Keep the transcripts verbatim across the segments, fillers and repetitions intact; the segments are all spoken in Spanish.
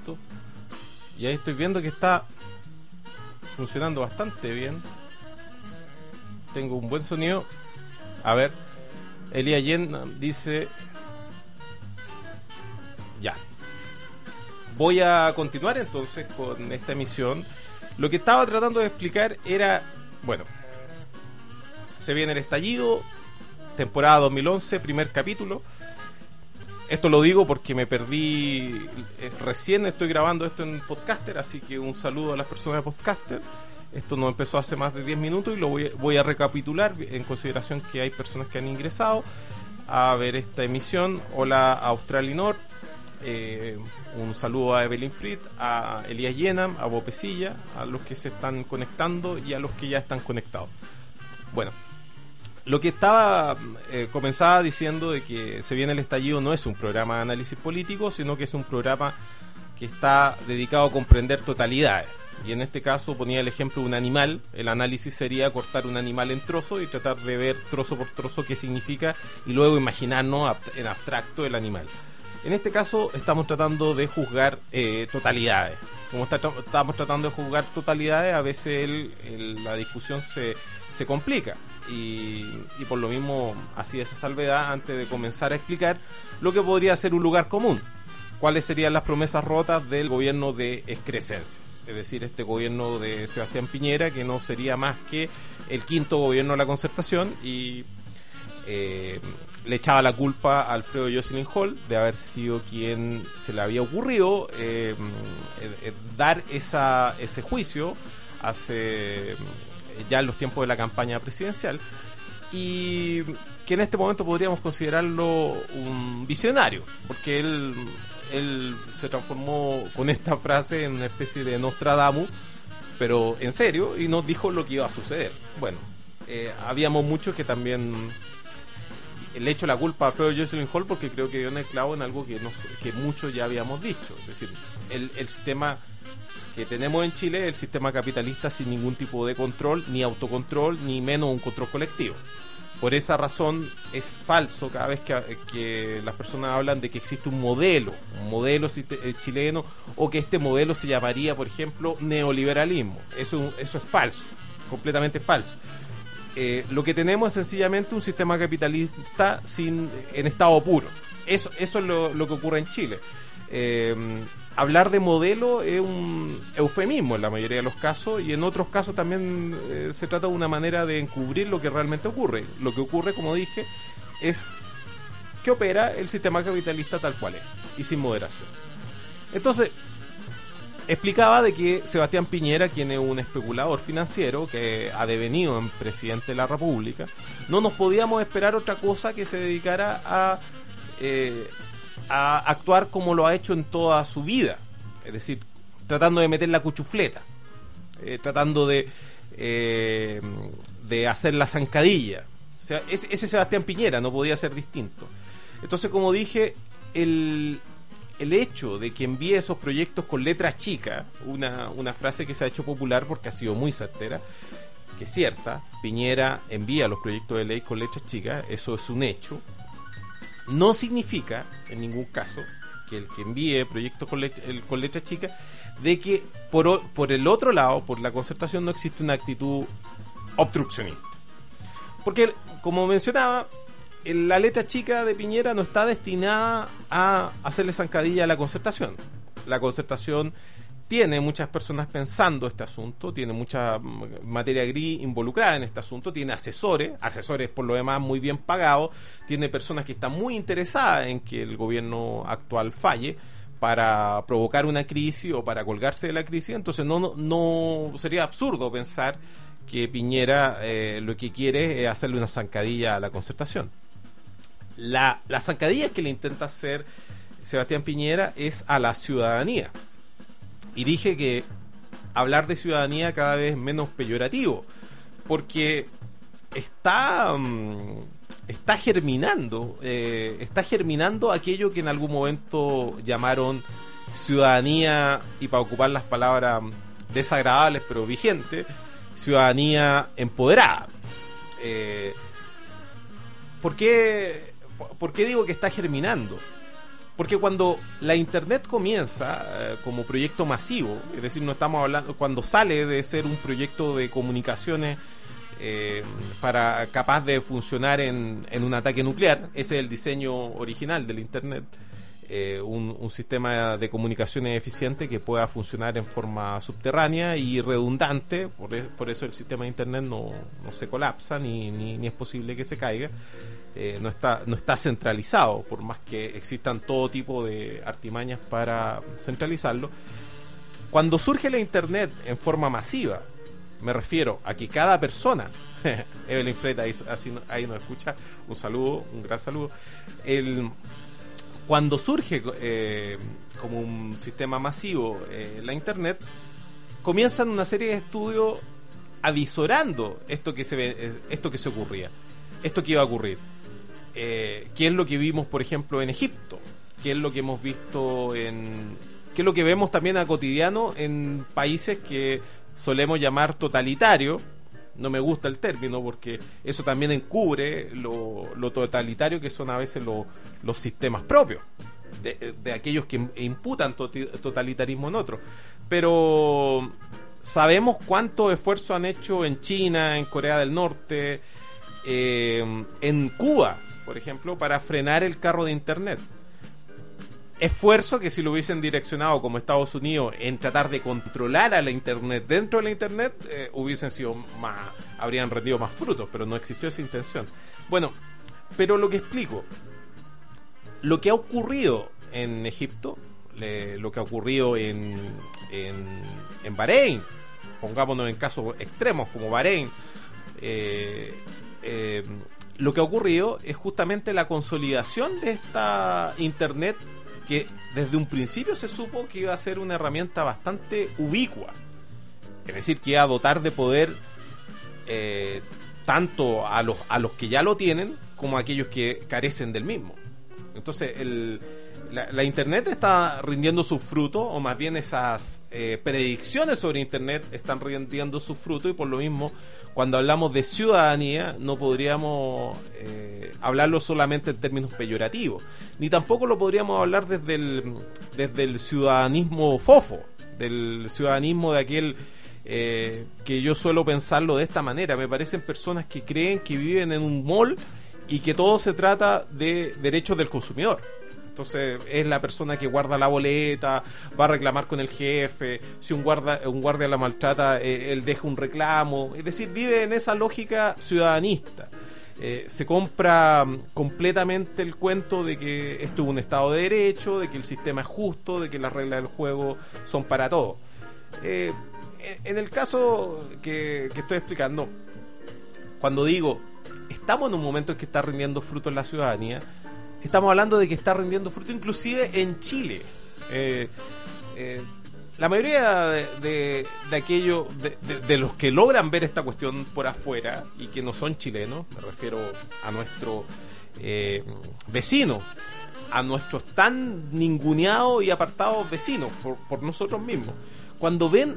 minutos. Y ahí estoy viendo que está funcionando bastante bien. Tengo un buen sonido. A ver, Elías Llena dice... Ya. Voy a continuar entonces con esta emisión. Lo que estaba tratando de explicar era... Bueno, se viene el estallido, temporada dos mil once, primer capítulo. Esto lo digo porque me perdí, eh, recién estoy grabando esto en Podcaster, así que un saludo a las personas de Podcaster. Esto no empezó hace más de diez minutos y lo voy, voy a recapitular en consideración que hay personas que han ingresado a ver esta emisión. Hola a Australinor, eh, un saludo a Evelyn Fried, a Elías Yenam, a Bopecilla, a los que se están conectando y a los que ya están conectados. Bueno, lo que estaba eh, comenzaba diciendo de que Se viene el estallido no es un programa de análisis político, sino que es un programa que está dedicado a comprender totalidades. Y en este caso ponía el ejemplo de un animal. El análisis sería cortar un animal en trozos y tratar de ver trozo por trozo qué significa y luego imaginarnos en abstracto el animal. En este caso estamos tratando de juzgar eh, totalidades. Como está, estamos tratando de juzgar totalidades, a veces el, el, la discusión se, se complica. Y, y por lo mismo hacía esa salvedad antes de comenzar a explicar lo que podría ser un lugar común. ¿Cuáles serían las promesas rotas del gobierno de excrescencia? Es decir, este gobierno de Sebastián Piñera, que no sería más que el quinto gobierno de la Concertación, y eh, le echaba la culpa a Alfredo Jocelyn Hall de haber sido quien se le había ocurrido eh, eh, dar esa, ese juicio hace ya en los tiempos de la campaña presidencial, y que en este momento podríamos considerarlo un visionario, porque él, él se transformó con esta frase en una especie de Nostradamus, pero en serio, y nos dijo lo que iba a suceder. Bueno, eh, habíamos muchos que también le echo la culpa a Alfredo Jocelyn Hall porque creo que dio en el clavo en algo que, no, que muchos ya habíamos dicho. Es decir, el, el sistema que tenemos en Chile es el sistema capitalista sin ningún tipo de control, ni autocontrol, ni menos un control colectivo. Por esa razón es falso cada vez que, que las personas hablan de que existe un modelo, un modelo chileno, o que este modelo se llamaría, por ejemplo, neoliberalismo. Eso, eso es falso, completamente falso. Eh, lo que tenemos es sencillamente un sistema capitalista sin, en estado puro. Eso, eso es lo, lo que ocurre en Chile. Eh, hablar de modelo es un eufemismo en la mayoría de los casos, y en otros casos también eh, se trata de una manera de encubrir lo que realmente ocurre. Lo que ocurre, como dije, es que opera el sistema capitalista tal cual es y sin moderación. Entonces, explicaba de que Sebastián Piñera, quien es un especulador financiero que ha devenido en presidente de la República, no nos podíamos esperar otra cosa que se dedicara a eh, a actuar como lo ha hecho en toda su vida, es decir, tratando de meter la cuchufleta, eh, tratando de eh, de hacer la zancadilla. O sea, ese, ese Sebastián Piñera no podía ser distinto. Entonces, como dije, el, el hecho de que envíe esos proyectos con letras chicas, una, una frase que se ha hecho popular porque ha sido muy certera, que es cierta, Piñera envía los proyectos de ley con letras chicas, eso es un hecho. No significa, en ningún caso, que el que envíe proyectos con, let- con letras chicas, de que por, o- por el otro lado, por la Concertación, no existe una actitud obstruccionista. Porque, como mencionaba, la letra chica de Piñera no está destinada a hacerle zancadilla a la Concertación. La Concertación tiene muchas personas pensando este asunto, tiene mucha materia gris involucrada en este asunto, tiene asesores, asesores por lo demás muy bien pagados, tiene personas que están muy interesadas en que el gobierno actual falle para provocar una crisis o para colgarse de la crisis. Entonces no, no, no sería absurdo pensar que Piñera eh, lo que quiere es hacerle una zancadilla a la Concertación. La, la zancadilla que le intenta hacer Sebastián Piñera es a la ciudadanía. Y dije que hablar de ciudadanía cada vez es menos peyorativo, porque está, um, está germinando, eh, está germinando aquello que en algún momento llamaron ciudadanía, y para ocupar las palabras desagradables pero vigentes, ciudadanía empoderada. Eh, ¿por qué, ¿Por qué digo que está germinando? Porque cuando la Internet comienza eh, como proyecto masivo, es decir, no estamos hablando, cuando sale de ser un proyecto de comunicaciones eh, para capaz de funcionar en, en un ataque nuclear, ese es el diseño original del Internet, eh, un, un sistema de comunicaciones eficiente que pueda funcionar en forma subterránea y redundante, por, por eso el sistema de Internet no, no se colapsa ni, ni, ni es posible que se caiga. Eh, no está no está centralizado, por más que existan todo tipo de artimañas para centralizarlo. Cuando surge la Internet en forma masiva, me refiero a que cada persona, Evelyn Fred ahí, así, ahí nos escucha, un saludo, un gran saludo. El, cuando surge eh, como un sistema masivo eh, la Internet, comienzan una serie de estudios avisorando esto que se ve, esto que se ocurría, esto que iba a ocurrir. Eh, ¿Qué es lo que vimos, por ejemplo, en Egipto? ¿Qué es lo que hemos visto en... ¿Qué es lo que vemos también a cotidiano en países que solemos llamar totalitario? No me gusta el término porque eso también encubre lo, lo totalitario que son a veces lo, los sistemas propios de, de aquellos que imputan totalitarismo en otros. Pero sabemos cuánto esfuerzo han hecho en China, en Corea del Norte, eh, en Cuba, por ejemplo, para frenar el carro de Internet. Esfuerzo que si lo hubiesen direccionado como Estados Unidos en tratar de controlar a la Internet dentro de la Internet, eh, hubiesen sido más, habrían rendido más frutos, pero no existió esa intención. Bueno, pero lo que explico, lo que ha ocurrido en Egipto, le, lo que ha ocurrido en, en, en Bahrein, pongámonos en casos extremos como Bahrein, eh, eh, lo que ha ocurrido es justamente la consolidación de esta Internet que desde un principio se supo que iba a ser una herramienta bastante ubicua, es decir, que iba a dotar de poder eh, tanto a los, a los que ya lo tienen como a aquellos que carecen del mismo. Entonces el, la, la Internet está rindiendo sus frutos, o más bien esas eh, predicciones sobre Internet están rindiendo sus frutos, y por lo mismo cuando hablamos de ciudadanía no podríamos eh, hablarlo solamente en términos peyorativos, ni tampoco lo podríamos hablar desde el, desde el ciudadanismo fofo, del ciudadanismo de aquel eh, que yo suelo pensarlo de esta manera. Me parecen personas que creen que viven en un mall y que todo se trata de derechos del consumidor. Entonces es la persona que guarda la boleta, va a reclamar con el jefe, si un guarda un guardia la maltrata, eh, él deja un reclamo, es decir, vive en esa lógica ciudadanista. Eh, se compra completamente el cuento de que esto es un Estado de Derecho, de que el sistema es justo, de que las reglas del juego son para todos. Eh, en el caso que, que estoy explicando, cuando digo estamos en un momento en que está rindiendo fruto en la ciudadanía, estamos hablando de que está rindiendo fruto inclusive en Chile. Eh, eh, la mayoría de, de, de aquellos, de, de, de los que logran ver esta cuestión por afuera y que no son chilenos, me refiero a nuestro eh, vecino, a nuestros tan ninguneados y apartados vecinos por, por nosotros mismos, cuando ven,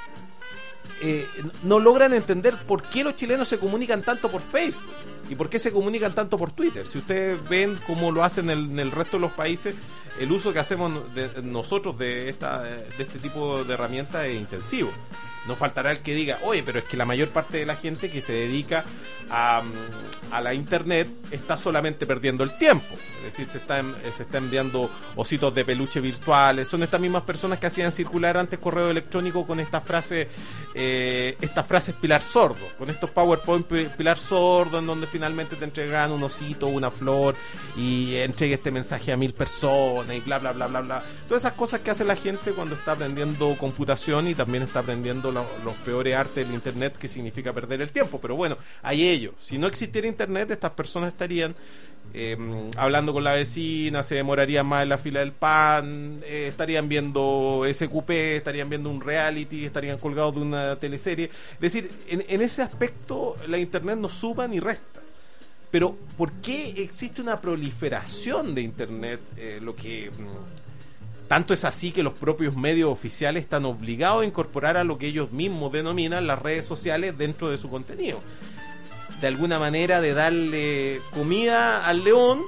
eh, no logran entender por qué los chilenos se comunican tanto por Facebook y por qué se comunican tanto por Twitter. Si ustedes ven cómo lo hacen en el, en el resto de los países, el uso que hacemos de, nosotros de esta de este tipo de herramientas es intensivo. No faltará el que diga, oye, pero es que la mayor parte de la gente que se dedica a, a la Internet está solamente perdiendo el tiempo. Es decir, se están, se está enviando ositos de peluche virtuales. Son estas mismas personas que hacían circular antes correo electrónico con estas frases, eh, estas frases pilar sordo, con estos PowerPoint pilar sordo, en donde finalmente te entregan un osito, una flor, y entregue este mensaje a mil personas, y bla, bla, bla, bla, bla. Todas esas cosas que hace la gente cuando está aprendiendo computación y también está aprendiendo Lo, los peores artes del Internet, que significa perder el tiempo. Pero bueno, hay ellos. Si no existiera Internet, estas personas estarían eh, hablando con la vecina, se demorarían más en la fila del pan, eh, estarían viendo S Q P, estarían viendo un reality, estarían colgados de una teleserie. Es decir, en, en ese aspecto la Internet no suma ni resta. Pero ¿por qué existe una proliferación de Internet? Eh, lo que... Tanto es así que los propios medios oficiales están obligados a incorporar a lo que ellos mismos denominan las redes sociales dentro de su contenido. De alguna manera de darle comida al león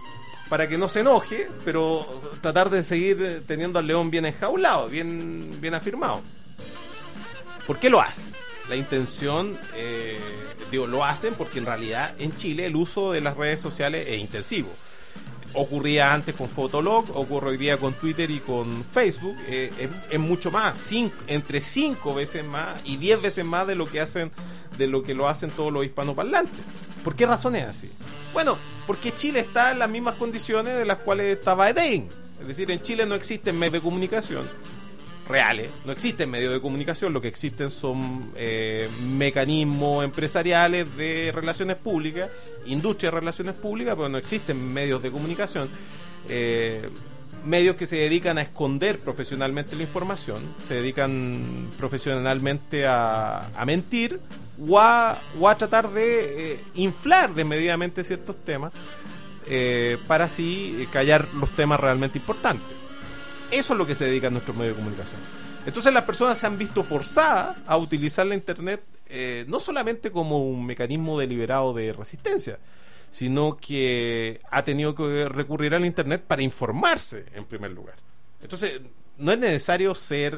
para que no se enoje, pero tratar de seguir teniendo al león bien enjaulado, bien, bien afirmado. ¿Por qué lo hacen? La intención, eh, digo, lo hacen porque en realidad en Chile el uso de las redes sociales es intensivo. Ocurría antes con Fotolog, ocurre hoy día con Twitter y con Facebook, eh, es, es mucho más, cinco, entre cinco veces más y diez veces más de lo que hacen, de lo que lo hacen todos los hispanoparlantes. ¿Por qué razón es así? Bueno, porque Chile está en las mismas condiciones de las cuales está Bahrein. Es decir, en Chile no existen medios de comunicación reales, no existen medios de comunicación, lo que existen son eh, mecanismos empresariales de relaciones públicas, industria de relaciones públicas, pero no existen medios de comunicación, eh, medios que se dedican a esconder profesionalmente la información, se dedican profesionalmente a, a mentir o a, o a tratar de eh, inflar desmedidamente ciertos temas eh, para así callar los temas realmente importantes. Eso es lo que se dedica a nuestros medios de comunicación. Entonces las personas se han visto forzadas a utilizar la internet eh, no solamente como un mecanismo deliberado de resistencia, sino que ha tenido que recurrir al internet para informarse en primer lugar. Entonces no es necesario ser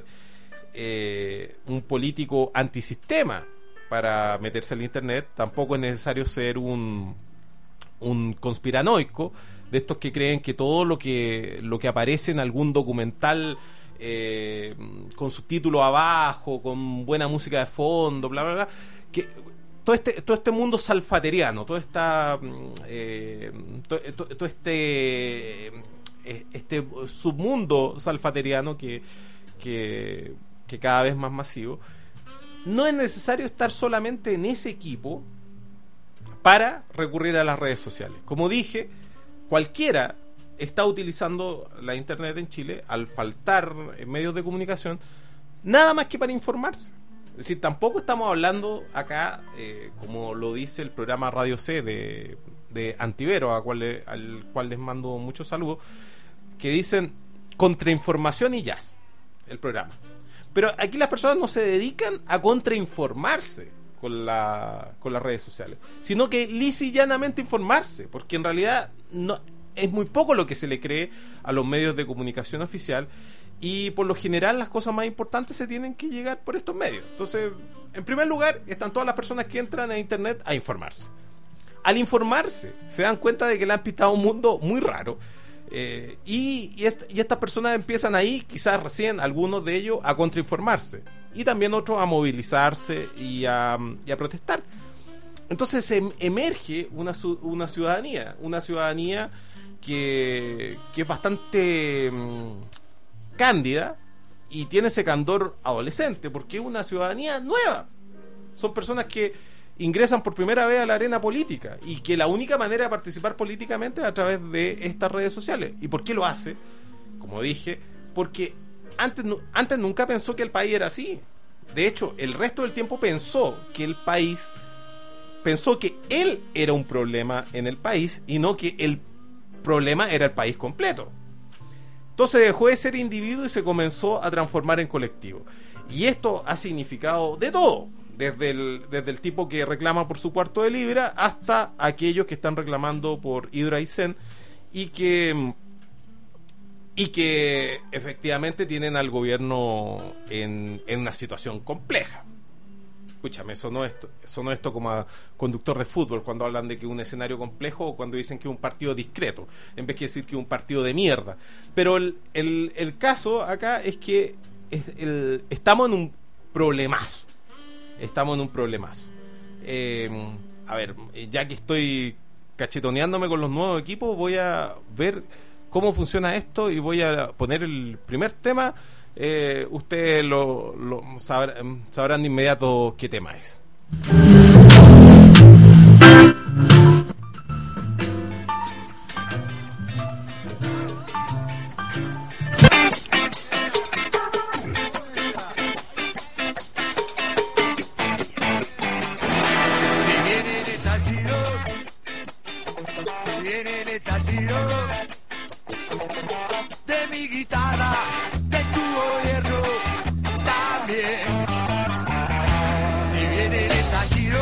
eh, un político antisistema para meterse al internet, tampoco es necesario ser un, un conspiranoico de estos que creen que todo lo que lo que aparece en algún documental eh, con subtítulos abajo, con buena música de fondo, bla bla bla, que todo este todo este mundo salfateriano, todo esta eh, todo, todo este este submundo salfateriano que, que que cada vez más masivo, no es necesario estar solamente en ese equipo para recurrir a las redes sociales. Como dije, cualquiera está utilizando la internet en Chile al faltar medios de comunicación, nada más que para informarse. Es decir, tampoco estamos hablando acá, eh, como lo dice el programa Radio C de, de Antivero, a cual le, al cual les mando muchos saludos, que dicen contrainformación y jazz, el programa. Pero aquí las personas no se dedican a contrainformarse con la con las redes sociales, sino que lisa y llanamente informarse, porque en realidad no es muy poco lo que se le cree a los medios de comunicación oficial, y por lo general las cosas más importantes se tienen que llegar por estos medios. Entonces, en primer lugar, están todas las personas que entran a internet a informarse. Al informarse, se dan cuenta de que le han pintado un mundo muy raro, eh, y, y, est- y estas personas empiezan ahí, quizás recién algunos de ellos, a contrainformarse, y también otros a movilizarse y a, y a protestar. Entonces se em- emerge una, su- una ciudadanía, una ciudadanía que, que es bastante mmm, cándida y tiene ese candor adolescente, porque es una ciudadanía nueva. Son personas que ingresan por primera vez a la arena política y que la única manera de participar políticamente es a través de estas redes sociales. ¿Y por qué lo hace? Como dije, porque antes, antes nunca pensó que el país era así. De hecho, el resto del tiempo pensó que el país, pensó que él era un problema en el país y no que el problema era el país completo. Entonces dejó de ser individuo y se comenzó a transformar en colectivo. Y esto ha significado de todo, desde el, desde el tipo que reclama por su cuarto de libra hasta aquellos que están reclamando por Hydra y Zen y que y que efectivamente tienen al gobierno en, en una situación compleja. Escúchame, sonó esto, sonó esto como a conductor de fútbol cuando hablan de que un escenario complejo o cuando dicen que es un partido discreto, en vez de decir que es un partido de mierda. Pero el, el, el caso acá es que es el, estamos en un problemazo. Estamos en un problemazo. Eh, a ver, ya que estoy cachetoneándome con los nuevos equipos, voy a ver cómo funciona esto y voy a poner el primer tema. Eh, ustedes lo, lo sabrán, sabrán de inmediato qué tema es. De mi guitarra, de tu gobierno también. Si viene el estallido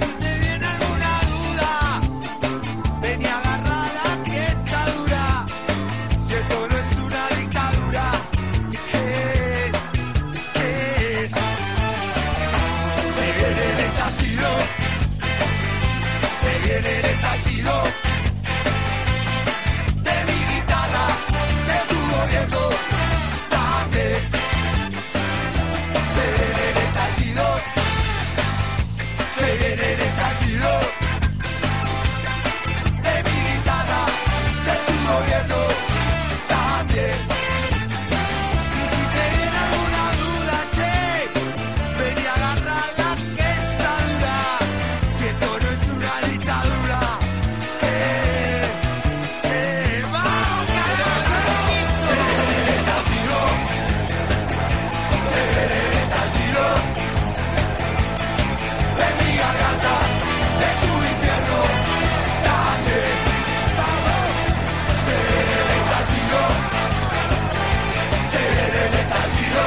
si te viene alguna duda, ven y agarrala que está dura. Si esto no es una dictadura, ¿qué es? ¿Qué es? Se viene el estallido, se viene el estallido de mi guitarra, de tu gobierno también. Se viene el estallido, se viene el estallido de mi guitarra, de tu gobierno también. Y si te viene alguna duda, che, ven y agarrala que está dura. Si esto no es una dictadura, ¿qué? ¿Qué? ¡Vamos, carajo! Se viene el estallido, se viene el estallido de mi garganta, de tu infierno también. ¡Vamos! Se viene el estallido, se viene el estallido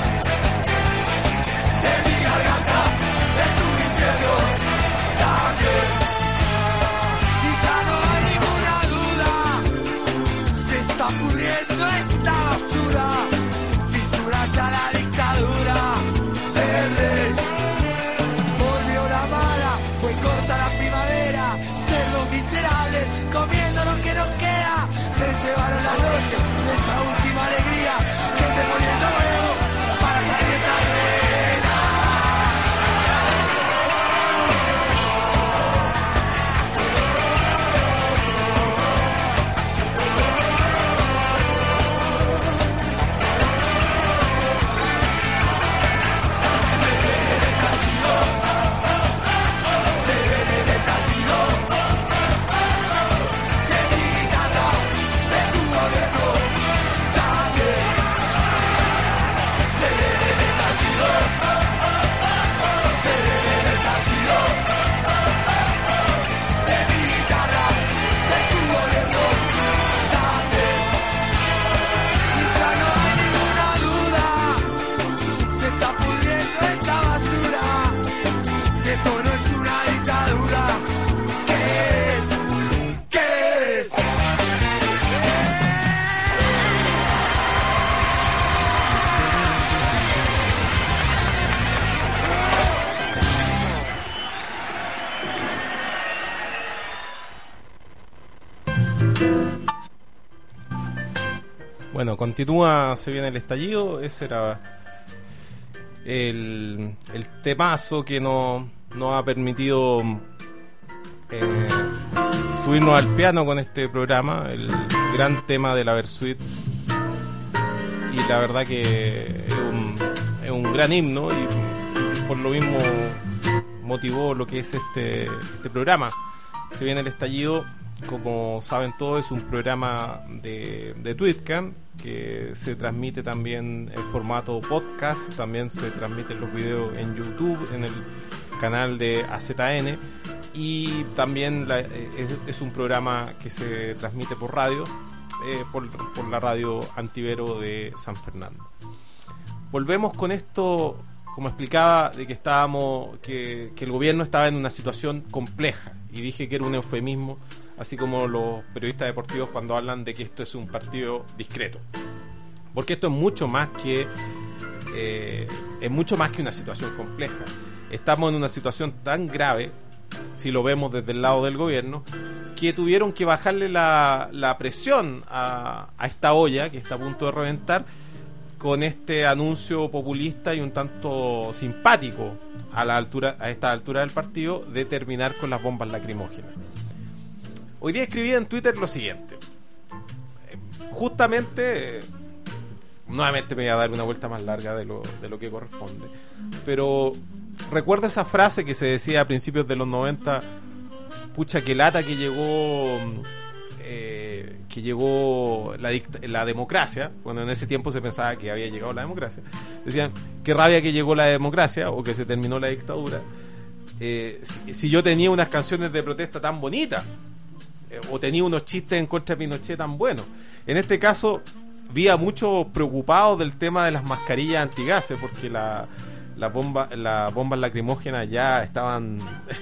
de mi garganta, de tu infierno también. Y ya no hay ninguna duda, se está pudriendo esta basura, fisura ya la dictadura del rey. Volvió la mala, fue corta la primavera, cerdos miserables, comiendo lo que nos queda, se llevaron la noche, nuestra última alegría, que te poniendo nuevo para salir esta arena. Se viene el estallido, se viene el estallido de mi guitarra, de tu gobierno también. Se viene el estallido, se viene el estallido de mi guitarra, de tu gobierno también. Y ya no hay ninguna duda, se está pudriendo esta basura. Si esto no es una dictadura, ¿qué es? ¿Qué es? Bueno, continúa, se viene el estallido. Ese era el, el temazo que nos no ha permitido eh, subirnos al piano con este programa, el gran tema de la Versuit. Y la verdad que es un, es un gran himno y, y por lo mismo motivó lo que es este, este programa. Se viene el estallido. Como saben todos, es un programa de, de Tweetcan que se transmite también en formato podcast. También se transmiten los videos en YouTube, en el canal de A Z N. Y también la, es, es un programa que se transmite por radio, eh, por, por la radio Antivero de San Fernando. Volvemos con esto, como explicaba, de que estábamos, que, que el gobierno estaba en una situación compleja. Y dije que era un eufemismo, así como los periodistas deportivos cuando hablan de que esto es un partido discreto, porque esto es mucho más que eh, es mucho más que una situación compleja. Estamos en una situación tan grave, si lo vemos desde el lado del gobierno, que tuvieron que bajarle la, la presión a, a esta olla que está a punto de reventar, con este anuncio populista y un tanto simpático a la altura, a esta altura del partido, de terminar con las bombas lacrimógenas. Hoy día escribí en Twitter lo siguiente. Justamente, eh, nuevamente me voy a dar una vuelta más larga de lo, de lo que corresponde. Pero recuerdo esa frase que se decía a principios de los noventa: pucha, que lata que llegó eh, que llegó la, dict- la democracia. Bueno, en ese tiempo se pensaba que había llegado la democracia. Decían, qué rabia que llegó la democracia o que se terminó la dictadura. Eh, si, si yo tenía unas canciones de protesta tan bonitas, o tenía unos chistes en contra de Pinochet tan buenos. En este caso vi a muchos preocupados del tema de las mascarillas antigases, porque la, la bomba, las bombas lacrimógenas ya estaban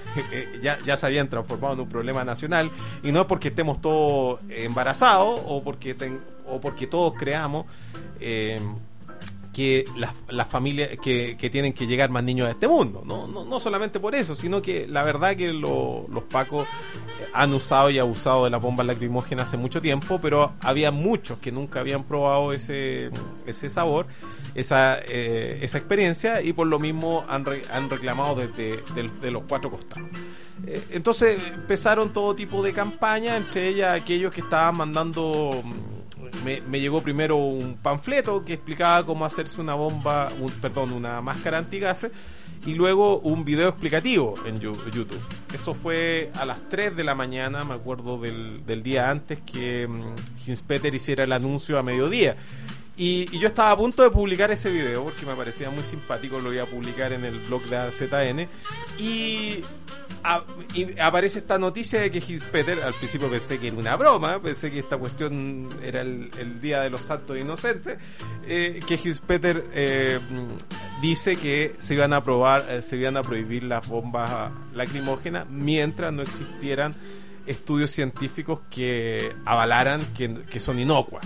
ya, ya se habían transformado en un problema nacional, y no es porque estemos todos embarazados o porque, ten, o porque todos creamos eh, que las, las familias que, que tienen que llegar más niños a este mundo, no, no, no solamente por eso, sino que la verdad que lo, los pacos han usado y abusado de las bombas lacrimógenas hace mucho tiempo, pero había muchos que nunca habían probado ese, ese sabor, esa, eh, esa experiencia, y por lo mismo han, re, han reclamado desde de, de los cuatro costados. Eh, entonces empezaron todo tipo de campañas, entre ellas aquellos que estaban mandando. Me, me llegó primero un panfleto que explicaba cómo hacerse una bomba, un, perdón, una máscara antigases, y luego un video explicativo en YouTube. Esto fue a las tres de la mañana, me acuerdo del, del día antes que um, Hinspeter hiciera el anuncio a mediodía. Y, y yo estaba a punto de publicar ese video porque me parecía muy simpático, lo iba a publicar en el blog de A Z N, y, a, y aparece esta noticia de que Hinspeter, al principio pensé que era una broma, pensé que esta cuestión era el, el Día de los Santos Inocentes, eh, que Hinspeter eh, dice que se iban a probar, eh, se iban a prohibir las bombas lacrimógenas mientras no existieran estudios científicos que avalaran que, que son inocuas.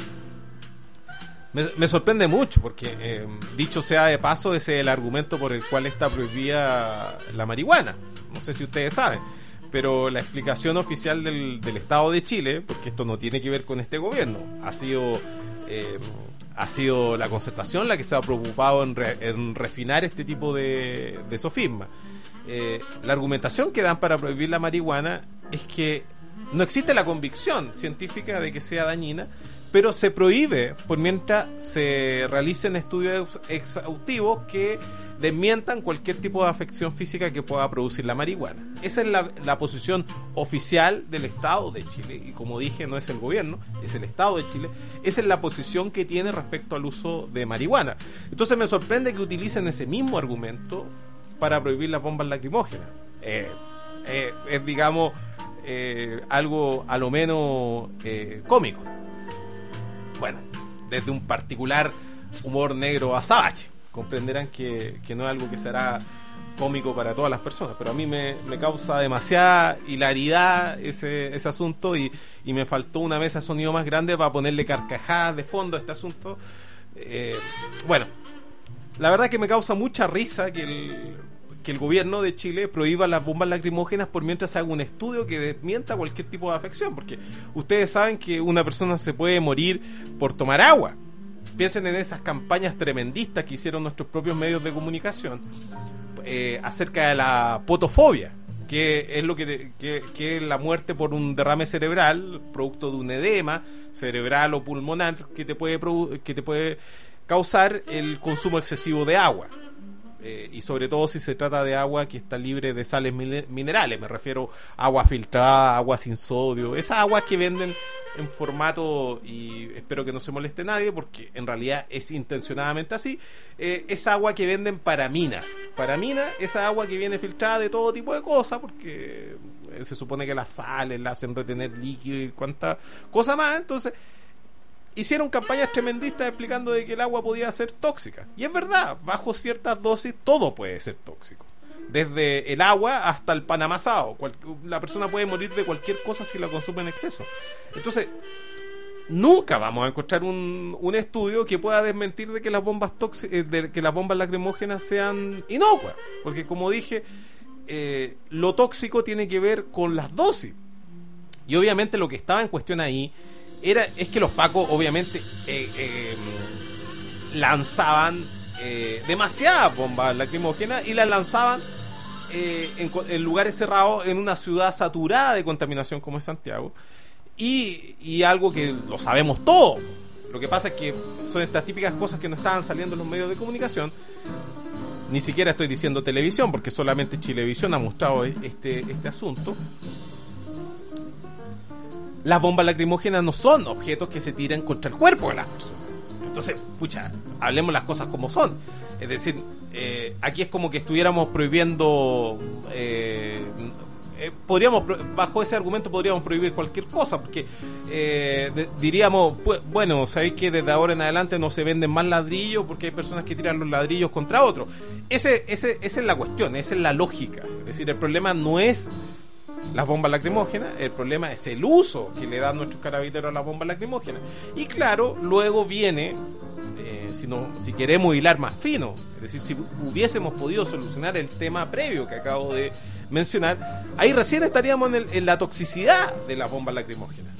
Me, me sorprende mucho porque, eh, dicho sea de paso, ese es el argumento por el cual está prohibida la marihuana. No sé si ustedes saben, pero la explicación oficial del, del Estado de Chile, porque esto no tiene que ver con este gobierno, ha sido eh, ha sido la Concertación la que se ha preocupado en, re, en refinar este tipo de, de sofismas. Eh, la argumentación que dan para prohibir la marihuana es que no existe la convicción científica de que sea dañina, pero se prohíbe por mientras se realicen estudios exhaustivos que desmientan cualquier tipo de afección física que pueda producir la marihuana. Esa es la, la posición oficial del Estado de Chile, y como dije, no es el gobierno, es el Estado de Chile. Esa es la posición que tiene respecto al uso de marihuana. Entonces me sorprende que utilicen ese mismo argumento para prohibir las bombas lacrimógenas. Eh, eh, es, digamos, eh, algo a lo menos eh, cómico. Bueno, desde un particular humor negro azabache, comprenderán que, que no es algo que será cómico para todas las personas, pero a mí me, me causa demasiada hilaridad ese, ese asunto, y, y me faltó una mesa de sonido más grande para ponerle carcajadas de fondo a este asunto. Eh, bueno, la verdad es que me causa mucha risa que el, que el gobierno de Chile prohíba las bombas lacrimógenas por mientras se haga un estudio que desmienta cualquier tipo de afección, porque ustedes saben que una persona se puede morir por tomar agua. Piensen en esas campañas tremendistas que hicieron nuestros propios medios de comunicación eh, acerca de la potofobia, que es lo que, que, que es la muerte por un derrame cerebral producto de un edema cerebral o pulmonar que te puede produ- que te puede causar el consumo excesivo de agua. Eh, y sobre todo si se trata de agua que está libre de sales minerales, me refiero a agua filtrada, agua sin sodio, esas aguas que venden en formato, y espero que no se moleste nadie porque en realidad es intencionadamente así, eh, esa agua que venden para minas, para minas, esa agua que viene filtrada de todo tipo de cosas, porque se supone que las sales la hacen retener líquido y cuánta cosa más. Entonces hicieron campañas tremendistas explicando de que el agua podía ser tóxica. Y es verdad, bajo ciertas dosis todo puede ser tóxico. Desde el agua hasta el pan amasado. Cual, la persona puede morir de cualquier cosa si la consume en exceso. Entonces, nunca vamos a encontrar un, un estudio que pueda desmentir de que las bombas tóxicas, de que las bombas lacrimógenas sean inocuas. Porque como dije, eh, lo tóxico tiene que ver con las dosis. Y obviamente lo que estaba en cuestión ahí Era, es que los pacos obviamente eh, eh, lanzaban eh, demasiadas bombas lacrimógenas y las lanzaban eh, en, en lugares cerrados en una ciudad saturada de contaminación como es Santiago, y, y algo que lo sabemos todos. Lo que pasa es que son estas típicas cosas que no estaban saliendo en los medios de comunicación. Ni siquiera estoy diciendo televisión, porque solamente Chilevisión ha mostrado este, este asunto. Las bombas lacrimógenas no son objetos que se tiran contra el cuerpo de las personas. Entonces, pucha, hablemos las cosas como son. Es decir, eh, aquí es como que estuviéramos prohibiendo eh, eh, podríamos, bajo ese argumento podríamos prohibir cualquier cosa, porque eh, de, diríamos, pues, bueno, sabéis que desde ahora en adelante no se venden más ladrillos porque hay personas que tiran los ladrillos contra otros. Ese, ese, esa es la cuestión, esa es la lógica. Es decir, el problema no es las bombas lacrimógenas, el problema es el uso que le dan nuestros carabineros a las bombas lacrimógenas. Y claro, luego viene, eh, si, no, si queremos hilar más fino, es decir, si hubiésemos podido solucionar el tema previo que acabo de mencionar, ahí recién estaríamos en, el, en la toxicidad de las bombas lacrimógenas.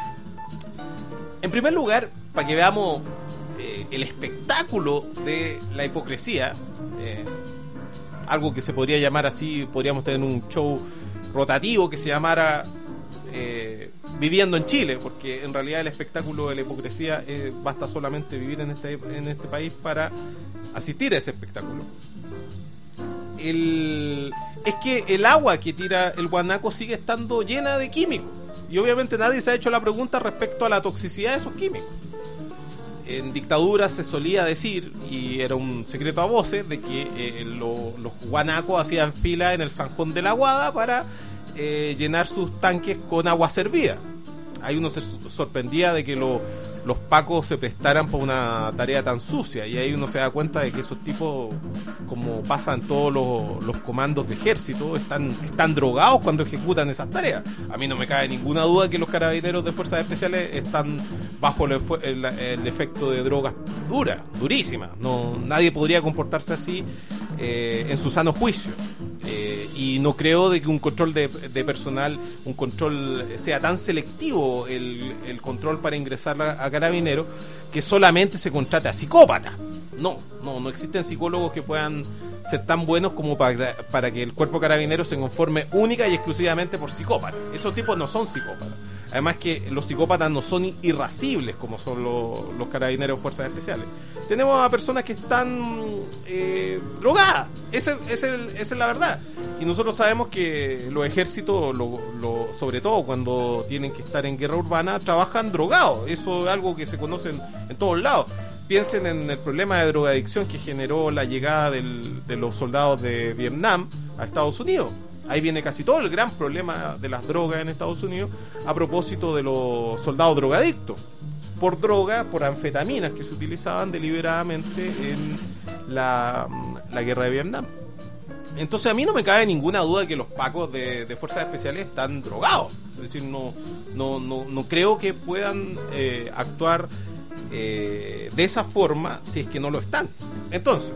En primer lugar, para que veamos eh, el espectáculo de la hipocresía, eh, algo que se podría llamar así, podríamos tener un show rotativo que se llamara eh, Viviendo en Chile, porque en realidad el espectáculo de la hipocresía eh, basta solamente vivir en este, en este país para asistir a ese espectáculo. El, es que el agua que tira el guanaco sigue estando llena de químicos, y obviamente nadie se ha hecho la pregunta respecto a la toxicidad de esos químicos. En dictadura se solía decir, y era un secreto a voces, de que eh, lo, los guanacos hacían fila en el Zanjón de la Guada para eh, llenar sus tanques con agua servida. Ahí uno se sorprendía de que lo, los pacos se prestaran para una tarea tan sucia, y ahí uno se da cuenta de que esos tipos, como pasa en todos los, los comandos de ejército, están, están drogados cuando ejecutan esas tareas. A mí no me cabe ninguna duda que los carabineros de fuerzas especiales están bajo el, el, el efecto de drogas duras, durísimas. No, nadie podría comportarse así eh, en su sano juicio. Eh, y no creo de que un control de, de personal, un control sea tan selectivo, el, el control para ingresar a, a carabineros, que solamente se contrate a psicópatas. No, no, no existen psicólogos que puedan ser tan buenos como para, para que el cuerpo carabinero se conforme única y exclusivamente por psicópatas. Esos tipos no son psicópatas. Además que los psicópatas no son irascibles como son los, los carabineros de fuerzas especiales. Tenemos a personas que están eh, drogadas. Ese, ese, esa es la verdad. Y nosotros sabemos que los ejércitos, lo, lo, sobre todo cuando tienen que estar en guerra urbana, trabajan drogados. Eso es algo que se conoce en, en todos lados. Piensen en el problema de drogadicción que generó la llegada del, de los soldados de Vietnam a Estados Unidos. Ahí viene casi todo el gran problema de las drogas en Estados Unidos a propósito de los soldados drogadictos. Por droga, por anfetaminas que se utilizaban deliberadamente en la, la guerra de Vietnam. Entonces a mí no me cabe ninguna duda de que los pacos de, de fuerzas especiales están drogados. Es decir, no, no, no, no creo que puedan eh, actuar eh, de esa forma si es que no lo están. Entonces,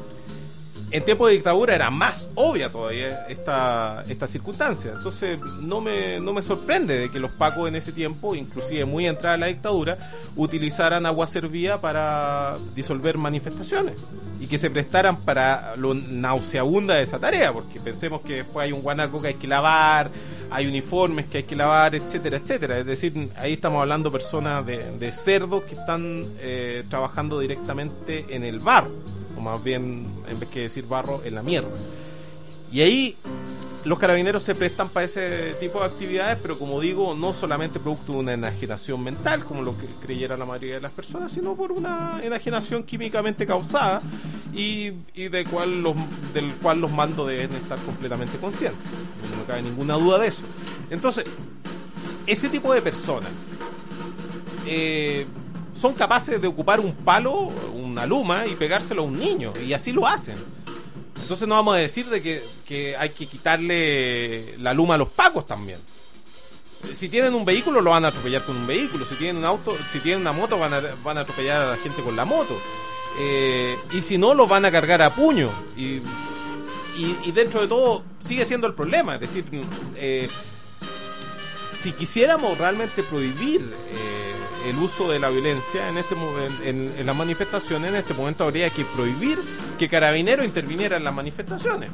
en tiempo de dictadura era más obvia todavía esta, esta circunstancia. Entonces no me, no me sorprende de que los pacos en ese tiempo, inclusive muy entrada la dictadura, utilizaran agua servida para disolver manifestaciones y que se prestaran para lo nauseabunda de esa tarea, porque pensemos que después hay un guanaco que hay que lavar, hay uniformes que hay que lavar, etcétera, etcétera. Es decir, ahí estamos hablando de personas de, de cerdos que están eh, trabajando directamente en el barro, o más bien, en vez que decir barro, en la mierda. Y ahí los carabineros se prestan para ese tipo de actividades, pero como digo, no solamente producto de una enajenación mental, como lo que creyera la mayoría de las personas, sino por una enajenación químicamente causada y, y de cual los, del cual los mandos deben estar completamente conscientes. No me cabe ninguna duda de eso. Entonces, ese tipo de personas eh, son capaces de ocupar un palo, una luma, y pegárselo a un niño, y así lo hacen. Entonces no vamos a decir de que, que hay que quitarle la luma a los pacos también. Si tienen un vehículo, lo van a atropellar con un vehículo. Si tienen un auto, si tienen una moto, van a, van a atropellar a la gente con la moto. Eh, y si no, los van a cargar a puño. Y, y, y dentro de todo sigue siendo el problema. Es decir, eh, si quisiéramos realmente prohibir eh, el uso de la violencia en este en, en, en las manifestaciones, en este momento habría que prohibir que Carabineros interviniera en las manifestaciones.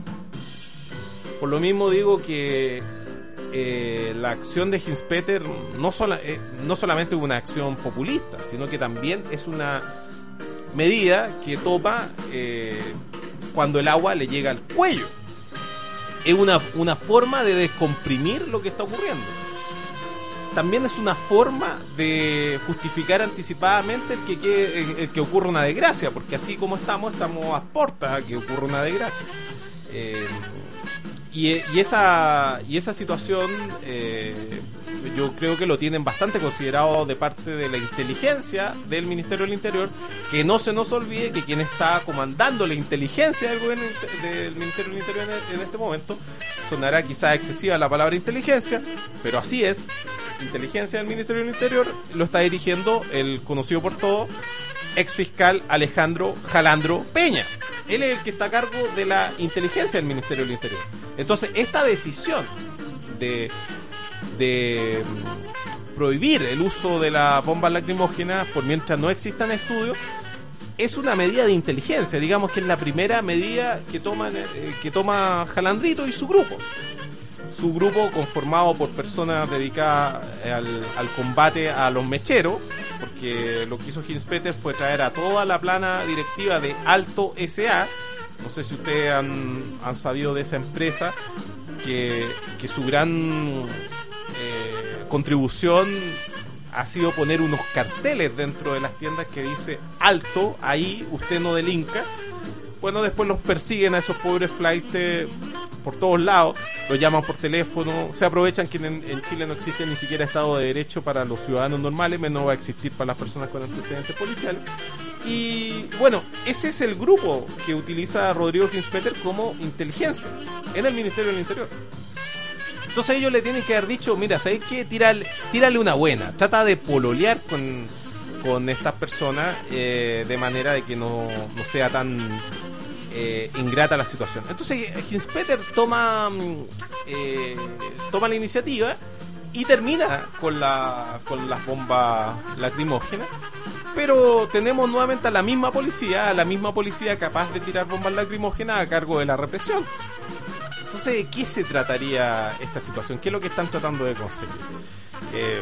Por lo mismo digo que eh, la acción de Hinspeter no, sola, eh, no solamente es una acción populista, sino que también es una medida que toma eh, cuando el agua le llega al cuello. Es una, una forma de descomprimir lo que está ocurriendo. También es una forma de justificar anticipadamente el que, que, el que ocurra una desgracia, porque así como estamos, estamos a puertas a que ocurra una desgracia. Eh, y, y esa y esa situación eh, yo creo que lo tienen bastante considerado de parte de la inteligencia del Ministerio del Interior, que no se nos olvide que quien está comandando la inteligencia del gobierno del Ministerio del Interior en, en este momento, sonará quizás excesiva la palabra inteligencia, pero así es, inteligencia del Ministerio del Interior lo está dirigiendo el conocido por todos ex fiscal Alejandro Jalandro Peña. Él es el que está a cargo de la inteligencia del Ministerio del Interior. Entonces, esta decisión de, de prohibir el uso de las bombas lacrimógenas por mientras no existan estudios es una medida de inteligencia. Digamos que es la primera medida que, toman, eh, que toma Jalandrito y su grupo. Su grupo conformado por personas dedicadas al, al combate a los mecheros, porque lo que hizo Hinspeter fue traer a toda la plana directiva de Alto S A. No sé si ustedes han, han sabido de esa empresa, que, que su gran eh, contribución ha sido poner unos carteles dentro de las tiendas que dice alto, ahí usted no delinca. Bueno, después los persiguen a esos pobres flightes por todos lados, los llaman por teléfono, se aprovechan que en, en Chile no existe ni siquiera Estado de Derecho para los ciudadanos normales, menos va a existir para las personas con antecedentes policiales. Y bueno, ese es el grupo que utiliza Rodrigo Hinspeter como inteligencia en el Ministerio del Interior. Entonces ellos le tienen que haber dicho, mira, ¿sabes qué? Tírale, tírale una buena, trata de pololear con, con estas personas eh, de manera de que no, no sea tan eh, ingrata la situación. Entonces Hinspeter toma, eh, toma la iniciativa y termina con, la, con las bombas lacrimógenas, pero tenemos nuevamente a la misma policía, a la misma policía capaz de tirar bombas lacrimógenas a cargo de la represión. Entonces, ¿de qué se trataría esta situación? ¿Qué es lo que están tratando de conseguir? Eh,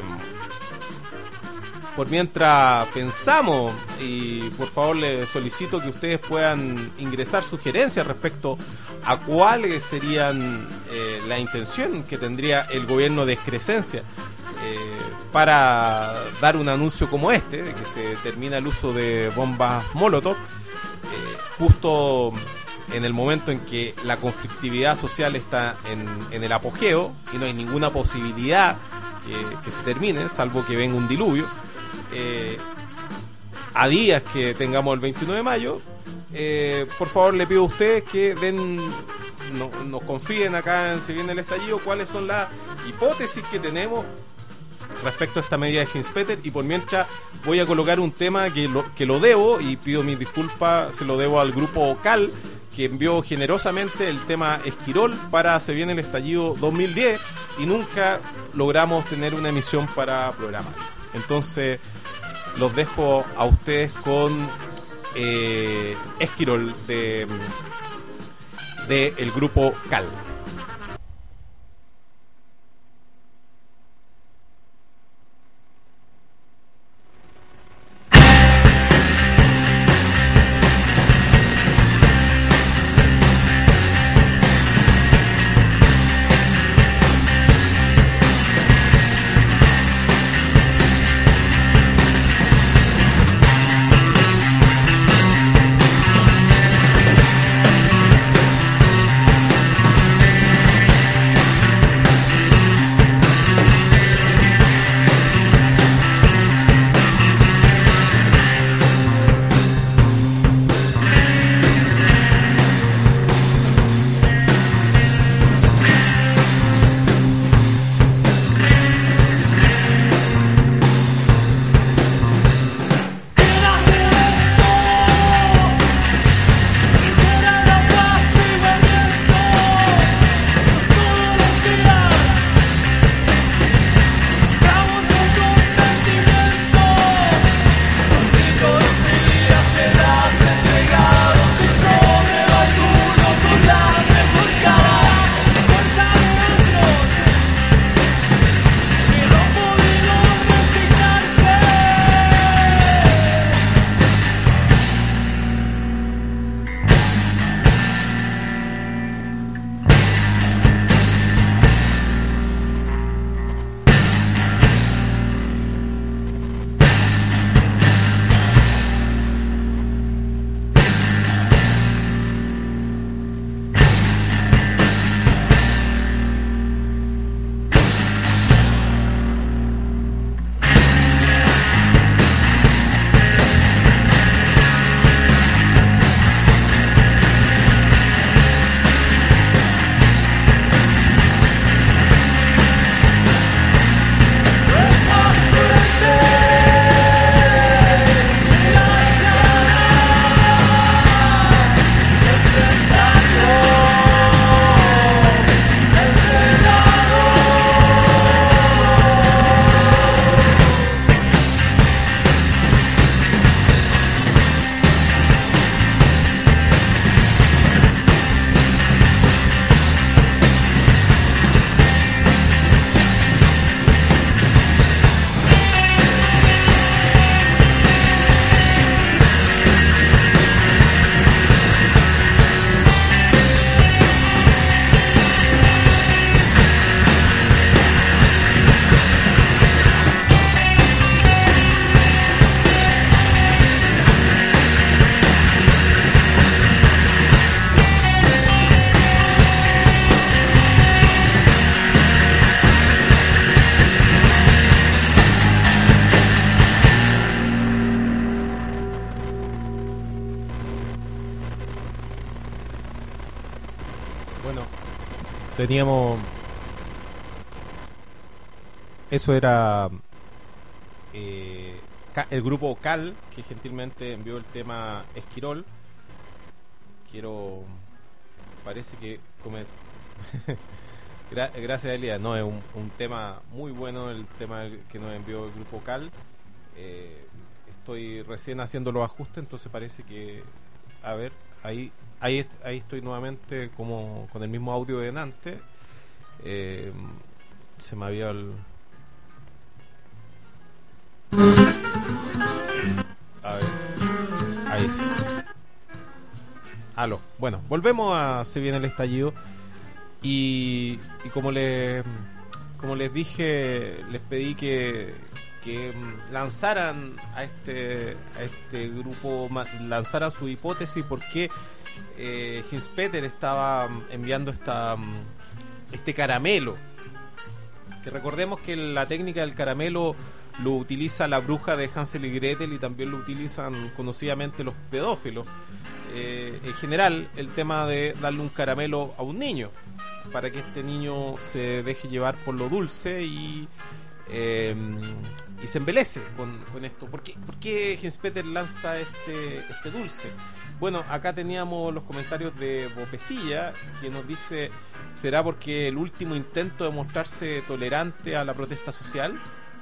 por mientras pensamos, y por favor les solicito que ustedes puedan ingresar sugerencias respecto a cuáles serían eh, la intención que tendría el gobierno de excrescencia eh, para dar un anuncio como este, de que se termina el uso de bombas Molotov, eh, justo en el momento en que la conflictividad social está en, en el apogeo y no hay ninguna posibilidad que, que se termine, salvo que venga un diluvio, eh, a días que tengamos el veintiuno de mayo, eh, por favor le pido a ustedes que den, no, nos confíen acá en Si Viene el Estallido cuáles son las hipótesis que tenemos respecto a esta medida de Hinspeter, y por mientras voy a colocar un tema que lo, que lo debo, y pido mis disculpas, se lo debo al grupo Cal, que envió generosamente el tema Esquirol para Se Viene el Estallido dos mil diez y nunca logramos tener una emisión para programar. Entonces los dejo a ustedes con eh, Esquirol de, de el grupo Cal. Thank teníamos... Eso era eh, el grupo Cal, que gentilmente envió el tema Esquirol. Quiero... Parece que... Come... Gra- gracias, Elías. No, es un, un tema muy bueno el tema que nos envió el grupo Cal. Eh, estoy recién haciendo los ajustes, entonces parece que... A ver, ahí ahí, ahí estoy nuevamente como con el mismo audio de antes. Eh, se me había... El... A ver, ahí sí. Aló. Bueno, volvemos a Se Viene el Estallido. Y, y como les como les dije, les pedí que, que lanzaran a este a este grupo, lanzaran su hipótesis por qué eh, Hinspeter estaba enviando esta este caramelo. Que recordemos que la técnica del caramelo lo utiliza la bruja de Hansel y Gretel y también lo utilizan conocidamente los pedófilos. Eh, en general, el tema de darle un caramelo a un niño para que este niño se deje llevar por lo dulce y eh, y se embelece con, con esto. ¿Por qué, por qué Hinspeter lanza este, este dulce? Bueno, acá teníamos los comentarios de Bopecilla, que nos dice: ¿será porque el último intento de mostrarse tolerante a la protesta social?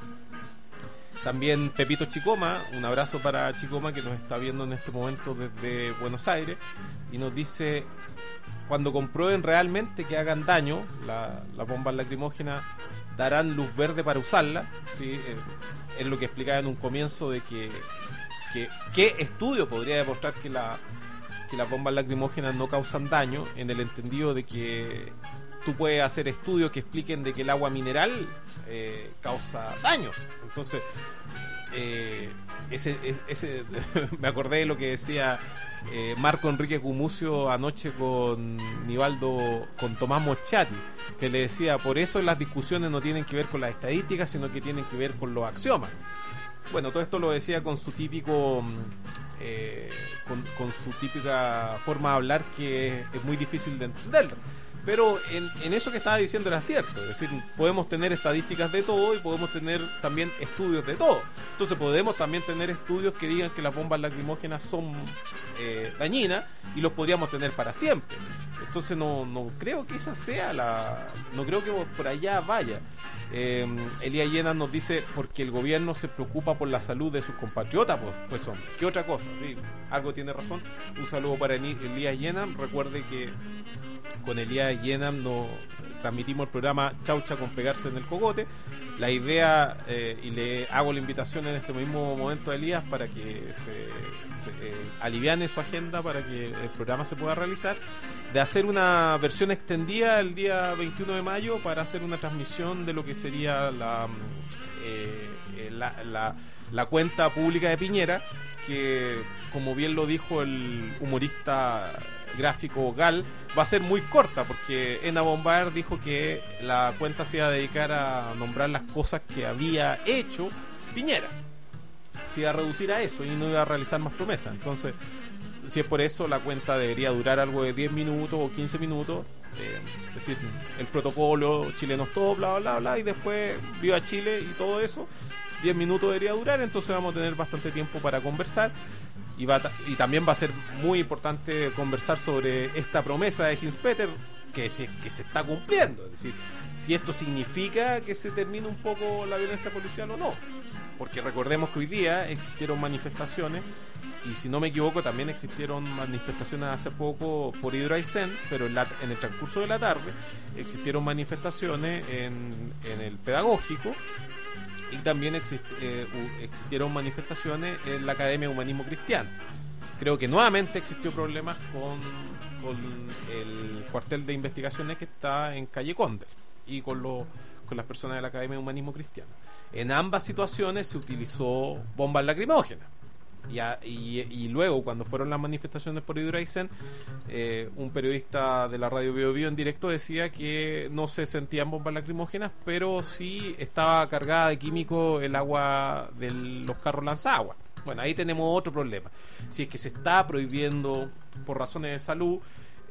También Pepito Chicoma, un abrazo para Chicoma, que nos está viendo en este momento desde Buenos Aires, y nos dice: cuando comprueben realmente que hagan daño la, las bombas lacrimógenas, darán luz verde para usarla. ¿Sí? Eh, es lo que explicaba en un comienzo de que, que ¿qué estudio podría demostrar que, la, que las bombas lacrimógenas no causan daño? En el entendido de que tú puedes hacer estudios que expliquen de que el agua mineral eh, causa daño. Entonces, eh, ese, ese, ese me acordé de lo que decía eh, Marco Enrique Gumucio anoche con Nivaldo, con Tomás Moschati, que le decía: por eso las discusiones no tienen que ver con las estadísticas, sino que tienen que ver con los axiomas. Bueno, todo esto lo decía con su típico eh, con, con su típica forma de hablar, que es, es muy difícil de entender. Pero en, en eso que estaba diciendo era cierto. Es decir, podemos tener estadísticas de todo y podemos tener también estudios de todo. Entonces podemos también tener estudios que digan que las bombas lacrimógenas son eh, dañinas, y los podríamos tener para siempre. Entonces no, no creo que esa sea la... No creo que por allá vaya. Eh, Elías Llenas nos dice: porque el gobierno se preocupa por la salud de sus compatriotas. Pues, pues hombre, ¿qué otra cosa? Sí, algo tiene razón. Un saludo para Elías Llenas. Recuerde que con Elías Llenas nos transmitimos el programa Chaucha con Pegarse en el Cogote. La idea, eh, y le hago la invitación en este mismo momento a Elías para que se, se eh, aliviane su agenda para que el programa se pueda realizar, de hacer una versión extendida el día veintiuno de mayo para hacer una transmisión de lo que sería la, eh, la, la, la cuenta pública de Piñera, que, como bien lo dijo el humorista gráfico Gal, va a ser muy corta, porque Ena Bombar dijo que la cuenta se iba a dedicar a nombrar las cosas que había hecho Piñera, se iba a reducir a eso y no iba a realizar más promesas. Entonces, si es por eso, la cuenta debería durar algo de diez minutos o quince minutos, eh, es decir, el protocolo, chilenos todo, bla bla bla, y después viva Chile y todo eso. Diez minutos debería durar, entonces vamos a tener bastante tiempo para conversar. Y, va ta- y también va a ser muy importante conversar sobre esta promesa de Hinspeter, que se, que se está cumpliendo. Es decir, si esto significa que se termine un poco la violencia policial o no. Porque recordemos que hoy día existieron manifestaciones, y si no me equivoco también existieron manifestaciones hace poco por Hidroaicén, pero en, la, en el transcurso de la tarde existieron manifestaciones en, en el Pedagógico. Y también exist, eh, existieron manifestaciones en la Academia de Humanismo Cristiano. Creo que nuevamente existió problemas con, con el cuartel de investigaciones que está en calle Condel y con, lo, con las personas de la Academia de Humanismo Cristiano. En ambas situaciones se utilizó bombas lacrimógenas. Y, a, y, y luego, cuando fueron las manifestaciones por Hidroaicén, eh, un periodista de la radio Bio Bio en directo decía que no se sentían bombas lacrimógenas, pero sí estaba cargada de químicos el agua de los carros lanzaguas. Bueno, ahí tenemos otro problema. Si es que se está prohibiendo por razones de salud,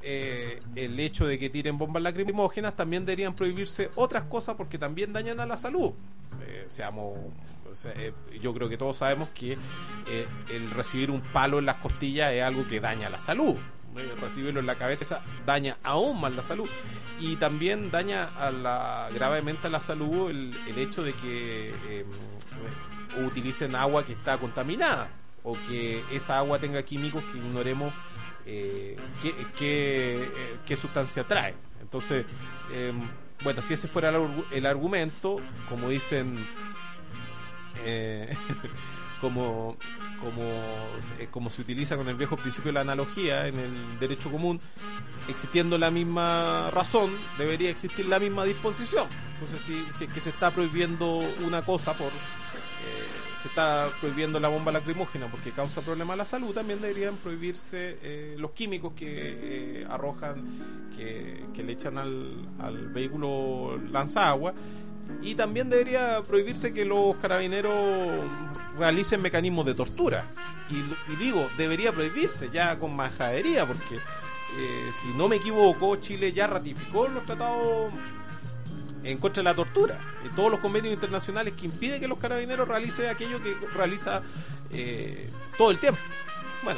eh, el hecho de que tiren bombas lacrimógenas, también deberían prohibirse otras cosas porque también dañan a la salud. Eh, seamos, o sea, eh, yo creo que todos sabemos que eh, el recibir un palo en las costillas es algo que daña la salud. Eh, recibirlo en la cabeza daña aún más la salud, y también daña a la, gravemente a la salud el, el hecho de que eh, utilicen agua que está contaminada, o que esa agua tenga químicos que ignoremos eh, qué, qué, eh, qué sustancia trae. Entonces, eh, bueno, si ese fuera el, el argumento, como dicen, eh, como, como, eh, como se utiliza con el viejo principio de la analogía en el derecho común, existiendo la misma razón, debería existir la misma disposición. Entonces, si, si es que se está prohibiendo una cosa por... Eh, se está prohibiendo la bomba lacrimógena porque causa problemas a la salud, también deberían prohibirse eh, los químicos que eh, arrojan, que, que le echan al, al vehículo lanzaagua, y también debería prohibirse que los carabineros realicen mecanismos de tortura. Y, y digo, debería prohibirse ya con majadería, porque eh, si no me equivoco, Chile ya ratificó los tratados en contra de la tortura, y todos los convenios internacionales que impiden que los carabineros realicen aquello que realiza eh, todo el tiempo. Bueno,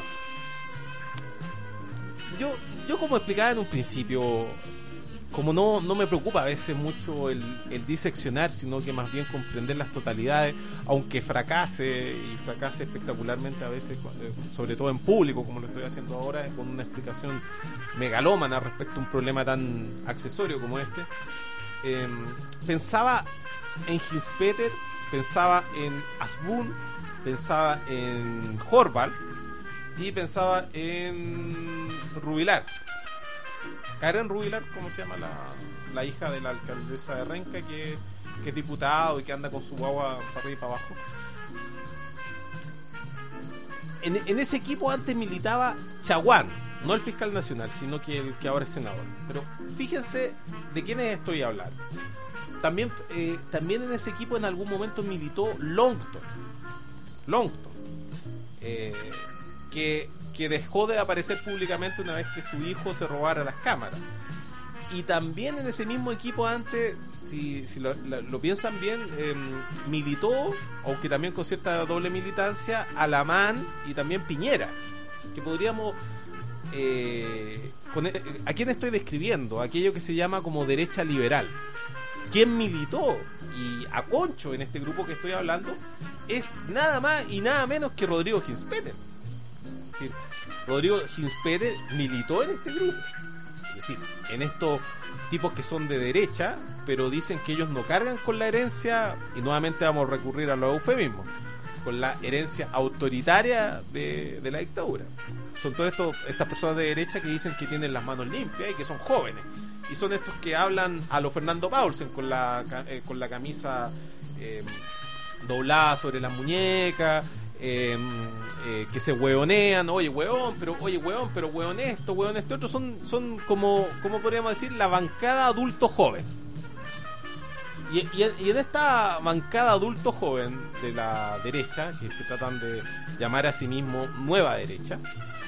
yo, yo como explicaba en un principio, como no, no me preocupa a veces mucho el, el diseccionar, sino que más bien comprender las totalidades, aunque fracase, y fracase espectacularmente a veces, sobre todo en público, como lo estoy haciendo ahora, con una explicación megalómana respecto a un problema tan accesorio como este. Eh, pensaba en Hinspeter, pensaba en Asbun, pensaba en Horval y pensaba en Rubilar. Karen Rubilar, ¿cómo se llama? La, la hija de la alcaldesa de Renca, que, que es diputado y que anda con su guagua para arriba y para abajo. En, en ese equipo antes militaba Chaguán, no el fiscal nacional, sino que el que ahora es senador. Pero fíjense de quiénes estoy hablando. También, eh, también en ese equipo en algún momento militó Longton. Longton. Eh, que, que dejó de aparecer públicamente una vez que su hijo se robara las cámaras. Y también en ese mismo equipo antes, si, si lo, lo, lo piensan bien, eh, militó, aunque también con cierta doble militancia, Alamán y también Piñera. Que podríamos... Eh, con, ¿a quién estoy describiendo? Aquello que se llama como derecha liberal. Quien militó y a concho en este grupo que estoy hablando es nada más y nada menos que Rodrigo Hinspeter. Es decir, Rodrigo Hinspeter militó en este grupo. Es decir, en estos tipos que son de derecha, pero dicen que ellos no cargan con la herencia, y nuevamente vamos a recurrir a los eufemismos, con la herencia autoritaria de, de la dictadura. Son todas estas personas de derecha que dicen que tienen las manos limpias y que son jóvenes. Y son estos que hablan a lo Fernando Paulsen con la, eh, con la camisa eh, doblada sobre las muñecas, eh, eh, que se hueonean, oye hueón, pero oye hueón, pero hueón esto, hueón este otro. Son, son como, como podríamos decir, la bancada adulto joven. Y, y, y en esta bancada adulto joven de la derecha, que se tratan de llamar a sí mismo nueva derecha,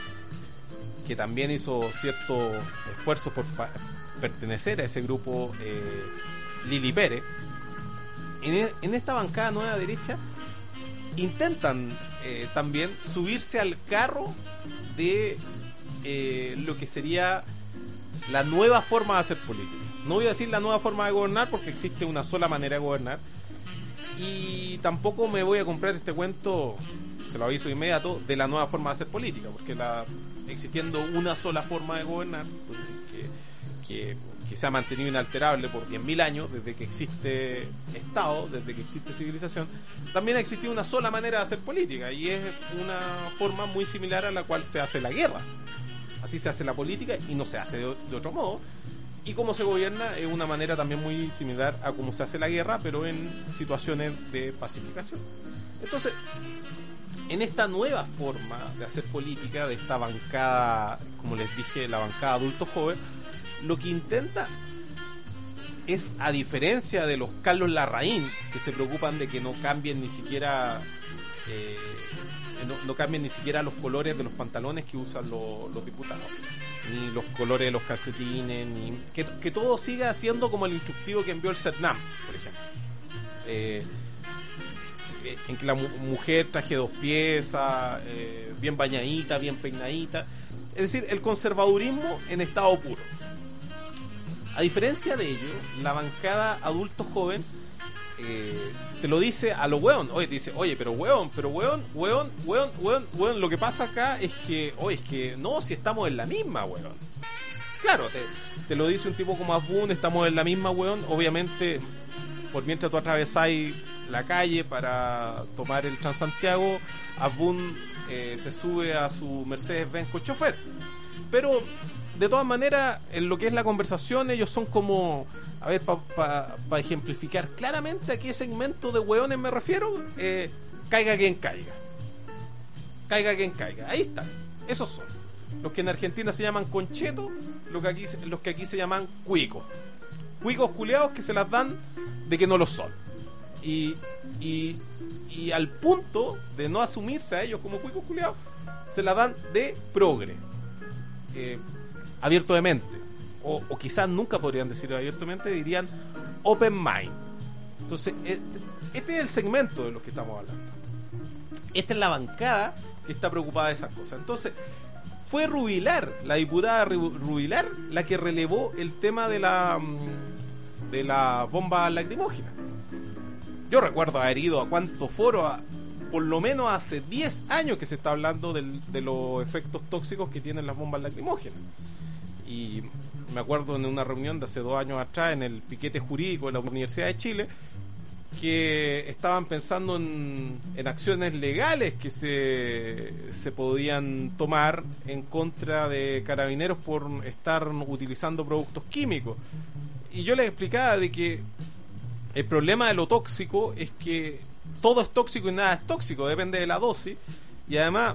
que también hizo cierto esfuerzo por pa- pertenecer a ese grupo, eh, Lili Pérez, en, en esta bancada nueva derecha intentan eh, también subirse al carro de eh, lo que sería la nueva forma de hacer política. No voy a decir la nueva forma de gobernar porque existe una sola manera de gobernar, y tampoco me voy a comprar este cuento, se lo aviso inmediato, de la nueva forma de hacer política, porque la existiendo una sola forma de gobernar que, que, que se ha mantenido inalterable por diez mil años, desde que existe Estado, desde que existe civilización, también ha existido una sola manera de hacer política, y es una forma muy similar a la cual se hace la guerra. Así se hace la política y no se hace de, de otro modo. Y cómo se gobierna es una manera también muy similar a cómo se hace la guerra, pero en situaciones de pacificación. Entonces, en esta nueva forma de hacer política, de esta bancada, como les dije, la bancada adulto joven, lo que intenta es, a diferencia de los Carlos Larraín, que se preocupan de que no cambien ni siquiera eh, no, no cambien ni siquiera los colores de los pantalones que usan los, los diputados, ni los colores de los calcetines, ni que, que todo siga siendo como el instructivo que envió el CERNAM, por ejemplo. Eh, en que la mu- mujer traje dos piezas, eh, bien bañadita, bien peinadita. Es decir, el conservadurismo en estado puro. A diferencia de ello, la bancada adulto joven eh, te lo dice a lo weón. Oye, te dice, oye, pero weón, pero weón, weón, weón, weón, weón. Lo que pasa acá es que, oye, es que no, si estamos en la misma, weón. Claro, te, te lo dice un tipo como Asbun, estamos en la misma, weón. Obviamente, por mientras tú atravesáis la calle para tomar el Transantiago, Asbun eh, se sube a su Mercedes-Benz con chofer. Pero de todas maneras, en lo que es la conversación, ellos son como, a ver, para pa, pa ejemplificar claramente a qué segmento de hueones me refiero, eh, caiga quien caiga. Caiga quien caiga. Ahí están. Esos son. Los que en Argentina se llaman conchetos, los que aquí, los que aquí se llaman cuicos. Cuicos culiados que se las dan de que no lo son. Y, y, y al punto de no asumirse a ellos como cuicos culiados, se las dan de progre. Eh, abierto de mente, o, o quizás nunca podrían decir abiertamente, dirían open mind. Entonces, este es el segmento de los que estamos hablando. Esta es la bancada que está preocupada de esas cosas. Entonces, fue Rubilar, la diputada Rubilar, la que relevó el tema de la de la bomba lacrimógena. Yo recuerdo haber ido a cuántos foros, a, por lo menos hace diez años que se está hablando del, de los efectos tóxicos que tienen las bombas lacrimógenas. Y me acuerdo en una reunión de hace dos años atrás en el piquete jurídico de la Universidad de Chile, que estaban pensando en, en acciones legales que se, se podían tomar en contra de carabineros por estar utilizando productos químicos. Y yo les explicaba de que el problema de lo tóxico es que todo es tóxico y nada es tóxico, depende de la dosis. Y además,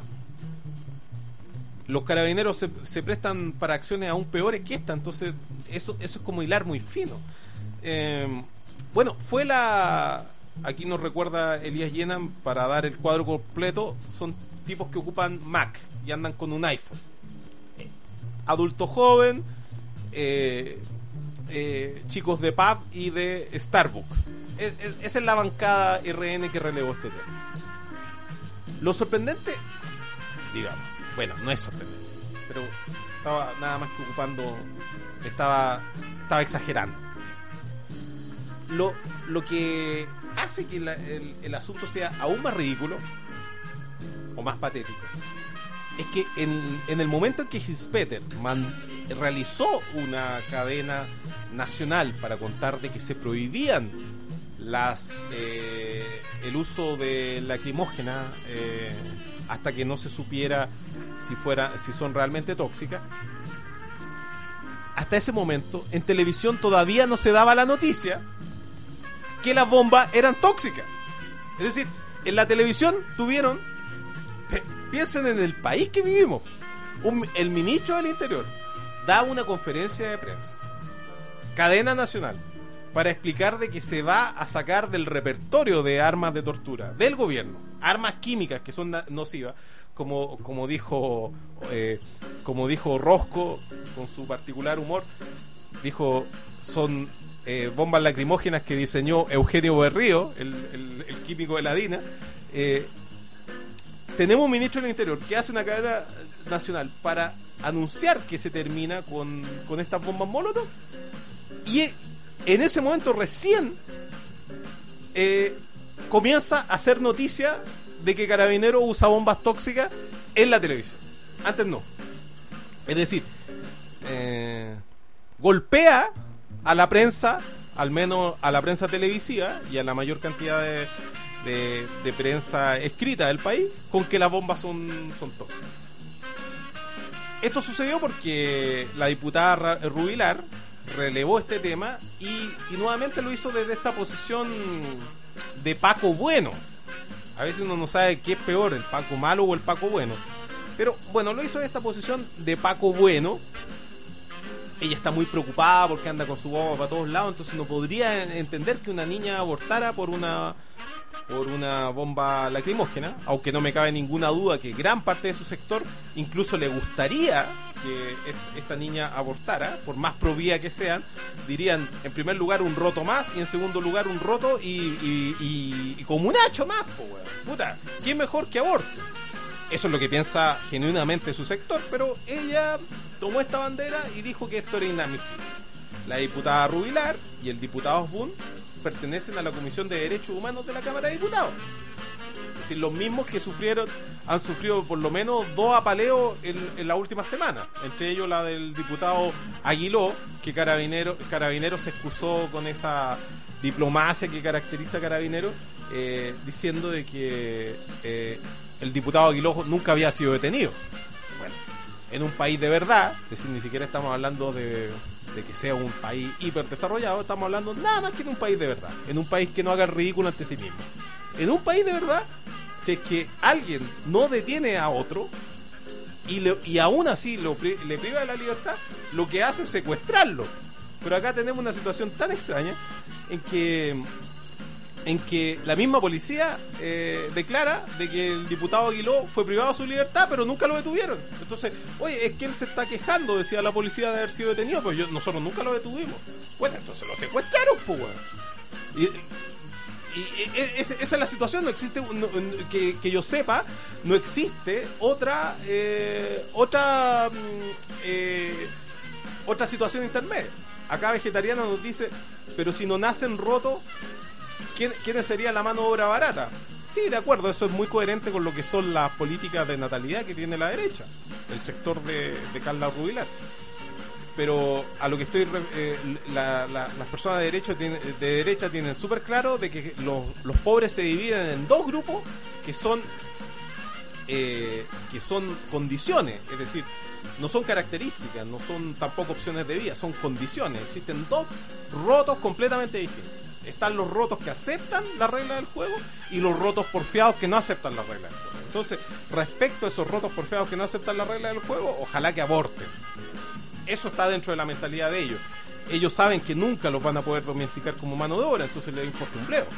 los carabineros se, se prestan para acciones aún peores que esta. Entonces, eso, eso es como hilar muy fino. Eh, bueno, fue la... Aquí nos recuerda Elías Llena, para dar el cuadro completo, son tipos que ocupan Mac y andan con un iPhone. Eh, adulto joven, eh, eh, chicos de pub y de Starbucks. Es, es, esa es la bancada R N que relevó este tema. Lo sorprendente, digamos, bueno, no es sorprendente, pero estaba nada más que ocupando, estaba, estaba exagerando. Lo, lo que hace que la, el, el asunto sea aún más ridículo o más patético es que en, en el momento en que Hispeter man, realizó una cadena nacional para contar de que se prohibían las eh, el uso de lacrimógena eh, hasta que no se supiera si fuera si son realmente tóxicas, hasta ese momento en televisión todavía no se daba la noticia que las bombas eran tóxicas. Es decir, en la televisión tuvieron, piensen en el país que vivimos, un, el ministro del Interior da una conferencia de prensa, cadena nacional, para explicar de que se va a sacar del repertorio de armas de tortura del gobierno, armas químicas que son nocivas, como, como dijo eh, como dijo Rosco con su particular humor, dijo, son eh, bombas lacrimógenas que diseñó Eugenio Berrío, el, el, el químico de la DINA. Eh, tenemos un ministro del Interior que hace una cadena nacional para anunciar que se termina con, con estas bombas Molotov, y en ese momento recién eh, comienza a hacer noticia de que Carabineros usa bombas tóxicas en la televisión. Antes no. Es decir, eh, golpea a la prensa, al menos a la prensa televisiva y a la mayor cantidad de, de, de prensa escrita del país, con que las bombas son, son tóxicas. Esto sucedió porque la diputada Rubilar relevó este tema y, y nuevamente lo hizo desde esta posición de Paco bueno. A veces uno no sabe qué es peor, el Paco malo o el Paco bueno. Pero bueno, lo hizo en esta posición de Paco bueno. Ella está muy preocupada porque anda con su bomba para todos lados, entonces no podría entender que una niña abortara por una por una bomba lacrimógena, aunque no me cabe ninguna duda que gran parte de su sector incluso le gustaría que es, esta niña abortara, por más pro vida que sean. Dirían, en primer lugar, un roto más, y en segundo lugar, un roto y, y, y, y como un hacho más, po, weón. Puta, ¿quién mejor que aborte? Eso es lo que piensa genuinamente su sector, pero ella tomó esta bandera y dijo que esto era inadmisible. La diputada Rubilar y el diputado Osbun pertenecen a la Comisión de Derechos Humanos de la Cámara de Diputados. Es decir, los mismos que sufrieron, han sufrido por lo menos dos apaleos en, en la última semana. Entre ellos la del diputado Aguiló, que Carabinero, Carabinero se excusó con esa diplomacia que caracteriza a Carabinero, eh, diciendo de que eh, el diputado Aguiló nunca había sido detenido. Bueno, en un país de verdad, es decir, ni siquiera estamos hablando de... de que sea un país hiperdesarrollado, estamos hablando nada más que en un país de verdad, en un país que no haga el ridículo ante sí mismo. En un país de verdad, si es que alguien no detiene a otro y, le, y aún así lo, le priva de la libertad, lo que hace es secuestrarlo. Pero acá tenemos una situación tan extraña en que en que la misma policía eh, declara de que el diputado Aguiló fue privado de su libertad, pero nunca lo detuvieron. Entonces, oye, es que él se está quejando, decía la policía, de haber sido detenido, pero yo, nosotros nunca lo detuvimos. Bueno, entonces lo secuestraron, pues, weón. Y, y, y esa es la situación. No existe, no, que, que yo sepa, no existe otra eh, otra eh, otra situación intermedia. Acá Vegetariana nos dice, pero si no nacen rotos, ¿Quién, ¿quién sería la mano de obra barata? Sí, de acuerdo, eso es muy coherente con lo que son las políticas de natalidad que tiene la derecha, el sector de, de Carla Rubilar. Pero a lo que estoy... Eh, la, la, las personas de derecha, tienen, de derecha tienen súper claro de que los, los pobres se dividen en dos grupos que son, eh, que son condiciones, es decir, no son características, no son tampoco opciones de vida, son condiciones. Existen dos rotos completamente distintos. Están los rotos que aceptan la regla del juego y los rotos porfiados que no aceptan la regla del juego. Entonces, respecto a esos rotos porfiados que no aceptan la regla del juego, ojalá que aborten. Eso está dentro de la mentalidad de ellos. Ellos saben que nunca los van a poder domesticar como mano de obra, entonces les importa un bledo.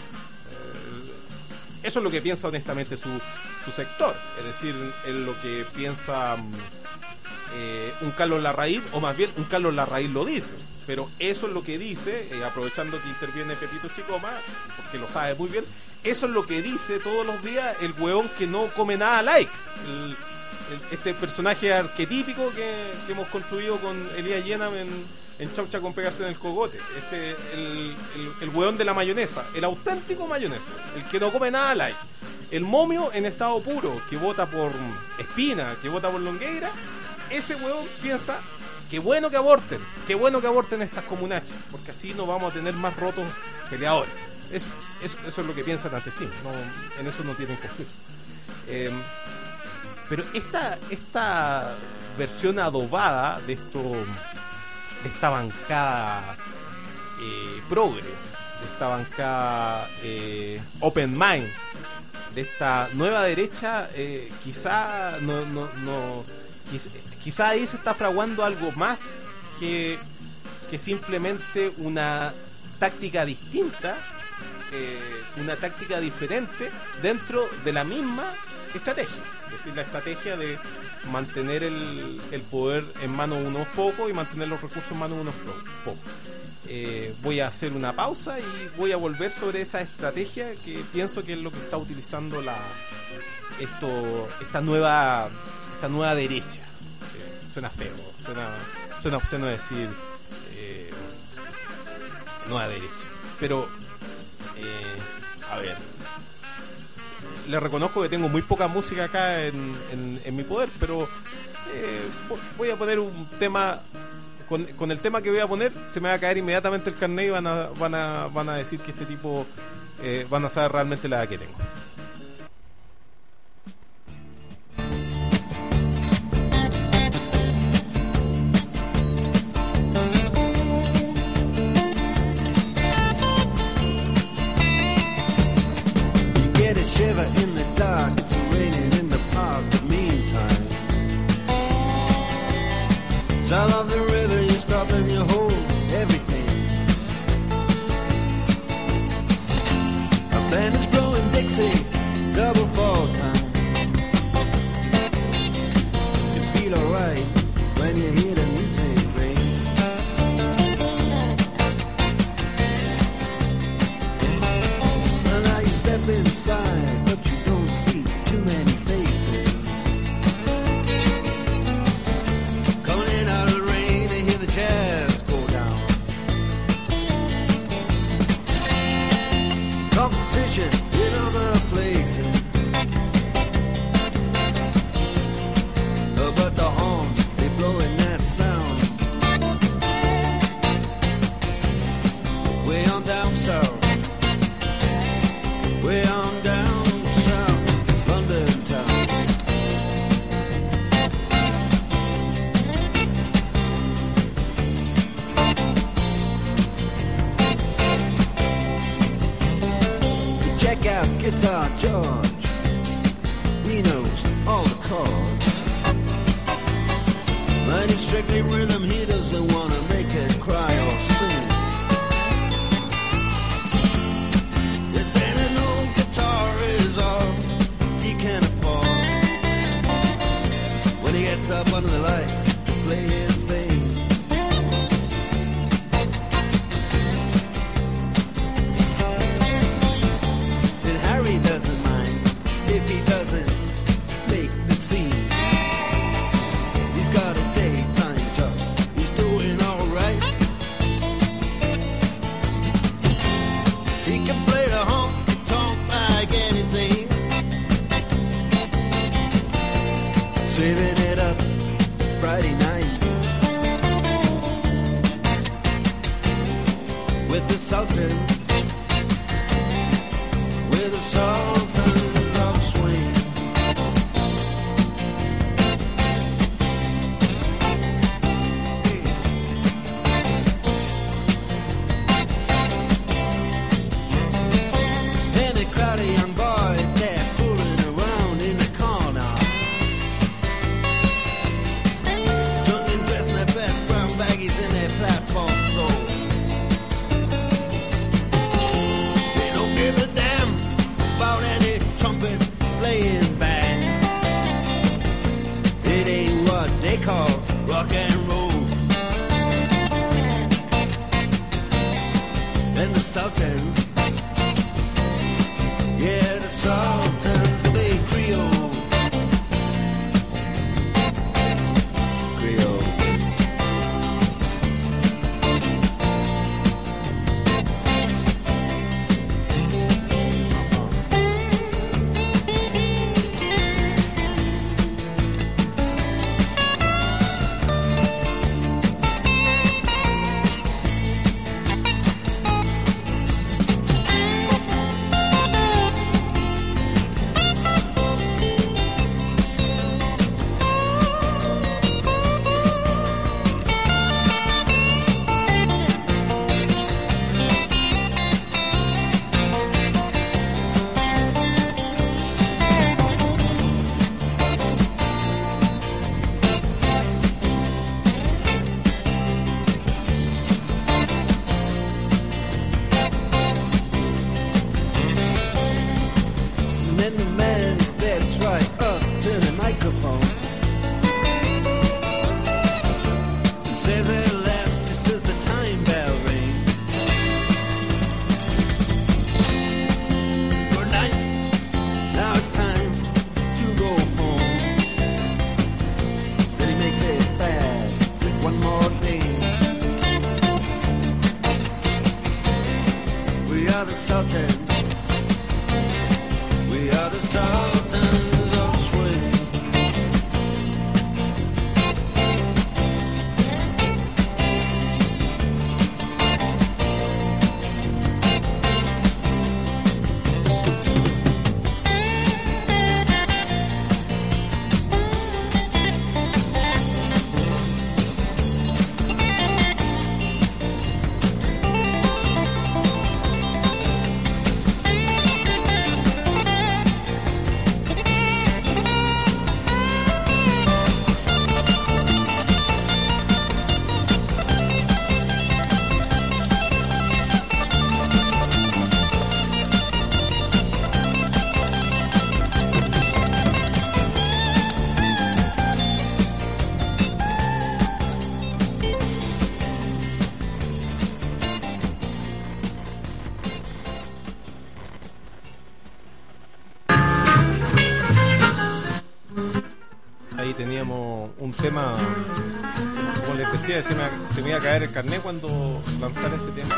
Eh, eso es lo que piensa honestamente su, su sector. Es decir, es lo que piensa eh, un Carlos Larraín, o más bien un Carlos Larraín lo dice. Pero eso es lo que dice, eh, aprovechando que interviene Pepito Chicoma, porque lo sabe muy bien, eso es lo que dice todos los días el hueón que no come nada like. El, el, este personaje arquetípico que, que hemos construido con Elías Yenam en, en Chaucha con pegarse en el cogote. Este, el, el, el hueón de la mayonesa, el auténtico mayonesa, el que no come nada like. El momio en estado puro, que vota por Espina, que vota por Longueira, ese hueón piensa... Qué bueno que aborten, qué bueno que aborten estas comunachas, porque así no vamos a tener más rotos peleadores. Eso, eso, eso es lo que piensan ante sí, no, en eso no tienen conflicto. Eh, pero esta, esta versión adobada de esto, de esta bancada eh, progre, de esta bancada eh, open mind, de esta nueva derecha, eh, quizá no, no, no quizá, quizá ahí se está fraguando algo más que, que simplemente una táctica distinta, eh, una táctica diferente dentro de la misma estrategia. Es decir, la estrategia de mantener el, el poder en manos de unos pocos y mantener los recursos en manos de unos pocos. Eh, voy a hacer una pausa y voy a volver sobre esa estrategia que pienso que es lo que está utilizando la esto esta nueva esta nueva derecha. Suena feo, suena, suena obsceno decir eh, nueva derecha, pero eh, a ver, le reconozco que tengo muy poca música acá en, en, en mi poder, pero eh, voy a poner un tema. Con, con el tema que voy a poner se me va a caer inmediatamente el carnet y van a, van a, van a decir que este tipo eh, van a saber realmente la edad que tengo. Shiver in the dark, it's raining in the park. The meantime, sound of the river, you stop and you hold everything. A band is blowing sexy double fall time. You feel alright when you hear the music ring. And now you step inside, but you don't see too many faces. Coming in out of the rain and hear the jazz go down. Competition in other places, uh, but the horns, they blowing that sound. Way on down south, way on down south, London town. Check out Guitar George, he knows all the chords. But it's strictly rhythm, he doesn't wanna make it cry or sing. If then an old guitar is all he can afford, when he gets up under the lights to play his thing. And Harry doesn't mind if he doesn't make the scene. He's got a daytime job, he's doing alright. He can play the honky tonk like anything, saving it up Friday night with the Sultans, with the Sultans of Swing. And a crowd of young boys, they're fooling around in the corner, drunk and dressed in their best brown baggies in their platform soles. They don't give a damn about any trumpet playing band. It ain't what they call rock and roll. And the Sultans, yeah, the Sultans, they Creole, Creole. And then the man steps right up to the microphone. He says at last, just as the time bell rings, good night, now it's time to go home. Then he makes it fast with one more thing. We are the Sultans, we are the Sultans of Swing. teníamos un tema, como les decía, se me, se me iba a caer el carnet cuando lanzara ese tema.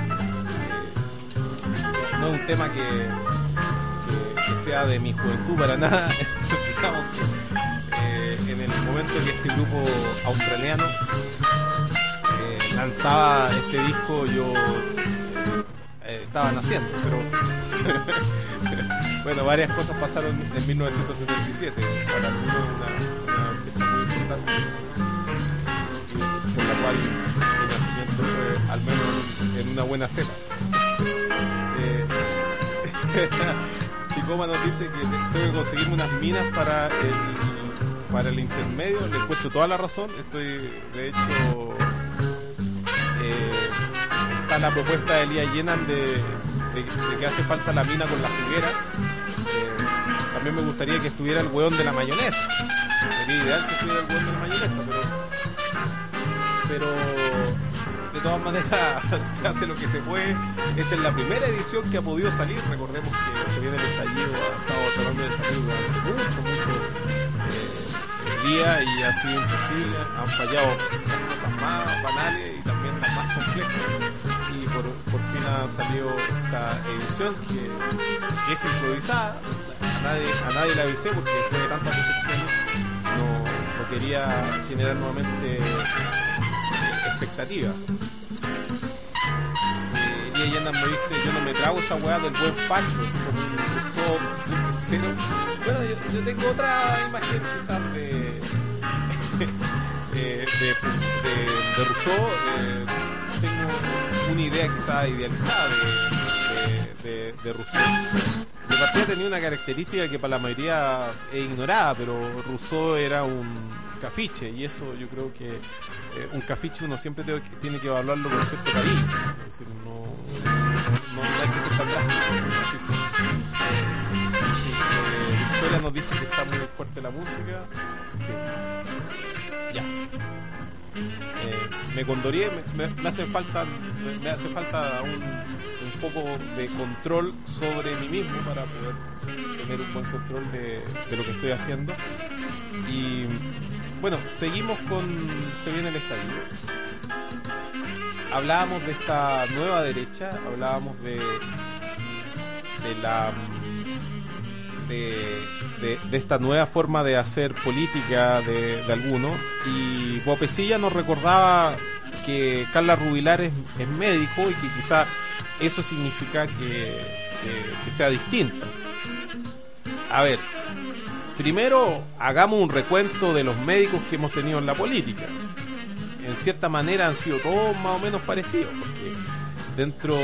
Eh, no es un tema que, que, que sea de mi juventud para nada. Digamos que eh, en el momento en que este grupo australiano eh, lanzaba este disco, yo eh, estaba naciendo, pero bueno, varias cosas pasaron en mil novecientos setenta y siete, para algunos una, una fecha muy importante, por la cual mi nacimiento fue al menos en, en una buena cepa. Eh, Chicoma nos dice que tengo que conseguirme unas minas para el, para el intermedio. Le encuentro toda la razón. Estoy, de hecho, eh, está la propuesta de Elías Llenan de, de, de que hace falta la mina con la juguera. Eh, también me gustaría que estuviera el hueón de la mayonesa. Sería ideal que estuviera el hueón de la mayonesa, pero, pero de todas maneras se hace lo que se puede. Esta es la primera edición que ha podido salir. Recordemos que se viene el estallido, ha estado tratando de salir durante mucho, mucho eh, día y ha sido imposible. Han fallado las cosas más banales y también las más complejas. Y por, por fin ha salido esta edición que, que es improvisada. A nadie, a nadie le avisé porque después de tantas decepciones no, no quería generar nuevamente eh, expectativa. Eh, y ella me dice, yo no me trago esa weá del buen facho, como un Rousseau dos punto cero. Bueno, yo, yo tengo otra imagen quizás de eh, de, de, de Rousseau. Eh, tengo una idea quizás idealizada de, de, de, de Rousseau. De partida tenía una característica que para la mayoría es ignorada, pero Rousseau era un cafiche, y eso yo creo que eh, un cafiche uno siempre te, tiene que evaluarlo con cierto cariño. Es decir, no, no, no hay que ser tan drástico con un cafiche. Eh, sí, eh, Victoria nos dice que está muy fuerte la música. Sí. Ya. Eh, me condoré, me, me, me hace falta me, me hace falta un, un poco de control sobre mí mismo para poder tener un buen control de, de lo que estoy haciendo. Y bueno, seguimos con Se viene el estallido. Hablábamos de esta nueva derecha, hablábamos de de la De, de, de esta nueva forma de hacer política de, de algunos, y Bopecilla nos recordaba que Carla Rubilar es, es médico y que quizá eso significa que, que, que sea distinta. A ver, primero hagamos un recuento de los médicos que hemos tenido en la política. En cierta manera han sido todos más o menos parecidos, porque dentro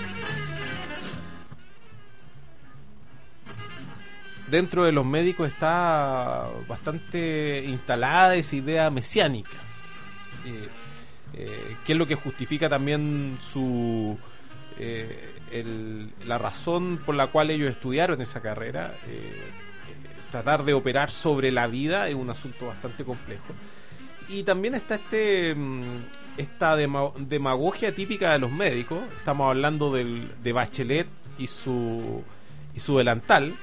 Dentro de los médicos está bastante instalada esa idea mesiánica, eh, eh, que es lo que justifica también su eh, el, la razón por la cual ellos estudiaron esa carrera. Eh, eh, tratar de operar sobre la vida es un asunto bastante complejo. Y también está este esta dema- demagogia típica de los médicos. Estamos hablando del, de Bachelet y su y su delantal.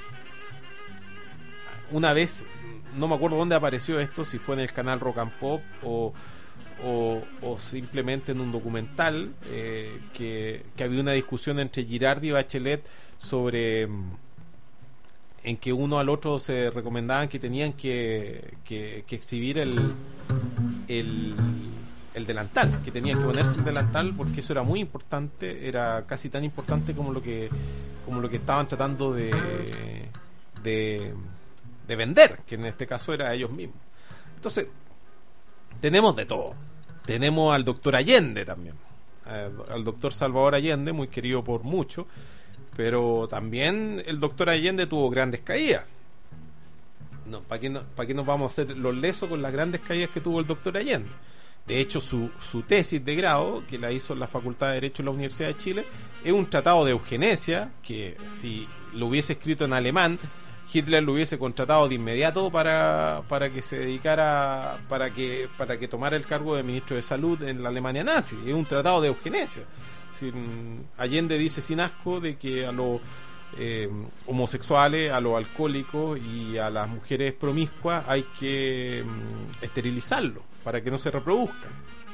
Una vez, no me acuerdo dónde apareció esto, si fue en el canal Rock and Pop o, o, o simplemente en un documental, eh, que, que había una discusión entre Girardi y Bachelet sobre en que uno al otro se recomendaban que tenían que, que, que exhibir el, el, el delantal, que tenían que ponerse el delantal porque eso era muy importante, era casi tan importante como lo que, como lo que estaban tratando de... de de vender, que en este caso era ellos mismos. Entonces, tenemos de todo. Tenemos al doctor Allende también, al, al doctor Salvador Allende, muy querido por muchos, pero también el doctor Allende tuvo grandes caídas. No, ¿para qué, no, ¿para qué nos vamos a hacer los lesos con las grandes caídas que tuvo el doctor Allende? De hecho, su, su tesis de grado, que la hizo en la Facultad de Derecho de la Universidad de Chile, es un tratado de eugenesia, que si lo hubiese escrito en alemán, Hitler lo hubiese contratado de inmediato para, para que se dedicara, para que, para que tomara el cargo de ministro de salud en la Alemania nazi. Es un tratado de eugenesia. Sin, Allende dice sin asco de que a, lo, eh, homosexuales, a los alcohólicos y a las mujeres promiscuas hay que mm, esterilizarlos para que no se reproduzcan.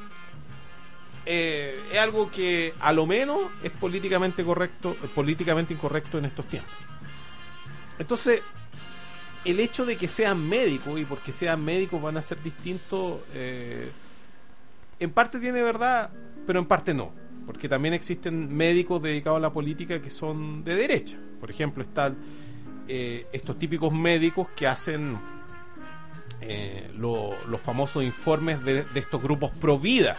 Eh, es algo que a lo menos es políticamente correcto, políticamente incorrecto en estos tiempos. Entonces, el hecho de que sean médicos, y porque sean médicos van a ser distintos, eh, en parte tiene verdad, pero en parte no, porque también existen médicos dedicados a la política que son de derecha. Por ejemplo, están eh, estos típicos médicos que hacen eh, lo, los famosos informes de, de estos grupos pro vida,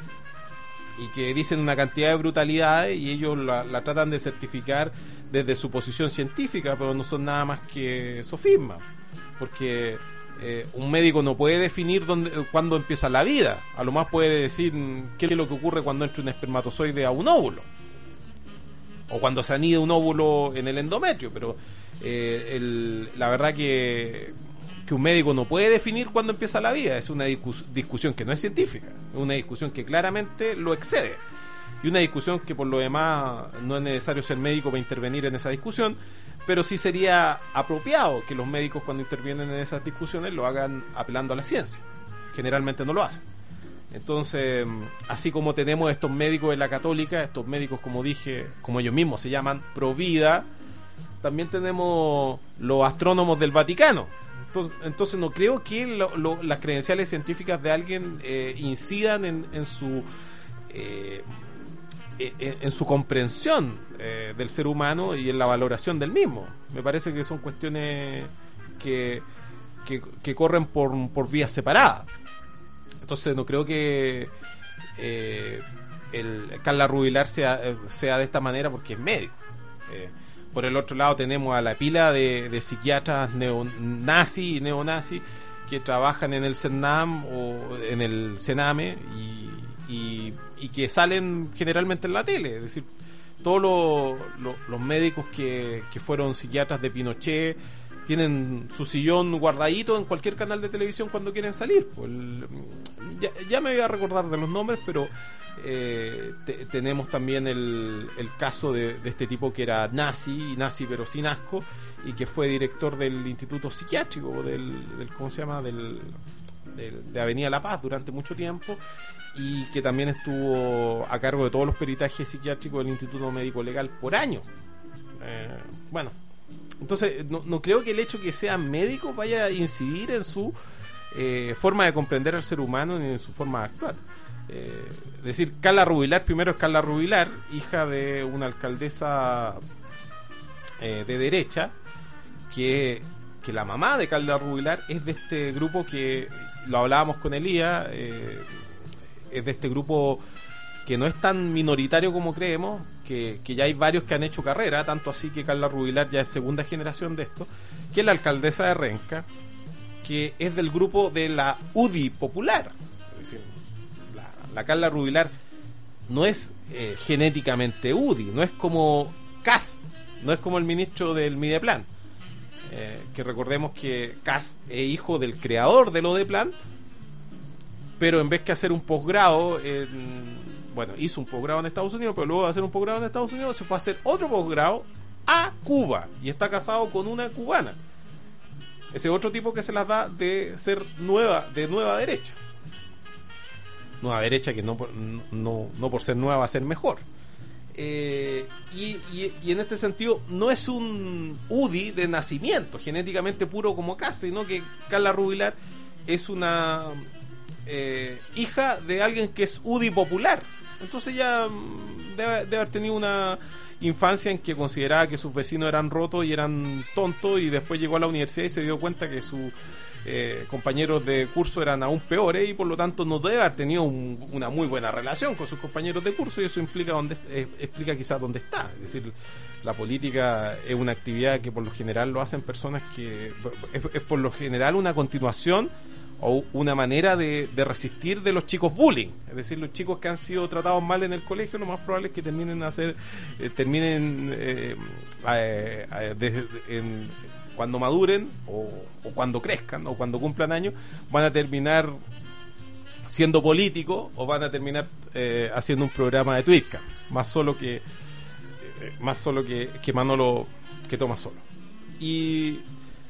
y que dicen una cantidad de brutalidades y ellos la, la tratan de certificar desde su posición científica, pero no son nada más que sofismas, porque eh, un médico no puede definir dónde, cuándo empieza la vida. A lo más puede decir qué es lo que ocurre cuando entra un espermatozoide a un óvulo, o cuando se anida un óvulo en el endometrio, pero eh, el, la verdad que que un médico no puede definir cuándo empieza la vida. Es una discus- discusión que no es científica, es una discusión que claramente lo excede, y una discusión que por lo demás no es necesario ser médico para intervenir en esa discusión, pero sí sería apropiado que los médicos, cuando intervienen en esas discusiones, lo hagan apelando a la ciencia. Generalmente no lo hacen. Entonces, así como tenemos estos médicos de la Católica, estos médicos, como dije, como ellos mismos se llaman, pro vida, también tenemos los astrónomos del Vaticano. Entonces no creo que lo, lo, las credenciales científicas de alguien eh, incidan en, en su eh, en, en su comprensión eh, del ser humano y en la valoración del mismo. Me parece que son cuestiones que, que, que corren por, por vías separadas. Entonces no creo que eh, el Carla Rubilar sea, sea de esta manera porque es médico. Eh, Por el otro lado tenemos a la pila de, de psiquiatras neonazis y neonazis que trabajan en el CERNAM o en el CENAME y, y, y que salen generalmente en la tele. Es decir, todos los, los, los médicos que, que fueron psiquiatras de Pinochet tienen su sillón guardadito en cualquier canal de televisión cuando quieren salir. Pues el, ya, ya me voy a recordar de los nombres, pero Eh, te, tenemos también el, el caso de, de este tipo que era nazi, nazi pero sin asco, y que fue director del Instituto Psiquiátrico del, del ¿cómo se llama? Del, del, de Avenida La Paz durante mucho tiempo, y que también estuvo a cargo de todos los peritajes psiquiátricos del Instituto Médico Legal por años. Eh, bueno, entonces no, no creo que el hecho que sea médico vaya a incidir en su eh, forma de comprender al ser humano ni en su forma de actuar. Eh, es decir, Carla Rubilar, primero es Carla Rubilar, hija de una alcaldesa eh, de derecha, que, que la mamá de Carla Rubilar es de este grupo que lo hablábamos con Elías, eh, es de este grupo que no es tan minoritario como creemos, que, que ya hay varios que han hecho carrera, tanto así que Carla Rubilar ya es segunda generación de esto, que es la alcaldesa de Renca, que es del grupo de la U D I popular. Es decir, la Carla Rubilar no es eh, genéticamente U D I, no es como Kast, no es como el ministro del Mideplan, eh, que recordemos que Kast es hijo del creador del Odeplan, pero en vez que hacer un posgrado, en, bueno, hizo un posgrado en Estados Unidos, pero luego de hacer un posgrado en Estados Unidos se fue a hacer otro posgrado a Cuba y está casado con una cubana. Ese otro tipo que se las da de ser nueva, de nueva derecha. Nueva derecha que no, no, no por ser nueva va a ser mejor. Eh, y, y, y en este sentido no es un U D I de nacimiento, genéticamente puro como Kast, sino que Carla Rubilar es una eh, hija de alguien que es U D I popular. Entonces ya debe, debe haber tenido una infancia en que consideraba que sus vecinos eran rotos y eran tontos, y después llegó a la universidad y se dio cuenta que su Eh, compañeros de curso eran aún peores, y por lo tanto no debe haber tenido un, una muy buena relación con sus compañeros de curso, y eso implica donde, eh, explica quizás dónde está. Es decir, la política es una actividad que por lo general lo hacen personas que es, es por lo general una continuación o una manera de, de resistir de los chicos bullying. Es decir, los chicos que han sido tratados mal en el colegio, lo más probable es que terminen a hacer eh, terminen eh, eh, eh, de, de, en, cuando maduren o, o cuando crezcan o cuando cumplan años, van a terminar siendo políticos o van a terminar eh, haciendo un programa de Twitcam, más solo que eh, más solo que, que Manolo, que toma solo. Y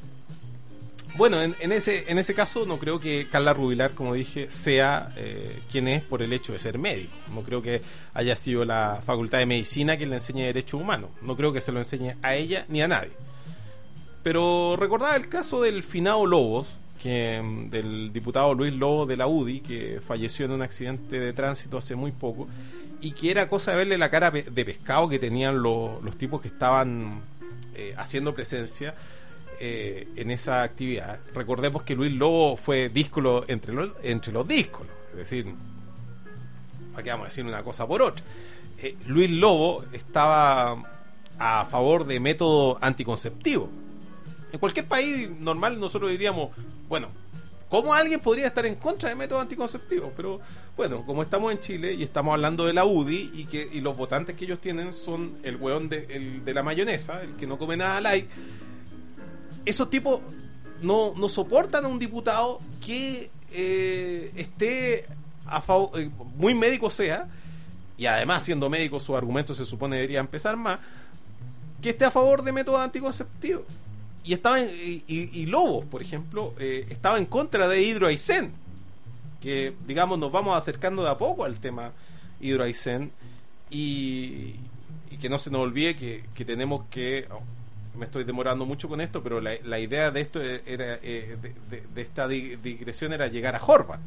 bueno, en, en ese en ese caso no creo que Carla Rubilar, como dije, sea eh, quien es por el hecho de ser médico. No creo que haya sido la Facultad de Medicina quien le enseñe Derechos Humanos. No creo que se lo enseñe a ella ni a nadie. Pero recordaba el caso del finado Lobos, que del diputado Luis Lobos de la U D I, que falleció en un accidente de tránsito hace muy poco, y que era cosa de verle la cara de pescado que tenían los, los tipos que estaban eh, haciendo presencia eh, en esa actividad. Recordemos que Luis Lobos fue díscolo entre los, entre los díscolos, es decir, ¿para qué vamos a decir una cosa por otra? Eh, Luis Lobos estaba a favor de método anticonceptivo. En cualquier país normal nosotros diríamos, bueno, ¿cómo alguien podría estar en contra de métodos anticonceptivos? Pero bueno, como estamos en Chile y estamos hablando de la U D I y que y los votantes que ellos tienen son el hueón de, el, de la mayonesa, el que no come nada light, esos tipos no, no soportan a un diputado que eh, esté a favor, eh, muy médico sea, y además siendo médico sus argumentos se supone deberían empezar más, que esté a favor de métodos anticonceptivos. Y estaba en, y, y, y Lobos, por ejemplo, eh, estaba en contra de Hidroaicén, que digamos nos vamos acercando de a poco al tema Hidroaicén, y, y que no se nos olvide que, que tenemos que, oh, me estoy demorando mucho con esto, pero la, la idea de esto era eh, de, de, de esta digresión era llegar a Horvath.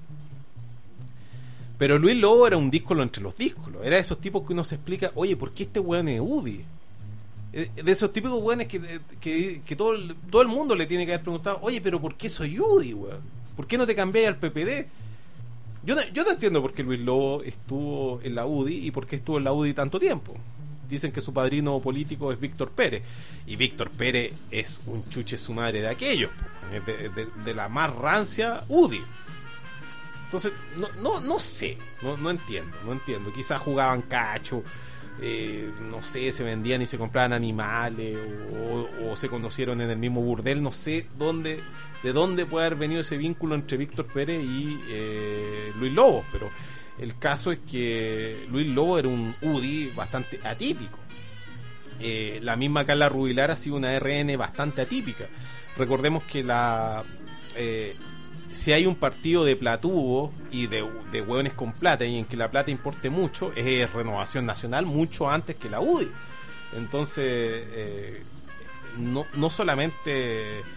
Pero Luis Lobos era un díscolo entre los díscolos, era de esos tipos que uno se explica, oye, ¿por qué este weón es U D I? De esos típicos weones que, que, que todo, el, todo el mundo le tiene que haber preguntado, oye, pero ¿por qué soy U D I, weón? ¿Por qué no te cambiáis al P P D? Yo no, yo no entiendo por qué Luis Lobos estuvo en la U D I y por qué estuvo en la U D I tanto tiempo. Dicen que su padrino político es Víctor Pérez, y Víctor Pérez es un chuche su madre de aquellos, de, de, de la más rancia U D I. Entonces, no, no, no sé, no, no entiendo, no entiendo. Quizás jugaban cacho, Eh, no sé, se vendían y se compraban animales o, o se conocieron en el mismo burdel, no sé dónde, de dónde puede haber venido ese vínculo entre Víctor Pérez y eh, Luis Lobos, pero el caso es que Luis Lobos era un U D I bastante atípico. Eh, la misma Carla Rubilar ha sido una R N bastante atípica. Recordemos que la eh, si hay un partido de platubos y de, de hueones con plata y en que la plata importe mucho, es Renovación Nacional mucho antes que la U D I. Entonces, eh, no, no solamente eh,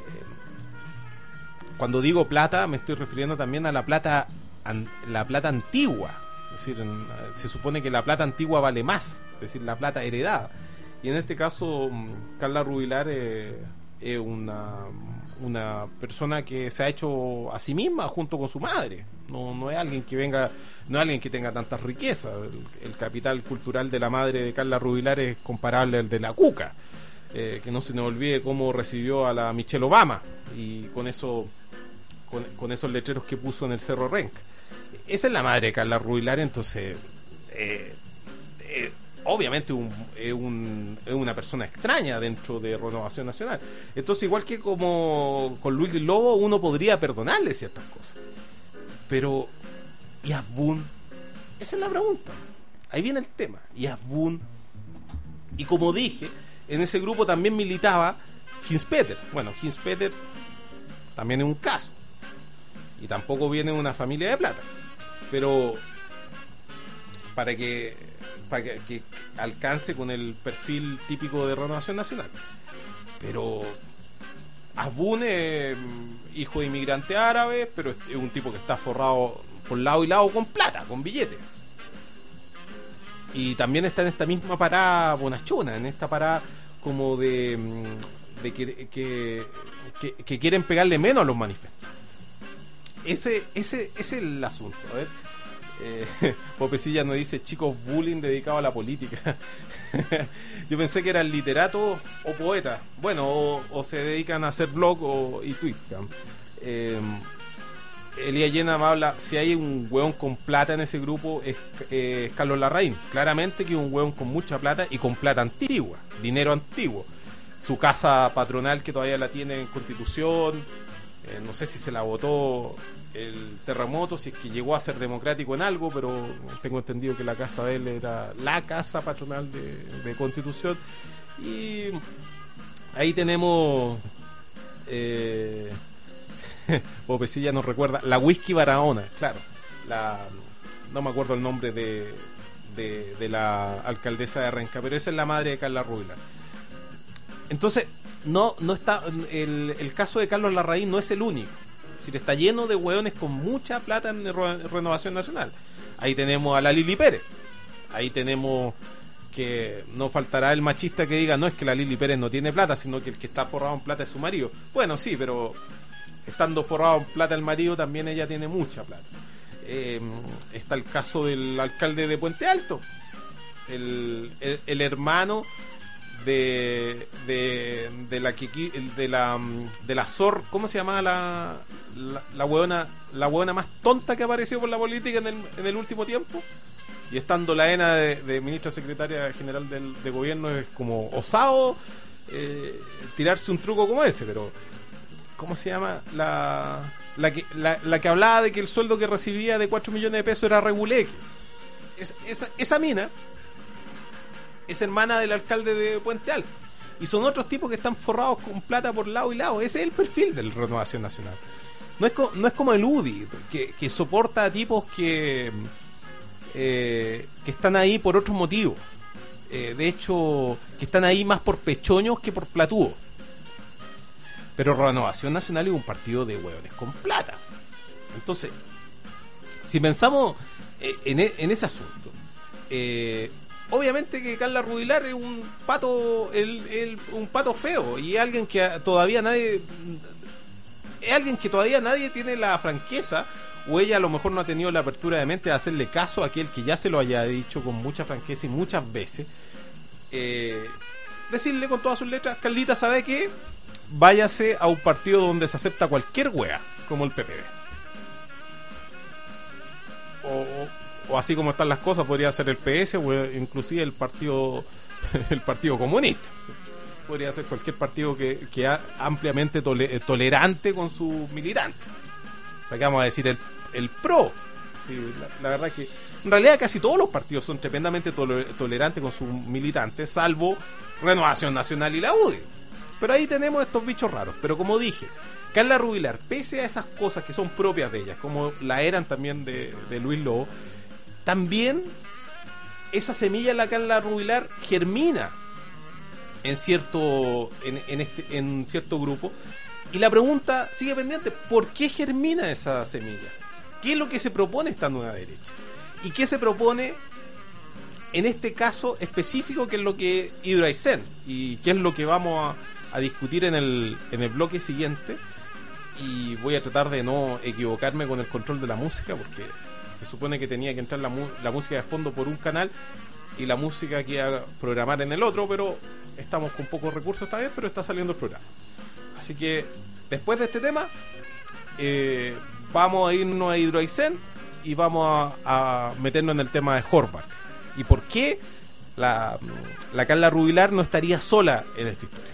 cuando digo plata me estoy refiriendo también a la plata an, la plata antigua. Es decir, en, se supone que la plata antigua vale más, es decir, la plata heredada. Y en este caso, Carla Rubilar eh, es una una persona que se ha hecho a sí misma junto con su madre. No, no es alguien que venga, no es alguien que tenga tantas riquezas. El, el capital cultural de la madre de Carla Rubilar es comparable al de la Cuca. Eh, que no se nos olvide cómo recibió a la Michelle Obama y con eso, con, con esos letreros que puso en el Cerro Renk. Esa es la madre de Carla Rubilar, entonces eh, eh, obviamente un, es, un, es una persona extraña dentro de Renovación Nacional. Entonces, igual que como con Luis Lobo, uno podría perdonarle ciertas cosas, pero ¿y Asbun? Esa es la pregunta. Ahí viene el tema. ¿Y Asbun? Y como dije, en ese grupo también militaba Hinspeter. Bueno, Hinspeter también es un caso y tampoco viene de una familia de plata, pero para que para que, que alcance con el perfil típico de Renovación Nacional. Pero Asbun es hijo de inmigrante árabe, pero es un tipo que está forrado por lado y lado con plata, con billetes. Y también está en esta misma parada bonachona, en esta parada como de, de que, que, que, que quieren pegarle menos a los manifestantes. Ese, ese, ese es el asunto. A ver, eh, Popecilla nos dice chicos bullying dedicado a la política. Yo pensé que eran literatos o poetas. Bueno, o, o se dedican a hacer blog o, y tweet. Eh, Elías Llena me habla, si hay un hueón con plata en ese grupo es, eh, es Carlos Larraín. Claramente que es un hueón con mucha plata y con plata antigua, dinero antiguo. Su casa patronal que todavía la tiene en Constitución, Eh, no sé si se la votó el terremoto, si es que llegó a ser democrático en algo, pero tengo entendido que la casa de él era la casa patronal de, de Constitución. Y ahí tenemos... Eh, Popecilla nos recuerda la Whisky Barahona, claro, la, no me acuerdo el nombre de, de, de la alcaldesa de Renca, pero esa es la madre de Carla Rubilar. Entonces no no está el, el caso de Carlos Larraín no es el único, es decir, está lleno de hueones con mucha plata en Renovación Nacional. Ahí tenemos a la Lili Pérez, ahí tenemos que no faltará el machista que diga no es que la Lili Pérez no tiene plata, sino que el que está forrado en plata es su marido. Bueno, sí, pero estando forrado en plata el marido, también ella tiene mucha plata. Eh, está el caso del alcalde de Puente Alto, el, el, el hermano de de, de la de la de la Sor, ¿cómo se llama la la, la hueona la hueona más tonta que apareció por la política en el, en el último tiempo? Y estando la ENA de, de ministra secretaria general del, de gobierno, es como osado eh, tirarse un truco como ese, pero ¿cómo se llama? La, la, que, la, la que hablaba de que el sueldo que recibía de cuatro millones de pesos era reguleque. Es, esa, esa mina es hermana del alcalde de Puente Alto. Y son otros tipos que están forrados con plata por lado y lado. Ese es el perfil de la Renovación Nacional. No es, co, no es como el U D I, que, que soporta a tipos que, eh, que están ahí por otros motivos. Eh, de hecho, que están ahí más por pechoños que por platudos. Pero Renovación Nacional es un partido de hueones con plata. Entonces, si pensamos eh, en, en ese asunto, eh, obviamente que Carla Rubilar es un pato, el, el, un pato feo, y alguien que todavía nadie, es alguien que todavía nadie tiene la franqueza, o ella a lo mejor no ha tenido la apertura de mente de hacerle caso a aquel que ya se lo haya dicho con mucha franqueza y muchas veces. Eh, decirle con todas sus letras, Carlita, ¿sabe qué? Váyase a un partido donde se acepta cualquier wea, como el P P D. O, o así como están las cosas, podría ser el P S o inclusive el partido el partido comunista. Podría ser cualquier partido que, que ha ampliamente tole, tolerante con sus militantes. O sea, que vamos a decir el, el PRO. Sí, la, la verdad es que en realidad casi todos los partidos son tremendamente tole, tolerantes con sus militantes, salvo Renovación Nacional y la U D I. Pero ahí tenemos estos bichos raros. Pero como dije, Carla Rubilar, pese a esas cosas que son propias de ella, como la eran también de, de Luis Lobo, también esa semilla de la Carla Rubilar germina en cierto en, en este en cierto grupo. Y la pregunta sigue pendiente: ¿por qué germina esa semilla? ¿Qué es lo que se propone esta nueva derecha? ¿Y qué se propone en este caso específico, que es lo que Hidroaicén, y qué es lo que vamos a, a discutir en el, en el bloque siguiente? Y voy a tratar de no equivocarme con el control de la música, porque se supone que tenía que entrar la, mu- la música de fondo por un canal y la música que iba a programar en el otro, pero estamos con pocos recursos esta vez, pero está saliendo el programa. Así que después de este tema eh, vamos a irnos a Hidroaicén y vamos a, a meternos en el tema de Horvath. ¿Y por qué la, la Carla Rubilar no estaría sola en esta historia?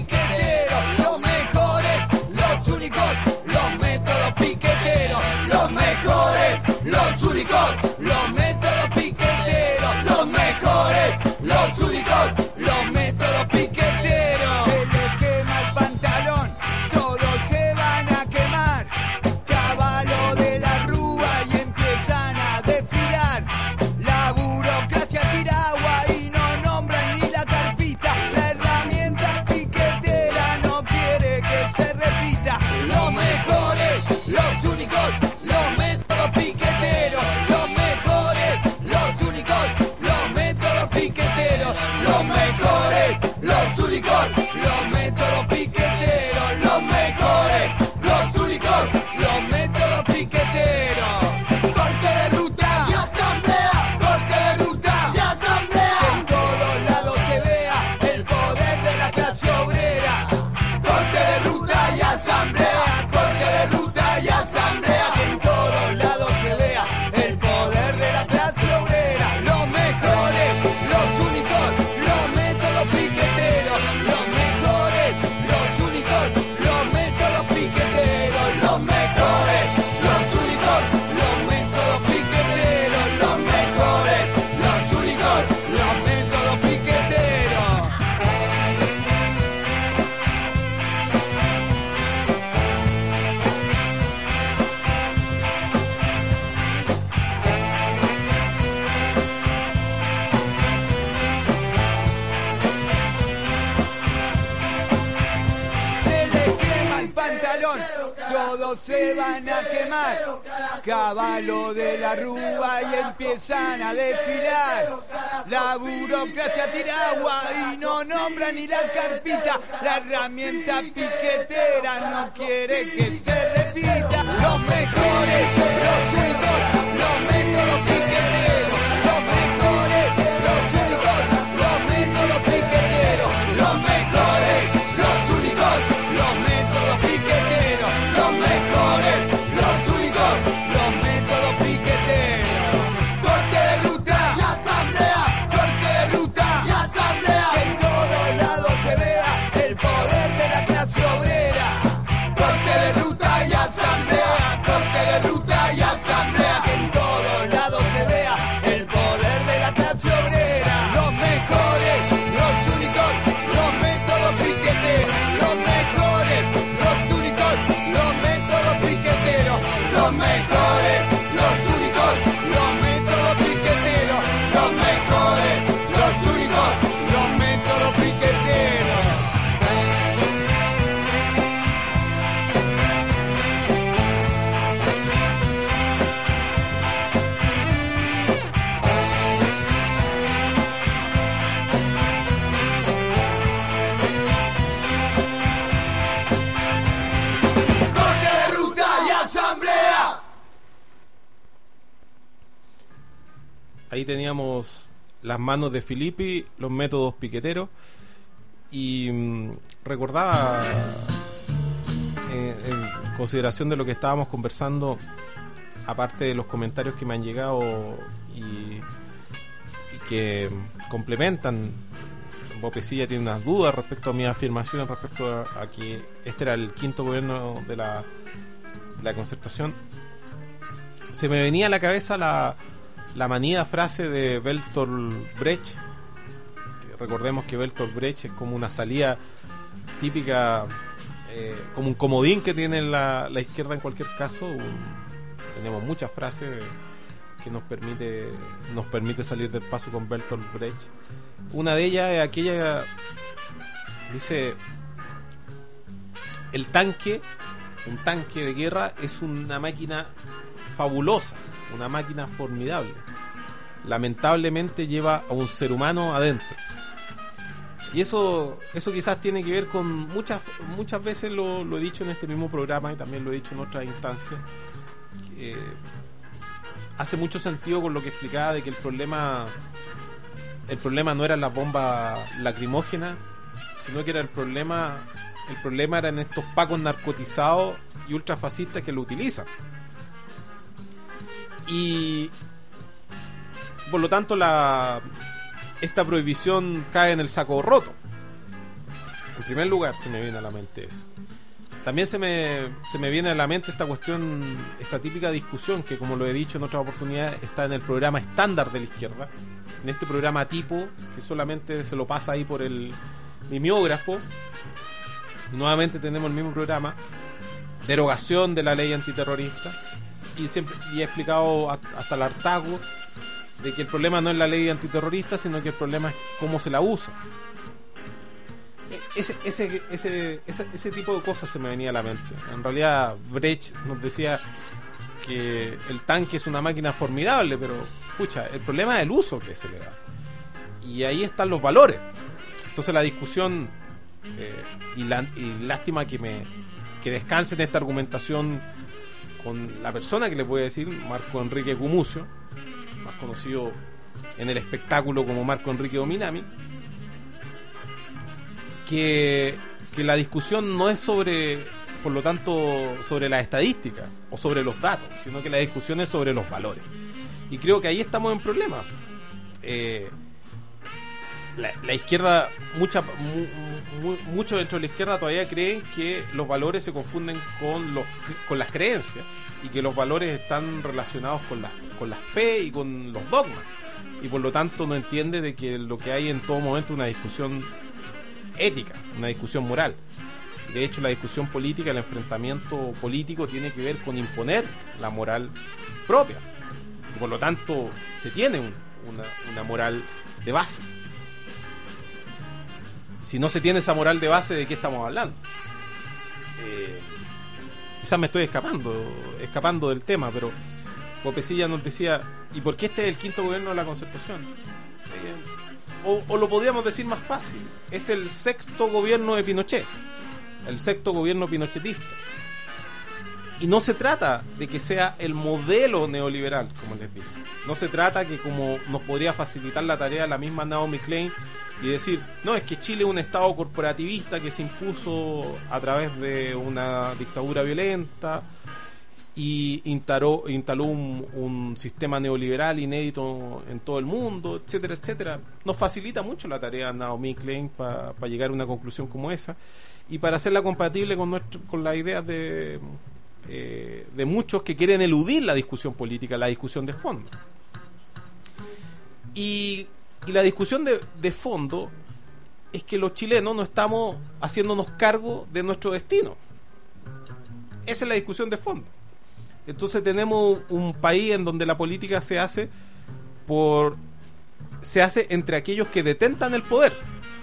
Los lados se van a quemar. Caballo de la Rúa y empiezan a desfilar. La burocracia tira agua y no nombra ni la carpita. La herramienta piquetera no quiere que se repita. Los mejores, los únicos, los métodos piqueteros. Los mejores, los únicos, los métodos piqueteros. Los mejores, los únicos, los métodos piqueteros. Los mejores, los únicos, los métodos piqueteros. Corte de ruta y asamblea. Corte de ruta y asamblea. Que en todos lados se vea el poder de la clase obrera. Corte de ruta y asamblea. Corte de ruta y asamblea. Que en todos lados se vea el poder de la clase obrera. Los mejores, los únicos, los métodos piqueteros. Los mejores, los únicos, los métodos piqueteros. Los mejores, los únicos, los métodos piqueteros. Los mejores, los únicos, los métodos piqueteros. Corte de ruta y asamblea. Ahí teníamos las manos de Filippi, los métodos piqueteros, y mm, recordaba, eh, en consideración de lo que estábamos conversando, aparte de los comentarios que me han llegado y, y que complementan, Bopecilla tiene unas dudas respecto a mis afirmaciones respecto a, a que este era el quinto gobierno de la, de la Concertación. Se me venía a la cabeza la la manida frase de Bertolt Brecht. Recordemos que Bertolt Brecht es como una salida típica, eh, como un comodín que tiene la, la izquierda en cualquier caso. Un, tenemos muchas frases que nos permite nos permite salir del paso con Bertolt Brecht. Una de ellas es aquella, dice: el tanque, un tanque de guerra es una máquina fabulosa, una máquina formidable. Lamentablemente lleva a un ser humano adentro. Y eso eso quizás tiene que ver con muchas muchas veces lo, lo he dicho en este mismo programa y también lo he dicho en otras instancias. Eh, hace mucho sentido con lo que explicaba de que el problema el problema no eran las bombas lacrimógenas, sino que era el problema el problema eran estos pacos narcotizados y ultrafascistas que lo utilizan. Y por lo tanto la esta prohibición cae en el saco roto. En primer lugar se me viene a la mente eso. También se me, se me viene a la mente esta cuestión, esta típica discusión que, como lo he dicho en otras oportunidades, está en el programa estándar de la izquierda, en este programa tipo que solamente se lo pasa ahí por el mimeógrafo. Y nuevamente tenemos el mismo programa, derogación de la ley antiterrorista, y siempre y he explicado hasta el hartazgo de que el problema no es la ley antiterrorista, sino que el problema es cómo se la usa. Ese, ese, ese, ese, ese tipo de cosas se me venía a la mente. En realidad Brecht nos decía que el tanque es una máquina formidable, pero pucha, el problema es el uso que se le da. Y ahí están los valores. Entonces la discusión, eh, y, la, y lástima que me que descanse en esta argumentación con la persona que les voy a decir, Marco Enrique Gumucio, más conocido en el espectáculo como Marco Enrique Dominami, que, que la discusión no es sobre, por lo tanto, sobre la estadística o sobre los datos, sino que la discusión es sobre los valores. Y creo que ahí estamos en problema. Eh, la, la izquierda, mucha, mu, mu, mucho dentro de la izquierda todavía creen que los valores se confunden con los con las creencias y que los valores están relacionados con la, con la fe y con los dogmas, y por lo tanto no entiende de que lo que hay en todo momento es una discusión ética, una discusión moral. De hecho, la discusión política, el enfrentamiento político tiene que ver con imponer la moral propia, y por lo tanto se tiene un, una, una moral de base. Si no se tiene esa moral de base, ¿de qué estamos hablando? Eh, quizás me estoy escapando, escapando del tema, pero Popecilla nos decía, ¿y por qué este es el quinto gobierno de la Concertación? Eh, o, o lo podríamos decir más fácil, es el sexto gobierno de Pinochet, el sexto gobierno pinochetista. Y no se trata de que sea el modelo neoliberal, como les dije. No se trata que, como nos podría facilitar la tarea la misma Naomi Klein, y decir, no, es que Chile es un estado corporativista que se impuso a través de una dictadura violenta y instaló, instaló un, un sistema neoliberal inédito en todo el mundo, etcétera, etcétera. Nos facilita mucho la tarea Naomi Klein para pa llegar a una conclusión como esa y para hacerla compatible con, nuestro, con las ideas de... Eh, de muchos que quieren eludir la discusión política, la discusión de fondo. Y, y la discusión de, de fondo es que los chilenos no estamos haciéndonos cargo de nuestro destino. Esa es la discusión de fondo. Entonces tenemos un país en donde la política se hace por se hace entre aquellos que detentan el poder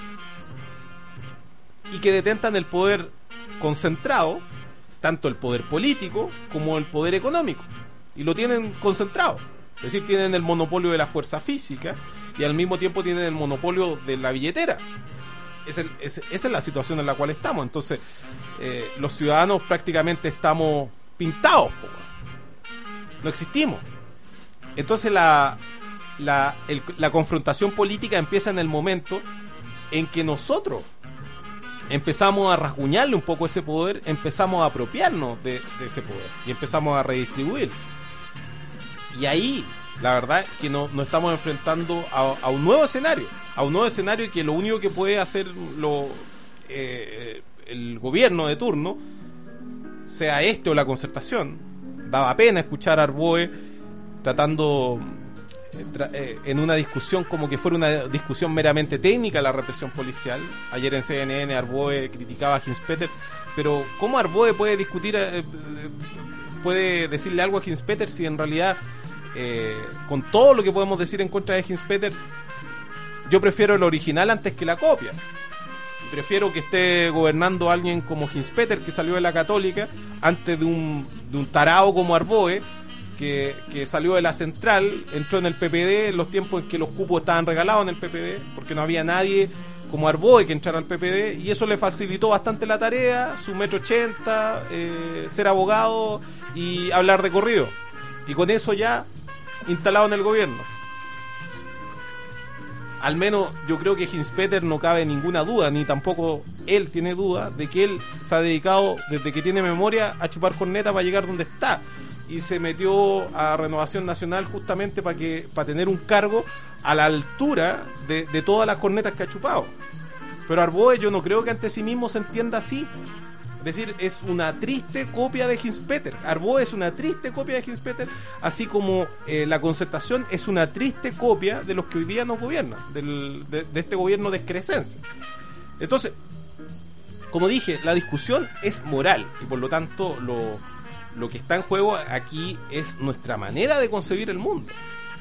y que detentan el poder concentrado, tanto el poder político como el poder económico, y lo tienen concentrado, es decir, tienen el monopolio de la fuerza física y al mismo tiempo tienen el monopolio de la billetera. Es el, es, esa es la situación en la cual estamos. Entonces eh, los ciudadanos prácticamente estamos pintados, po, no existimos. Entonces la, la, el, la confrontación política empieza en el momento en que nosotros empezamos a rasguñarle un poco ese poder, empezamos a apropiarnos de, de ese poder y empezamos a redistribuir. Y ahí, la verdad, que no, nos estamos enfrentando a, a un nuevo escenario, a un nuevo escenario y que lo único que puede hacer lo, eh, el gobierno de turno, sea este o la Concertación. Daba pena escuchar a Arboe tratando... en una discusión como que fuera una discusión meramente técnica la represión policial. Ayer en C N N Arboe criticaba a Hinspeter, pero ¿cómo Arboe puede discutir, eh, puede decirle algo a Hinspeter si en realidad eh, con todo lo que podemos decir en contra de Hinspeter, yo prefiero el original antes que la copia? Prefiero que esté gobernando alguien como Hinspeter, que salió de la Católica, antes de un, de un tarao como Arboe, Que, que salió de la central, entró en el P P D en los tiempos en que los cupos estaban regalados en el P P D, porque no había nadie como Arboe que entrara al P P D, y eso le facilitó bastante la tarea, su metro ochenta, eh, ser abogado y hablar de corrido, y con eso ya instalado en el gobierno. Al menos yo creo que Hinspeter no cabe ninguna duda, ni tampoco él tiene duda de que él se ha dedicado desde que tiene memoria a chupar corneta para llegar donde está, y se metió a Renovación Nacional justamente para que para tener un cargo a la altura de, de todas las cornetas que ha chupado. Pero Arboe yo no creo que ante sí mismo se entienda así. Es decir, es una triste copia de Hinspeter. Arboe es una triste copia de Hinspeter, así como eh, la Concertación es una triste copia de los que hoy día nos gobiernan, del, de, de este gobierno descrecense. Entonces, como dije, la discusión es moral y por lo tanto lo... Lo que está en juego aquí es nuestra manera de concebir el mundo.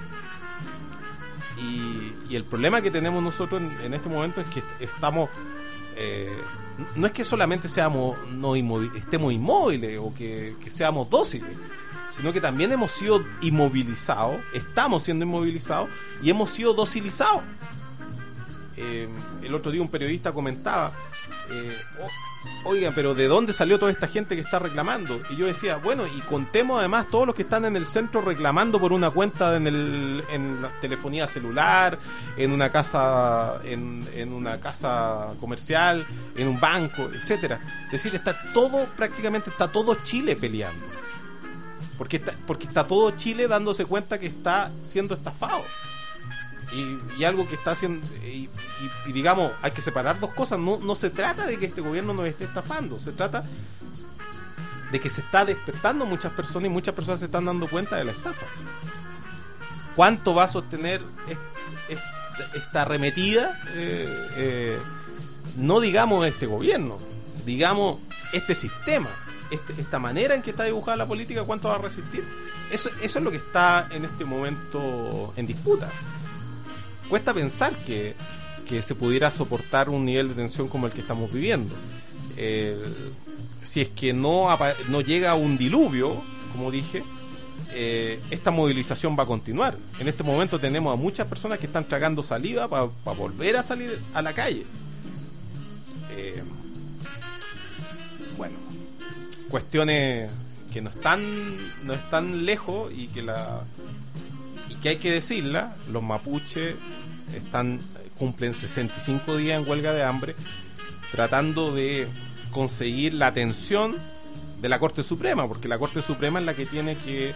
Y, y el problema que tenemos nosotros en, en este momento es que estamos... Eh, no es que solamente seamos no inmóvil, estemos inmóviles o que, que seamos dóciles, sino que también hemos sido inmovilizados, estamos siendo inmovilizados y hemos sido docilizados. Eh, el otro día un periodista comentaba... Eh, oh, oigan, pero ¿de dónde salió toda esta gente que está reclamando? Y yo decía, bueno, y contemos además todos los que están en el centro reclamando por una cuenta en, el, en la telefonía celular, en una casa en, en una casa comercial, en un banco, etcétera. Es decir, está todo, prácticamente está todo Chile peleando. Porque está, porque está todo Chile dándose cuenta que está siendo estafado. Y, y algo que está haciendo y, y, y digamos, hay que separar dos cosas. No, no se trata de que este gobierno nos esté estafando, se trata de que se está despertando muchas personas y muchas personas se están dando cuenta de la estafa. ¿Cuánto va a sostener esta, esta arremetida? Eh, eh, no digamos este gobierno, digamos este sistema, este, esta manera en que está dibujada la política. ¿Cuánto va a resistir? Eso, eso es lo que está en este momento en disputa. Cuesta pensar que, que se pudiera soportar un nivel de tensión como el que estamos viviendo. Eh, si es que no, apa- no llega un diluvio, como dije, eh, esta movilización va a continuar. En este momento tenemos a muchas personas que están tragando saliva para pa volver a salir a la calle. Eh, bueno, cuestiones que no están, no están lejos y que la y que hay que decirla. Los mapuches están cumplen sesenta y cinco días en huelga de hambre, tratando de conseguir la atención de la Corte Suprema, porque la Corte Suprema es la que tiene que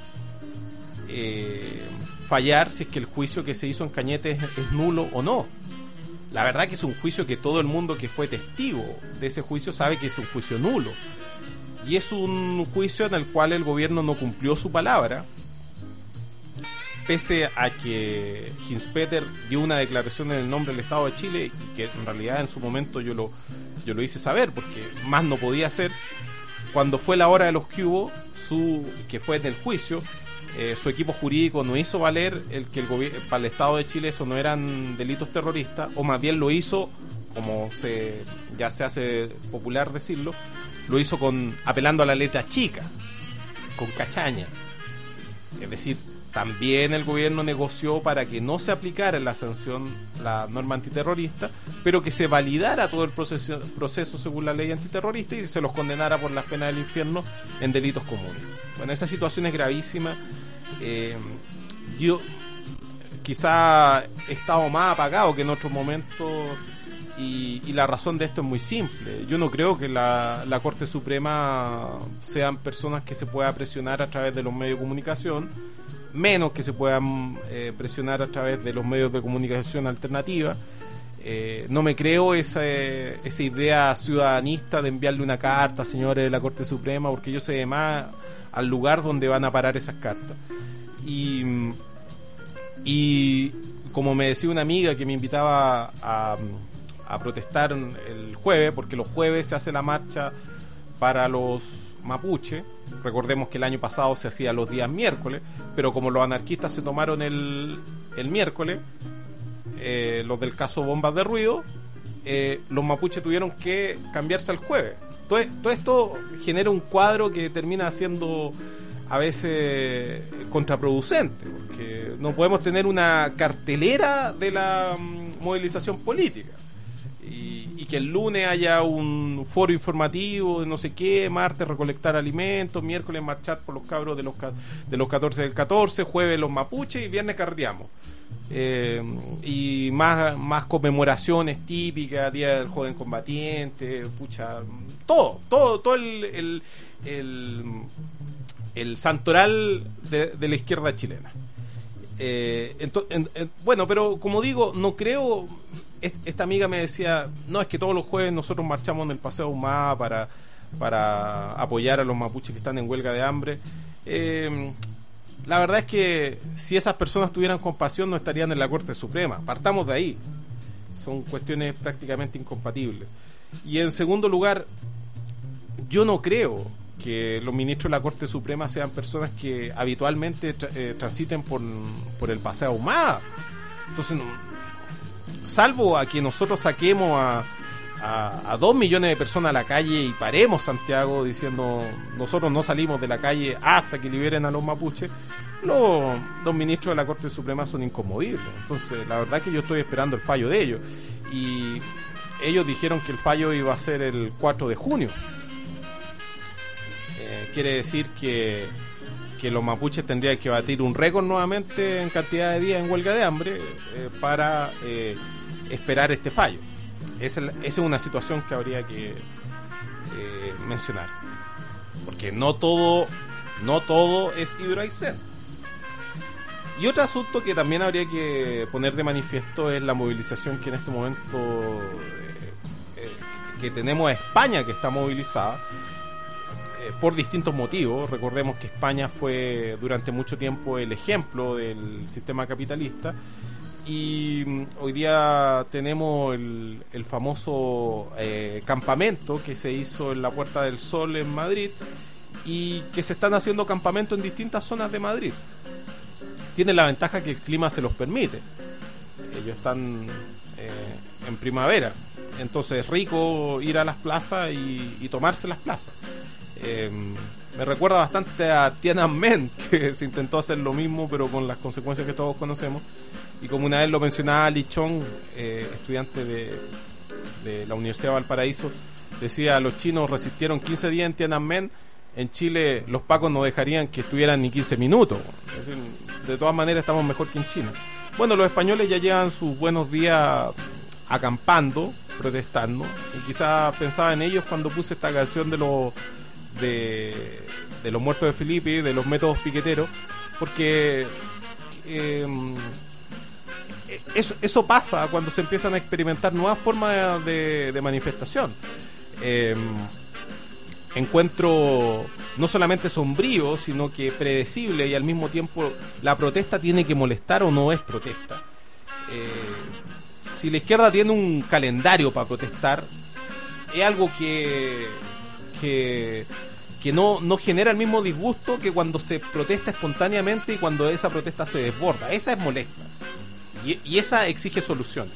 eh, fallar si es que el juicio que se hizo en Cañete es, es nulo o no. La verdad que es un juicio que todo el mundo que fue testigo de ese juicio sabe que es un juicio nulo, y es un juicio en el cual el gobierno no cumplió su palabra, pese a que Hinspeter dio una declaración en el nombre del Estado de Chile, y que en realidad en su momento yo lo, yo lo hice saber, porque más no podía hacer. Cuando fue la hora de los que hubo, su, que fue en el juicio, eh, su equipo jurídico no hizo valer el que el gobierno, para el Estado de Chile eso no eran delitos terroristas, o más bien lo hizo, como se ya se hace popular decirlo, lo hizo con apelando a la letra chica, con cachaña. Es decir, también el gobierno negoció para que no se aplicara la sanción, la norma antiterrorista, pero que se validara todo el proceso, proceso según la ley antiterrorista y se los condenara por las penas del infierno en delitos comunes. Bueno, esa situación es gravísima. Eh, yo quizá he estado más apagado que en otros momentos, y, y la razón de esto es muy simple. Yo no creo que la, la Corte Suprema sean personas que se pueda presionar a través de los medios de comunicación, menos que se puedan eh, presionar a través de los medios de comunicación alternativa. Eh, no me creo esa, esa idea ciudadanista de enviarle una carta a señores de la Corte Suprema, porque yo sé más al lugar donde van a parar esas cartas. Y, y como me decía una amiga que me invitaba a, a protestar el jueves, porque los jueves se hace la marcha para los mapuche. Recordemos que el año pasado se hacía los días miércoles, pero como los anarquistas se tomaron el, el miércoles, eh, los del caso Bombas de Ruido, eh, los mapuches tuvieron que cambiarse al jueves. Todo, todo esto genera un cuadro que termina siendo a veces contraproducente, porque no podemos tener una cartelera de la um, movilización política. Y, y que el lunes haya un foro informativo de no sé qué, martes recolectar alimentos, miércoles marchar por los cabros de los de los catorce del catorce, jueves los mapuches y viernes cardeamos. Eh, y más, más conmemoraciones típicas, Día del Joven Combatiente, pucha, todo, todo, todo el, el, el, el santoral de, de la izquierda chilena. Eh, ento, en, en, bueno, pero como digo, no creo. Esta amiga me decía, no, es que todos los jueves nosotros marchamos en el Paseo Ahumada para, para apoyar a los mapuches que están en huelga de hambre. Eh, la verdad es que si esas personas tuvieran compasión no estarían en la Corte Suprema. Partamos de ahí. Son cuestiones prácticamente incompatibles. Y en segundo lugar, yo no creo que los ministros de la Corte Suprema sean personas que habitualmente tra- eh, transiten por, por el Paseo Ahumada. Entonces, no, salvo a que nosotros saquemos a, a, a dos millones de personas a la calle y paremos Santiago diciendo nosotros no salimos de la calle hasta que liberen a los mapuches, los, los ministros de la Corte Suprema son inconmovibles. Entonces la verdad que yo estoy esperando el fallo de ellos, y ellos dijeron que el fallo iba a ser el cuatro de junio. Eh, quiere decir que que los mapuches tendrían que batir un récord nuevamente en cantidad de días en huelga de hambre eh, para eh, esperar este fallo. Esa, esa es una situación que habría que eh, mencionar, porque no todo no todo es Hidroaicén. Y otro asunto que también habría que poner de manifiesto es la movilización que en este momento eh, eh, que tenemos a España, que está movilizada por distintos motivos. Recordemos que España fue durante mucho tiempo el ejemplo del sistema capitalista, y hoy día tenemos el, el famoso eh, campamento que se hizo en la Puerta del Sol en Madrid, y que se están haciendo campamentos en distintas zonas de Madrid. Tienen la ventaja que el clima se los permite. Ellos están eh, en primavera. entonces es rico ir a las plazas y, y tomarse las plazas. Eh, me recuerda bastante a Tiananmen, que se intentó hacer lo mismo, pero con las consecuencias que todos conocemos. Y como una vez lo mencionaba Li Chong, eh, estudiante de, de la Universidad de Valparaíso, decía: los chinos resistieron quince días en Tiananmen, en Chile los pacos no dejarían que estuvieran ni quince minutos. Es decir, de todas maneras estamos mejor que en China. Bueno, los españoles ya llevan sus buenos días acampando, protestando, y quizás pensaba en ellos cuando puse esta canción de los de, de los muertos de Felipe, de los métodos piqueteros, porque eh, eso, eso pasa cuando se empiezan a experimentar nuevas formas de, de manifestación. Eh, encuentro no solamente sombrío, sino que predecible, y al mismo tiempo la protesta tiene que molestar o no es protesta. Eh, si la izquierda tiene un calendario para protestar, es algo que que, que no, no genera el mismo disgusto que cuando se protesta espontáneamente y cuando esa protesta se desborda. Esa es molesta y, y esa exige soluciones.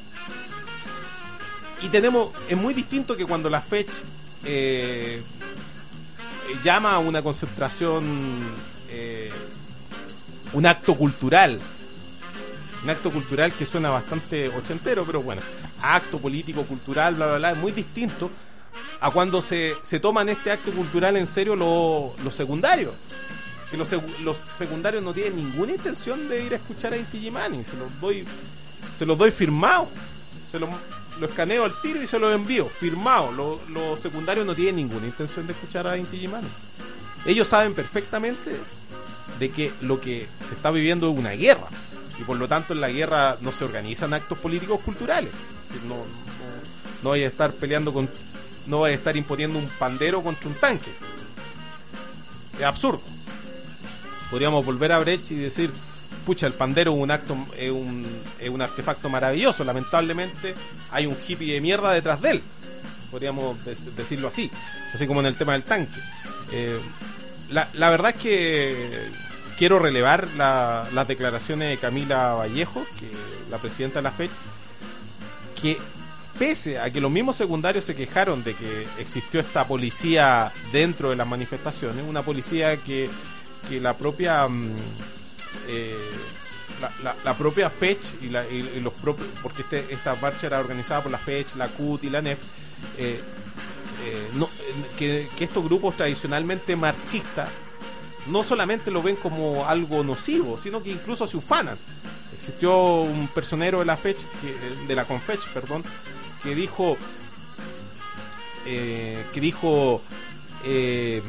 Y tenemos, es muy distinto que cuando la Fech eh, llama a una concentración, eh, un acto cultural, un acto cultural que suena bastante ochentero, pero bueno, acto político, cultural, bla, bla, bla, es muy distinto a cuando se, se toman este acto cultural en serio los lo secundarios. Que los, los secundarios no tienen ninguna intención de ir a escuchar a Inti Illimani, se los doy, se los doy firmado, se los, lo escaneo al tiro y se los envío, firmado. Los, los secundarios no tienen ninguna intención de escuchar a Inti Illimani. Ellos saben perfectamente de que lo que se está viviendo es una guerra, y por lo tanto en la guerra no se organizan actos políticos culturales. Es decir, no, no, no vaya a estar peleando con, no vaya a estar imponiendo un pandero contra un tanque. Es absurdo. Podríamos volver a Brecht y decir: pucha, el pandero es un acto, es un, es un artefacto maravilloso. Lamentablemente hay un hippie de mierda detrás de él. Podríamos de- decirlo así, así como en el tema del tanque. Eh, la, la verdad es que quiero relevar la, las declaraciones de Camila Vallejo, que la presidenta de la Fech, que pese a que los mismos secundarios se quejaron de que existió esta policía dentro de las manifestaciones, una policía que, que la propia eh, la, la, la propia Fech y, la, y, y los propios, porque este, esta marcha era organizada por la Fech, la C U T y la N E F, eh, eh, no, que, que estos grupos tradicionalmente marchistas no solamente lo ven como algo nocivo, sino que incluso se ufanan. Existió un personero de la Fech, que, de la Confech, perdón, que dijo eh, que dijo eh,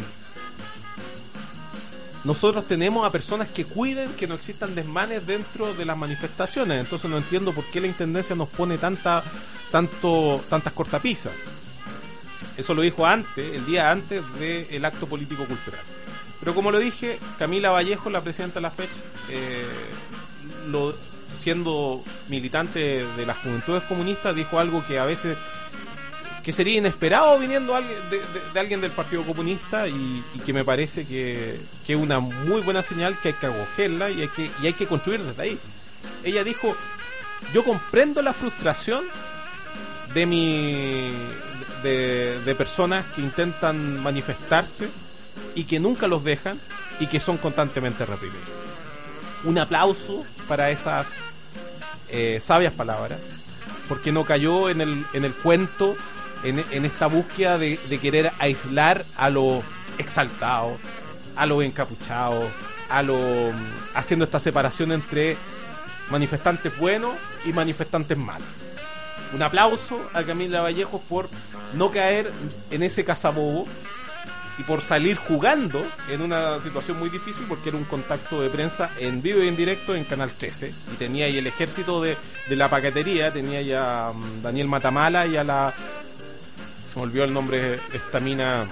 nosotros tenemos a personas que cuiden que no existan desmanes dentro de las manifestaciones. Entonces no entiendo por qué la intendencia nos pone tanta tanto tantas cortapisas. Eso lo dijo antes, el día antes del acto político cultural. Pero como lo dije, Camila Vallejo, la presidenta de la Fech, eh, lo, siendo militante de las juventudes comunistas, dijo algo que a veces que sería inesperado viniendo alguien de, de, de alguien del Partido Comunista, y, y que me parece que, que es una muy buena señal, que hay que acogerla y hay que, y hay que construir desde ahí. Ella dijo: yo comprendo la frustración de mi de, de personas que intentan manifestarse y que nunca los dejan y que son constantemente reprimidos. Un aplauso para esas eh, sabias palabras, porque no cayó en el, en el cuento, en, en esta búsqueda de, de querer aislar a los exaltados, a los encapuchados, a los haciendo esta separación entre manifestantes buenos y manifestantes malos. Un aplauso a Camila Vallejo por no caer en ese cazabobo y por salir jugando en una situación muy difícil, porque era un contacto de prensa en vivo y en directo en Canal trece, y tenía ahí el ejército de, de la paquetería, tenía ya a um, Daniel Matamala y a la... se me olvidó el nombre de esta mina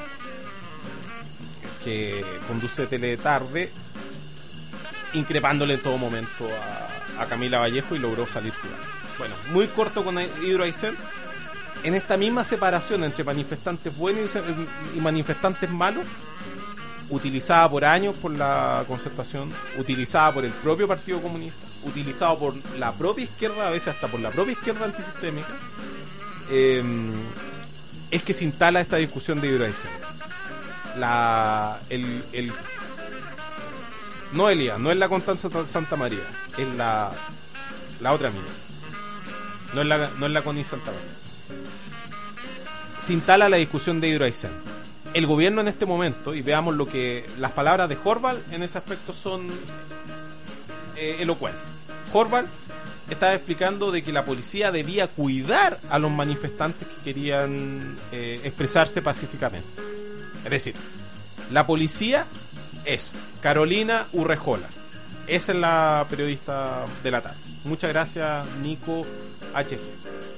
que conduce Teletarde, increpándole en todo momento a, a Camila Vallejo, y logró salir jugando. Bueno, muy corto con Hydro Aysén. En esta misma separación entre manifestantes buenos y manifestantes malos, utilizada por años por la Concertación, utilizada por el propio Partido Comunista, utilizado por la propia izquierda, a veces hasta por la propia izquierda antisistémica, eh, es que se instala esta discusión de Hidroaicén. La, el, el, no Elías, no es la Constanza Santa María, es la, la otra mina. No es la, no es la Connie Santa María. Se instala la discusión de Hidroaicén. El gobierno en este momento, y veamos lo que las palabras de Horvath en ese aspecto son eh, elocuentes. Horvath estaba explicando de que la policía debía cuidar a los manifestantes que querían eh, expresarse pacíficamente. Es decir, la policía es Carolina Urrejola. Esa es la periodista de la tarde. Muchas gracias, Nico H G.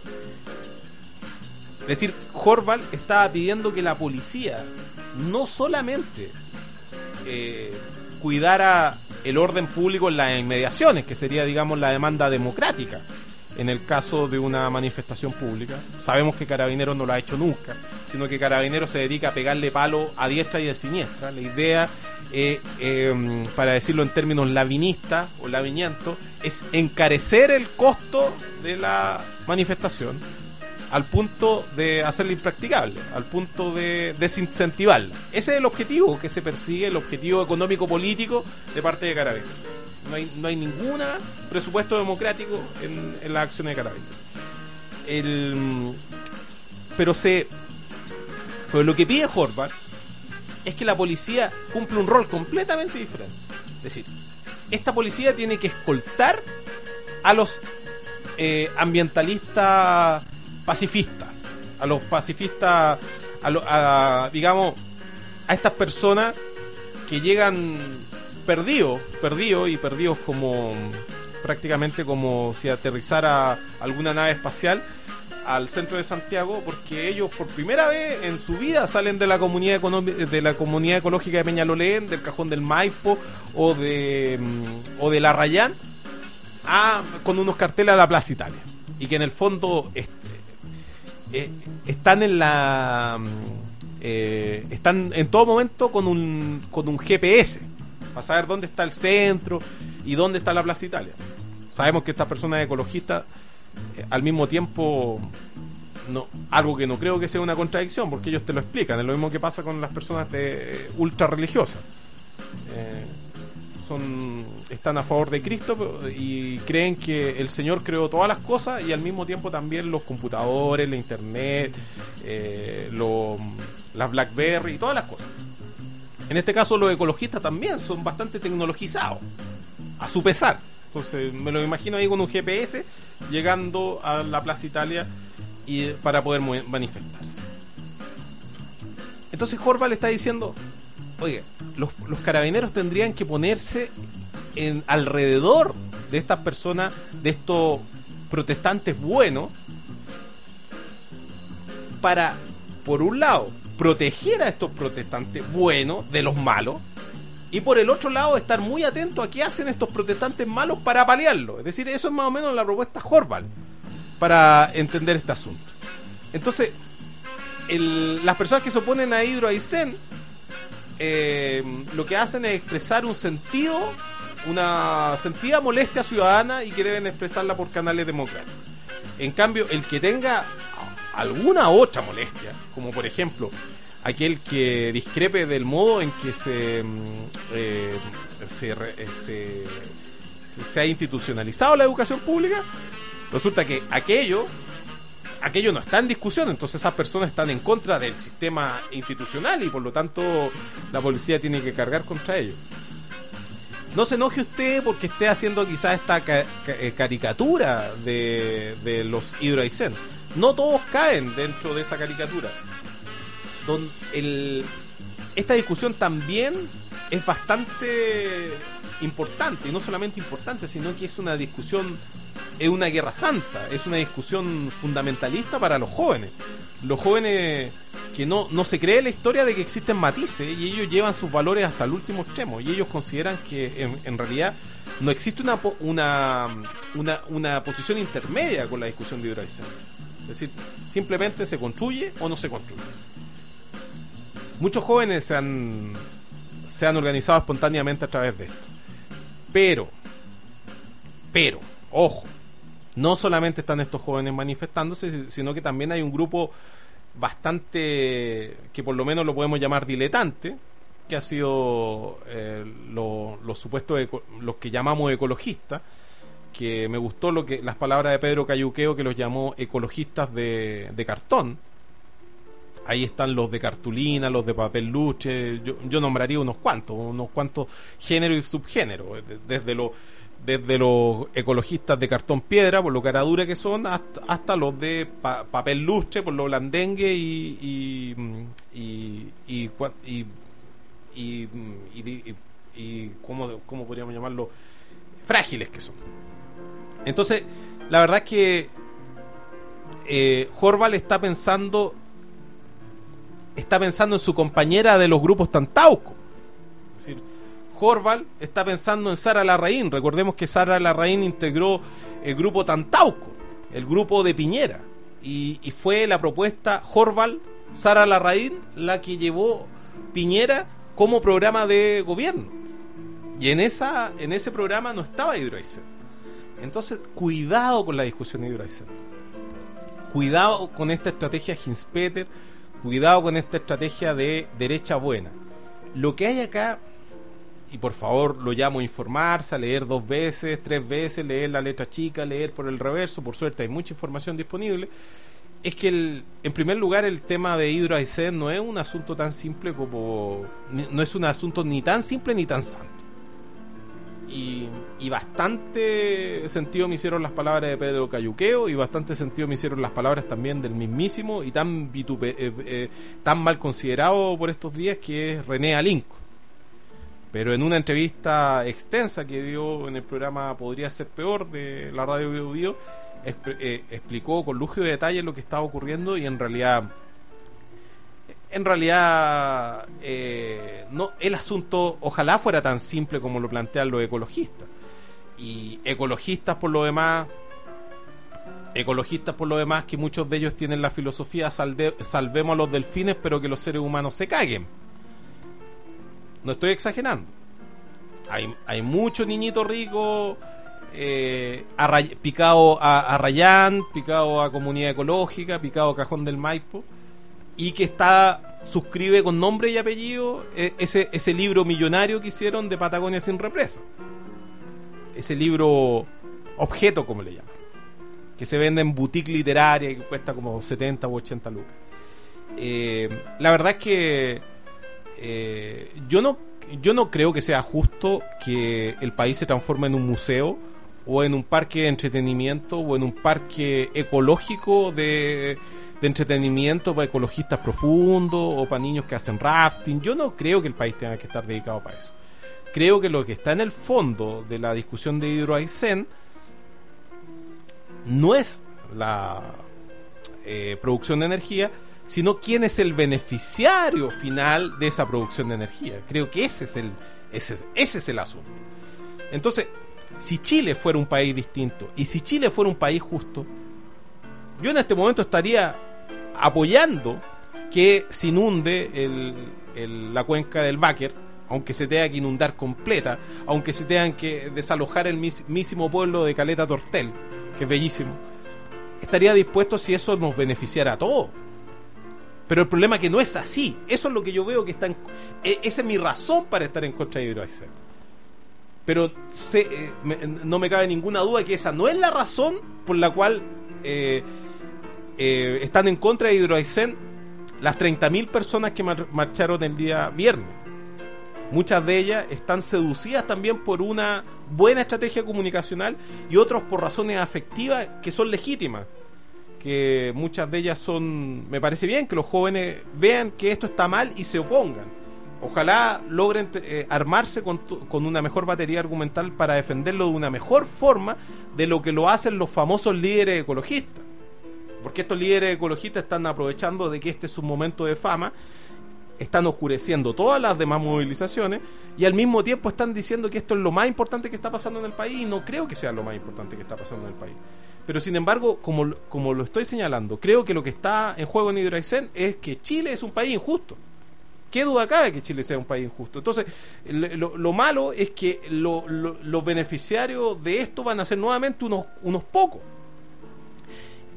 Es decir, Horvath estaba pidiendo que la policía no solamente eh, cuidara el orden público en las inmediaciones, que sería, digamos, la demanda democrática en el caso de una manifestación pública. Sabemos que Carabineros no lo ha hecho nunca, sino que Carabineros se dedica a pegarle palo a diestra y a siniestra. La idea, eh, eh, para decirlo en términos lavinistas o lavinientos, es encarecer el costo de la manifestación al punto de hacerla impracticable, al punto de desincentivarla. Ese es el objetivo que se persigue, el objetivo económico-político de parte de Carabineros. No hay, no hay ningún presupuesto democrático en, en las acciones de Carabineros. El, pero se, pero lo que pide Horvath es que la policía cumple un rol completamente diferente. Es decir, esta policía tiene que escoltar a los eh, ambientalistas pacifistas, a los pacifistas, a, lo, a digamos, a estas personas que llegan perdidos, perdidos y perdidos como prácticamente como si aterrizara alguna nave espacial al centro de Santiago, porque ellos por primera vez en su vida salen de la comunidad económica, de la comunidad ecológica de Peñalolén, del Cajón del Maipo o de o de La Rayán, a, con unos carteles a la Plaza Italia, y que en el fondo este, eh, están en la eh, están en todo momento con un con un G P S para saber dónde está el centro y dónde está la Plaza Italia. Sabemos que estas personas ecologistas eh, al mismo tiempo, no, algo que no creo que sea una contradicción, porque ellos te lo explican, es lo mismo que pasa con las personas de eh, ultra religiosas. Eh, son están a favor de Cristo y creen que el Señor creó todas las cosas, y al mismo tiempo también los computadores, la internet, eh, lo, las BlackBerry y todas las cosas. En este caso los ecologistas también son bastante tecnologizados, a su pesar. Entonces me lo imagino ahí con un G P S llegando a la Plaza Italia y para poder manifestarse. Entonces Horvath le está diciendo, oye, los, los carabineros tendrían que ponerse en alrededor de estas personas, de estos protestantes buenos, para, por un lado, proteger a estos protestantes buenos de los malos, y por el otro lado estar muy atento a qué hacen estos protestantes malos para paliarlo. Es decir, eso es más o menos la propuesta Horvath para entender este asunto. Entonces, el, las personas que se oponen a Hidroaicén eh, lo que hacen es expresar un sentido, una sentida molestia ciudadana, y que deben expresarla por canales democráticos. En cambio, el que tenga alguna otra molestia, como por ejemplo aquel que discrepe del modo en que se eh, se, se, se, se ha institucionalizado la educación pública, resulta que aquello aquello no está en discusión. Entonces esas personas están en contra del sistema institucional y por lo tanto la policía tiene que cargar contra ellos. No se enoje usted porque esté haciendo quizás esta ca- ca- caricatura de, de los Hidroaicén. No todos caen dentro de esa caricatura. Don, el, esta discusión también es bastante importante, y no solamente importante, sino que es una discusión, es una guerra santa, es una discusión fundamentalista para los jóvenes. Los jóvenes que no, no se cree la historia de que existen matices, y ellos llevan sus valores hasta el último extremo, y ellos consideran que en, en realidad no existe una, una, una, una posición intermedia con la discusión de Hidroaicén. Es decir, simplemente se construye o no se construye. Muchos jóvenes se han, se han organizado espontáneamente a través de esto. Pero, pero, ojo, no solamente están estos jóvenes manifestándose, sino que también hay un grupo bastante, que por lo menos lo podemos llamar diletante, que ha sido eh, lo, los supuestos eco, los que llamamos ecologistas, que me gustó lo que las palabras de Pedro Cayuqueo, que los llamó ecologistas de, de cartón. Ahí están los de cartulina, los de papel luche, yo, yo nombraría unos cuantos, unos cuantos géneros y subgéneros, desde los desde los ecologistas de cartón piedra, por lo cara dura que son, hasta, hasta los de pa, papel lustre, por lo blandengue y y y y, y, y, y, y, y ¿cómo, cómo podríamos llamarlo? Frágiles que son. Entonces, la verdad es que eh, Horval está pensando está pensando en su compañera de los grupos Tantauco. Es decir, Horval está pensando en Sara Larraín. Recordemos que Sara Larraín integró el grupo Tantauco, el grupo de Piñera, y, y fue la propuesta Horval, Sara Larraín, la que llevó Piñera como programa de gobierno. Y en esa en ese programa no estaba Hidroaicén. Entonces, cuidado con la discusión de Hidroaicén. Cuidado con esta estrategia Hinspeter, cuidado con esta estrategia de derecha buena. Lo que hay acá, y por favor lo llamo a informarse, a leer dos veces, tres veces, leer la letra chica, leer por el reverso, por suerte hay mucha información disponible, es que el, en primer lugar el tema de Hidroaicén no es un asunto tan simple como, no es un asunto ni tan simple ni tan santo. Y, y bastante sentido me hicieron las palabras de Pedro Cayuqueo, y bastante sentido me hicieron las palabras también del mismísimo y tan vitupe, eh, eh, tan mal considerado por estos días, que es René Alinco. Pero en una entrevista extensa que dio en el programa Podría Ser Peor de la radio Bio Bio, exp- eh, explicó con lujo de detalle lo que estaba ocurriendo, y en realidad en realidad eh, no, el asunto ojalá fuera tan simple como lo plantean los ecologistas. Y ecologistas por lo demás ecologistas por lo demás que muchos de ellos tienen la filosofía salde, salvemos a los delfines pero que los seres humanos se caguen. No estoy exagerando. Hay, hay mucho niñito rico eh, array, picado a, a Rayán, picado a Comunidad Ecológica, picado a Cajón del Maipo, y que está suscribe con nombre y apellido eh, ese, ese libro millonario que hicieron de Patagonia sin represa. Ese libro objeto, como le llaman, que se vende en boutique literaria y que cuesta como setenta u ochenta lucas. Eh, la verdad es que eh, yo no yo no creo que sea justo que el país se transforme en un museo o en un parque de entretenimiento o en un parque ecológico de, de entretenimiento para ecologistas profundos o para niños que hacen rafting. Yo no creo que el país tenga que estar dedicado para eso. Creo que lo que está en el fondo de la discusión de Hidroaicén no es la eh, producción de energía, sino quién es el beneficiario final de esa producción de energía. Creo que ese es el, ese es, ese es el asunto. Entonces, si Chile fuera un país distinto y si Chile fuera un país justo, yo en este momento estaría apoyando que se inunde el, el, la cuenca del Báquer, aunque se tenga que inundar completa, aunque se tengan que desalojar el mismísimo pueblo de Caleta Tortel, que es bellísimo. Estaría dispuesto si eso nos beneficiara a todos. Pero el problema es que no es así. Eso es lo que yo veo que está en, esa es mi razón para estar en contra de Hidroaicén. Pero se, eh, me, no me cabe ninguna duda que esa no es la razón por la cual eh, eh, están en contra de Hidroaicén las treinta mil personas que mar- marcharon el día viernes. Muchas de ellas están seducidas también por una buena estrategia comunicacional y otros por razones afectivas que son legítimas. Que muchas de ellas son... Me parece bien que los jóvenes vean que esto está mal y se opongan. Ojalá logren eh, armarse con, con una mejor batería argumental para defenderlo de una mejor forma de lo que lo hacen los famosos líderes ecologistas. Porque estos líderes ecologistas están aprovechando de que este es un momento de fama, están oscureciendo todas las demás movilizaciones y al mismo tiempo están diciendo que esto es lo más importante que está pasando en el país, y no creo que sea lo más importante que está pasando en el país. Pero sin embargo, como, como lo estoy señalando, creo que lo que está en juego en Hidroaicén es que Chile es un país injusto. ¿Qué duda cabe que Chile sea un país injusto? Entonces, lo, lo malo es que lo, lo, los beneficiarios de esto van a ser nuevamente unos, unos pocos.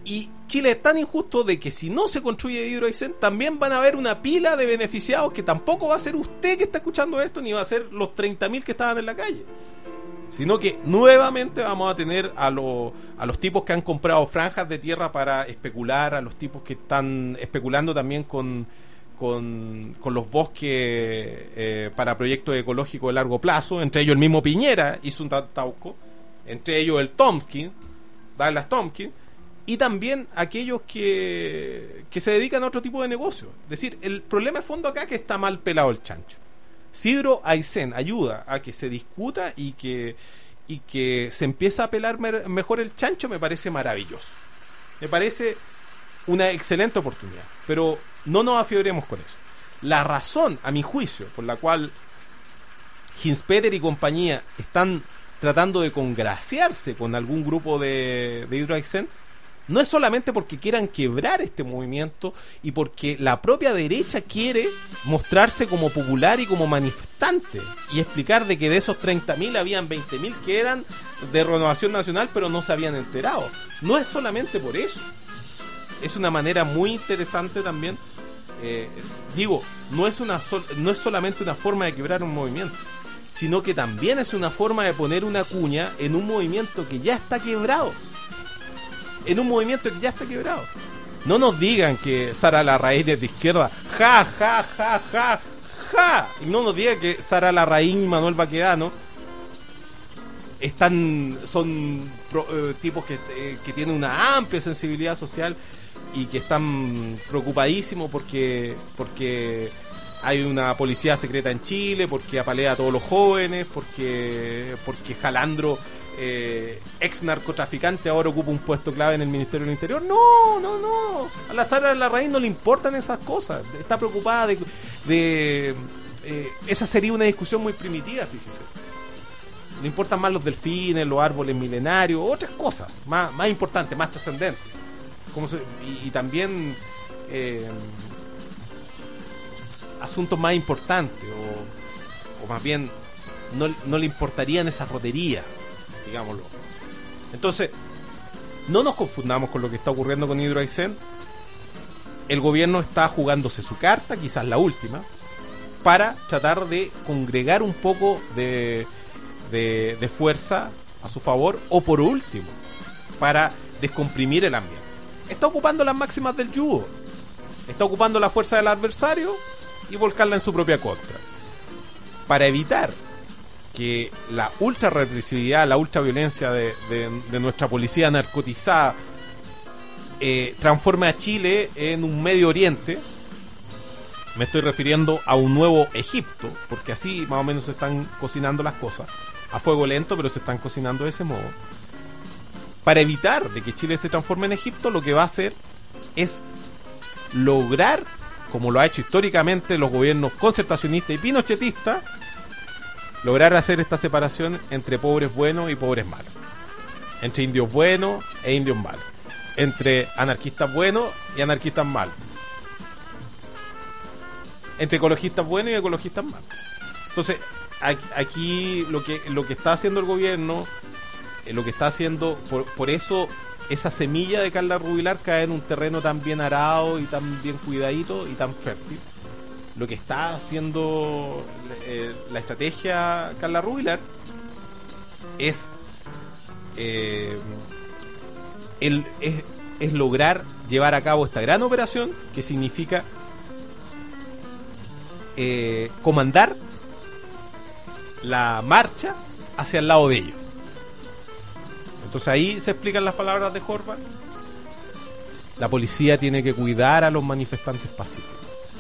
Y Chile es tan injusto de que si no se construye Hidroaicén, también van a haber una pila de beneficiados que tampoco va a ser usted que está escuchando esto, ni va a ser los treinta mil que estaban en la calle. Sino que nuevamente vamos a tener a, lo, a los tipos que han comprado franjas de tierra para especular, a los tipos que están especulando también con, con, con los bosques eh, para proyectos ecológicos de largo plazo. Entre ellos el mismo Piñera hizo un Tauco, entre ellos el Tomskin, Douglas Tomskin, y también aquellos que, que se dedican a otro tipo de negocio. Es decir, el problema de fondo acá es que está mal pelado el chancho. Si Hidroaicén ayuda a que se discuta y que, y que se empiece a pelar mer- mejor el chancho, me parece maravilloso. Me parece una excelente oportunidad. Pero no nos afioremos con eso. La razón, a mi juicio, por la cual Hinspeter y compañía están tratando de congraciarse con algún grupo de, de Hidroaicén, no es solamente porque quieran quebrar este movimiento y porque la propia derecha quiere mostrarse como popular y como manifestante y explicar de que de esos treinta mil habían veinte mil que eran de Renovación Nacional pero no se habían enterado. No es solamente por eso. Es una manera muy interesante también. Eh, digo, no es, una sol- no es solamente una forma de quebrar un movimiento, sino que también es una forma de poner una cuña en un movimiento que ya está quebrado. En un movimiento que ya está quebrado. No nos digan que Sara Larraín es de izquierda. Ja, ja, ja, ja, ja. Y no nos digan que Sara Larraín y Manuel Baquedano están, son pro, eh, tipos que, eh, que tienen una amplia sensibilidad social y que están preocupadísimos porque, porque hay una policía secreta en Chile, porque apalea a todos los jóvenes, porque, porque Jalandro, Eh, ex narcotraficante, ahora ocupa un puesto clave en el Ministerio del Interior. No, no, no. A la Sara Larraín no le importan esas cosas. Está preocupada de... de eh, esa sería una discusión muy primitiva, fíjese. Le importan más los delfines, los árboles milenarios, otras cosas más, más importantes, más trascendentes. Como se, y, y también eh, asuntos más importantes, o, o más bien no, no le importarían esas roterías, digámoslo. Entonces, no nos confundamos con lo que está ocurriendo con Hidroaicén. El gobierno está jugándose su carta, quizás la última, para tratar de congregar un poco de, de, de fuerza a su favor, o por último, para descomprimir el ambiente. Está ocupando las máximas del yugo, está ocupando la fuerza del adversario y volcarla en su propia contra, para evitar que la ultra represividad, la ultra violencia de, de, de nuestra policía narcotizada eh, transforme a Chile en un Medio Oriente. Me estoy refiriendo a un nuevo Egipto, porque así más o menos se están cocinando las cosas, a fuego lento, pero se están cocinando de ese modo. Para evitar de que Chile se transforme en Egipto, lo que va a hacer es lograr, como lo ha hecho históricamente los gobiernos concertacionistas y pinochetistas, lograr hacer esta separación entre pobres buenos y pobres malos, entre indios buenos e indios malos, entre anarquistas buenos y anarquistas malos, entre ecologistas buenos y ecologistas malos. Entonces, aquí lo que lo que está haciendo el gobierno, lo que está haciendo, por, por eso esa semilla de Carla Rubilar cae en un terreno tan bien arado y tan bien cuidadito y tan fértil. Lo que está haciendo eh, la estrategia Carla Rubilar es, eh, el, es, es lograr llevar a cabo esta gran operación que significa eh, comandar la marcha hacia el lado de ellos. Entonces ahí se explican las palabras de Horvath. La policía tiene que cuidar a los manifestantes pacíficos.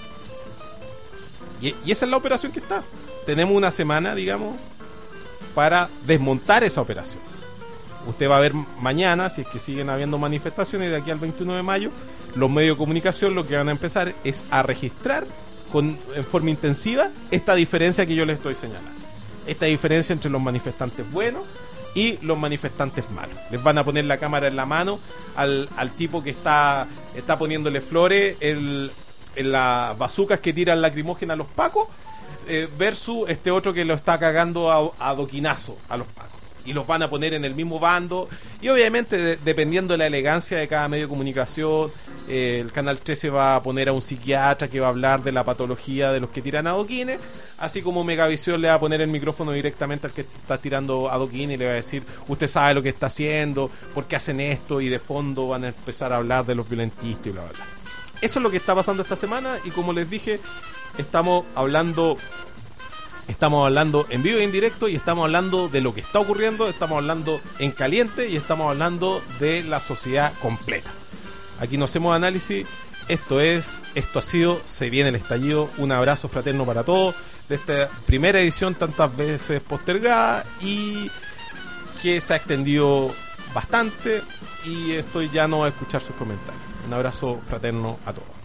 Y, y esa es la operación que está. Tenemos una semana, digamos, para desmontar esa operación. Usted va a ver mañana, si es que siguen habiendo manifestaciones de aquí al veintiuno de mayo, los medios de comunicación lo que van a empezar es a registrar con, en forma intensiva esta diferencia que yo les estoy señalando. Esta diferencia entre los manifestantes buenos y los manifestantes malos. Les van a poner la cámara en la mano al, al tipo que está, está poniéndole flores el, en las bazucas que tiran lacrimógenas a los pacos, eh, versus este otro que lo está cagando a, a doquinazo a los pacos. y los van a poner en el mismo bando, y obviamente de, dependiendo de la elegancia de cada medio de comunicación, eh, el Canal trece va a poner a un psiquiatra que va a hablar de la patología de los que tiran adoquines, así como Megavisión le va a poner el micrófono directamente al que está tirando adoquines y le va a decir, usted sabe lo que está haciendo, por qué hacen esto, y de fondo van a empezar a hablar de los violentistas y bla bla bla. Eso es lo que está pasando esta semana, y como les dije, estamos hablando Estamos hablando en vivo y en directo, y estamos hablando de lo que está ocurriendo, estamos hablando en caliente, y estamos hablando de la sociedad completa. Aquí no hacemos análisis, esto es, esto ha sido, se viene el estallido. Un abrazo fraterno para todos de esta primera edición tantas veces postergada y que se ha extendido bastante, y estoy ya no a escuchar sus comentarios. Un abrazo fraterno a todos.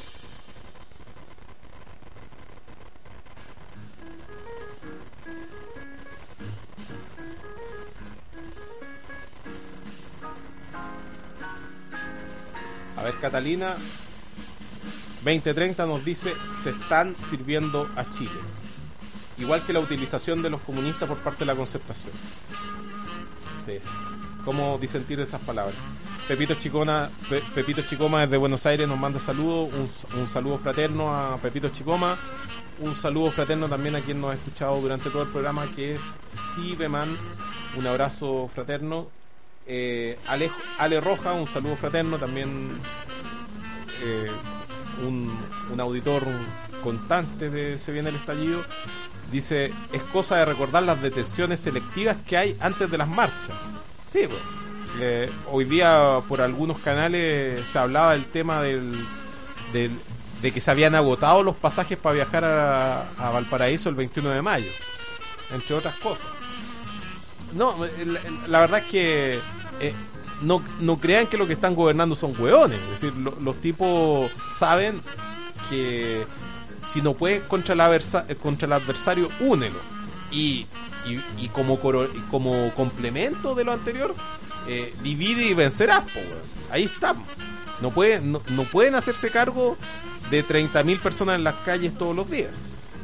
A ver, Catalina veinte treinta nos dice, se están sirviendo a Chile, igual que la utilización de los comunistas por parte de la Concertación. Sí, cómo disentir esas palabras. Pepito Chicona, Pe, Pepito Chicoma desde Buenos Aires nos manda saludos, un, un saludo fraterno a Pepito Chicoma, un saludo fraterno también a quien nos ha escuchado durante todo el programa, que es Sibeman, un abrazo fraterno. Eh, Ale, Ale Roja, un saludo fraterno también, eh, un, un auditor constante de Se Viene el Estallido, dice, es cosa de recordar las detenciones selectivas que hay antes de las marchas. Sí, pues, eh, hoy día por algunos canales se hablaba del tema del, del de que se habían agotado los pasajes para viajar a, a Valparaíso el veintiuno de mayo, entre otras cosas. No, la, la verdad es que eh, no, no crean que los que están gobernando son hueones. Es decir, lo, los tipos saben que si no puedes contra el, aversa, contra el adversario, únelo. Y, y, y como coro, y como complemento de lo anterior, eh, divide y vencerás, po, ahí está. No, puede, no, no pueden hacerse cargo de treinta mil personas en las calles todos los días.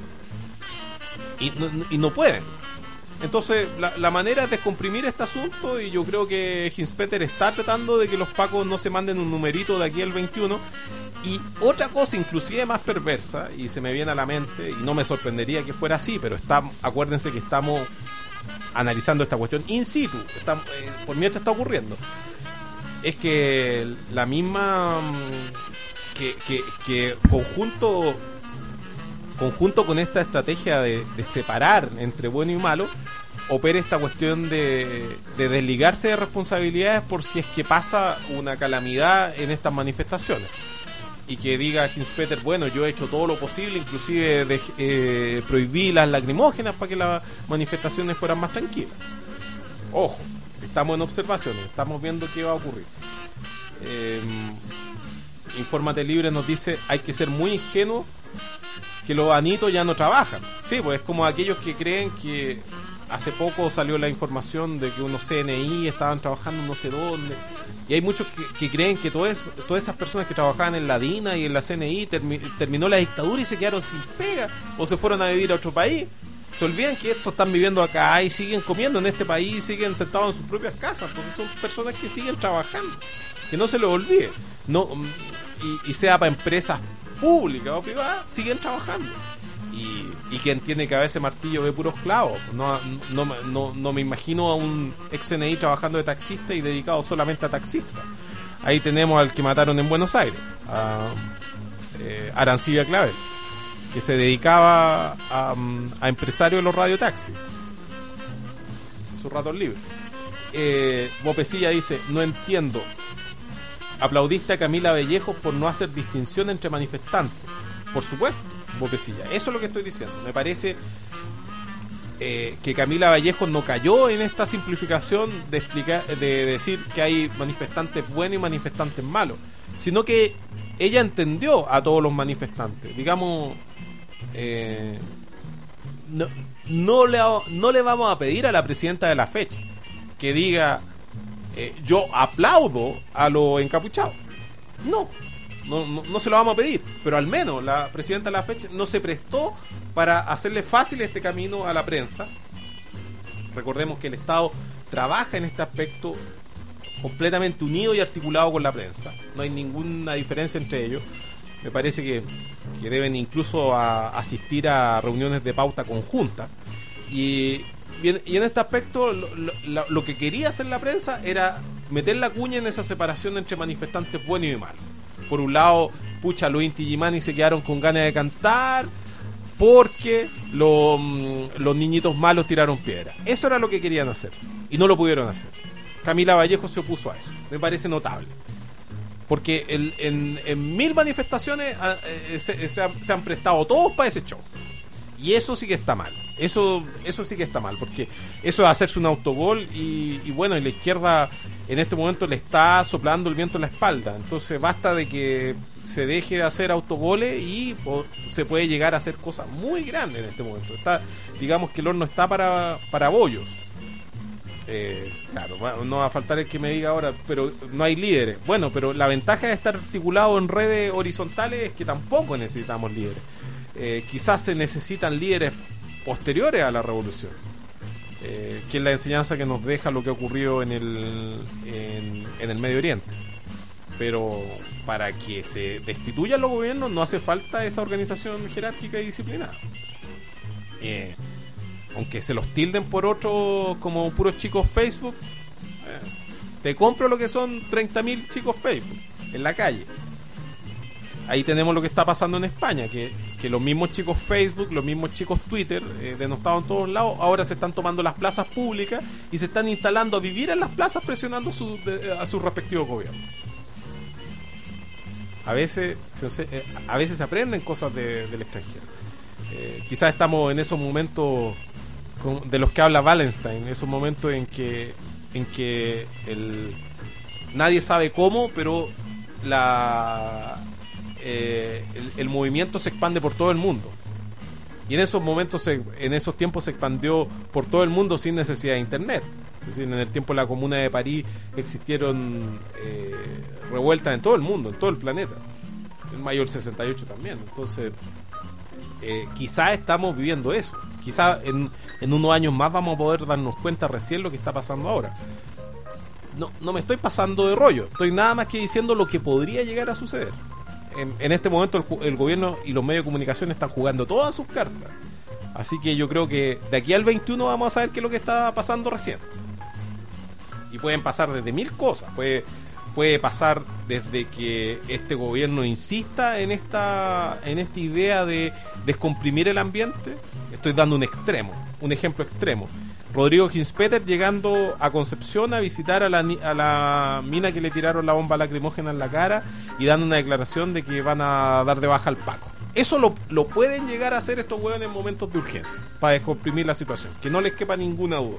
Y no, y no pueden. Entonces, la, la manera es descomprimir este asunto, y yo creo que Hinspeter está tratando de que los pacos no se manden un numerito de aquí al veintiuno. Y otra cosa, inclusive más perversa, y se me viene a la mente, y no me sorprendería que fuera así, pero está, acuérdense que estamos analizando esta cuestión in situ, está, eh, por mientras está ocurriendo, es que la misma que, que, que conjunto conjunto con esta estrategia de, de separar entre bueno y malo, opera esta cuestión de, de desligarse de responsabilidades por si es que pasa una calamidad en estas manifestaciones, y que diga Hinspeter, bueno, yo he hecho todo lo posible, inclusive de, eh, prohibí las lacrimógenas para que las manifestaciones fueran más tranquilas. Ojo, estamos en observaciones, estamos viendo qué va a ocurrir. eh, Infórmate Libre nos dice, hay que ser muy ingenuo que los anitos ya no trabajan. Sí, pues es como aquellos que creen que hace poco salió la información de que unos C N I estaban trabajando no sé dónde, y hay muchos que, que creen que todo eso, todas esas personas que trabajaban en la DINA y en la C N I termi, terminó la dictadura y se quedaron sin pega, o se fueron a vivir a otro país. Se olvidan que estos están viviendo acá y siguen comiendo en este país, siguen sentados en sus propias casas. Entonces son personas que siguen trabajando, que no se les olvide, no, y, y sea para empresas públicas o privadas, siguen trabajando. Y, y quien tiene cabeza de martillo ve puros clavos. No, no, no, no me imagino a un ex N I trabajando de taxista y dedicado solamente a taxistas. Ahí tenemos al que mataron en Buenos Aires, a eh, Arancibia Clavel, que se dedicaba a, a empresario de los radiotaxis en sus ratos libres. eh, Bopecilla dice, no entiendo, aplaudiste a Camila Vallejos por no hacer distinción entre manifestantes. Por supuesto, Bopecilla, eso es lo que estoy diciendo. Me parece eh, que Camila Vallejos no cayó en esta simplificación de explicar, de decir que hay manifestantes buenos y manifestantes malos, sino que ella entendió a todos los manifestantes. Digamos, eh, no, no, le, no le vamos a pedir a la presidenta de la fecha que diga eh, yo aplaudo a los encapuchados. No, no, no, no se lo vamos a pedir, pero al menos la presidenta de la fecha no se prestó para hacerle fácil este camino a la prensa Recordemos que el Estado trabaja en este aspecto completamente unido y articulado con la prensa. No hay ninguna diferencia entre ellos. Me parece que, que deben incluso a, asistir a reuniones de pauta conjunta. Y, y, en, y en este aspecto lo, lo, lo que quería hacer la prensa era meter la cuña en esa separación entre manifestantes buenos y malos. Por un lado, pucha, los Inti Illimani se quedaron con ganas de cantar porque lo, los niñitos malos tiraron piedra. Eso era lo que querían hacer y no lo pudieron hacer. Camila Vallejo se opuso a eso. Me parece notable. Porque el, en, en mil manifestaciones eh, se, se, han, se han prestado todos para ese show. Y eso sí que está mal. Eso eso sí que está mal. Porque eso es hacerse un autogol. Y, y bueno, y la izquierda en este momento le está soplando el viento en la espalda. Entonces basta de que se deje de hacer autogoles y po, se puede llegar a hacer cosas muy grandes en este momento. Está, digamos que el horno está para, para bollos. Eh, claro, no va a faltar el que me diga ahora, pero no hay líderes. Bueno, pero la ventaja de estar articulado en redes horizontales es que tampoco necesitamos líderes. Eh, quizás se necesitan líderes posteriores a la revolución, eh, que es la enseñanza que nos deja lo que ha ocurrido en el, en, en el Medio Oriente. Pero para que se destituyan los gobiernos no hace falta esa organización jerárquica y disciplinada. Eh, aunque se los tilden por otros como puros chicos Facebook, eh, te compro lo que son treinta mil chicos Facebook en la calle. Ahí tenemos lo que está pasando en España, que, que los mismos chicos Facebook, los mismos chicos Twitter, eh, denostados en todos lados, ahora se están tomando las plazas públicas y se están instalando a vivir en las plazas presionando su, de, a sus respectivos gobiernos. A veces se, eh, a veces se aprenden cosas de, del extranjero. Eh, quizás estamos en esos momentos de los que habla Wallenstein, esos momentos en que en que el, nadie sabe cómo, pero la eh, el, el movimiento se expande por todo el mundo. Y en esos momentos, se, en esos tiempos se expandió por todo el mundo sin necesidad de internet. Es decir, en el tiempo de la Comuna de París existieron eh, revueltas en todo el mundo, en todo el planeta. En mayo del sesenta y ocho también. Entonces, eh, quizás estamos viviendo eso. Quizás en, en unos años más vamos a poder darnos cuenta recién lo que está pasando ahora. No, no me estoy pasando de rollo. Estoy nada más que diciendo lo que podría llegar a suceder. En, en este momento el, el gobierno y los medios de comunicación están jugando todas sus cartas. Así que yo creo que de aquí al veintiuno vamos a saber qué es lo que está pasando recién. Y pueden pasar desde mil cosas. Puede, puede pasar desde que este gobierno insista en esta, en esta idea de descomprimir el ambiente. Estoy dando un extremo, un ejemplo extremo. Rodrigo Ginspeter llegando a Concepción a visitar a la, a la mina que le tiraron la bomba lacrimógena en la cara y dando una declaración de que van a dar de baja al Paco. Eso lo, lo pueden llegar a hacer estos hueones en momentos de urgencia para descomprimir la situación, que no les quepa ninguna duda.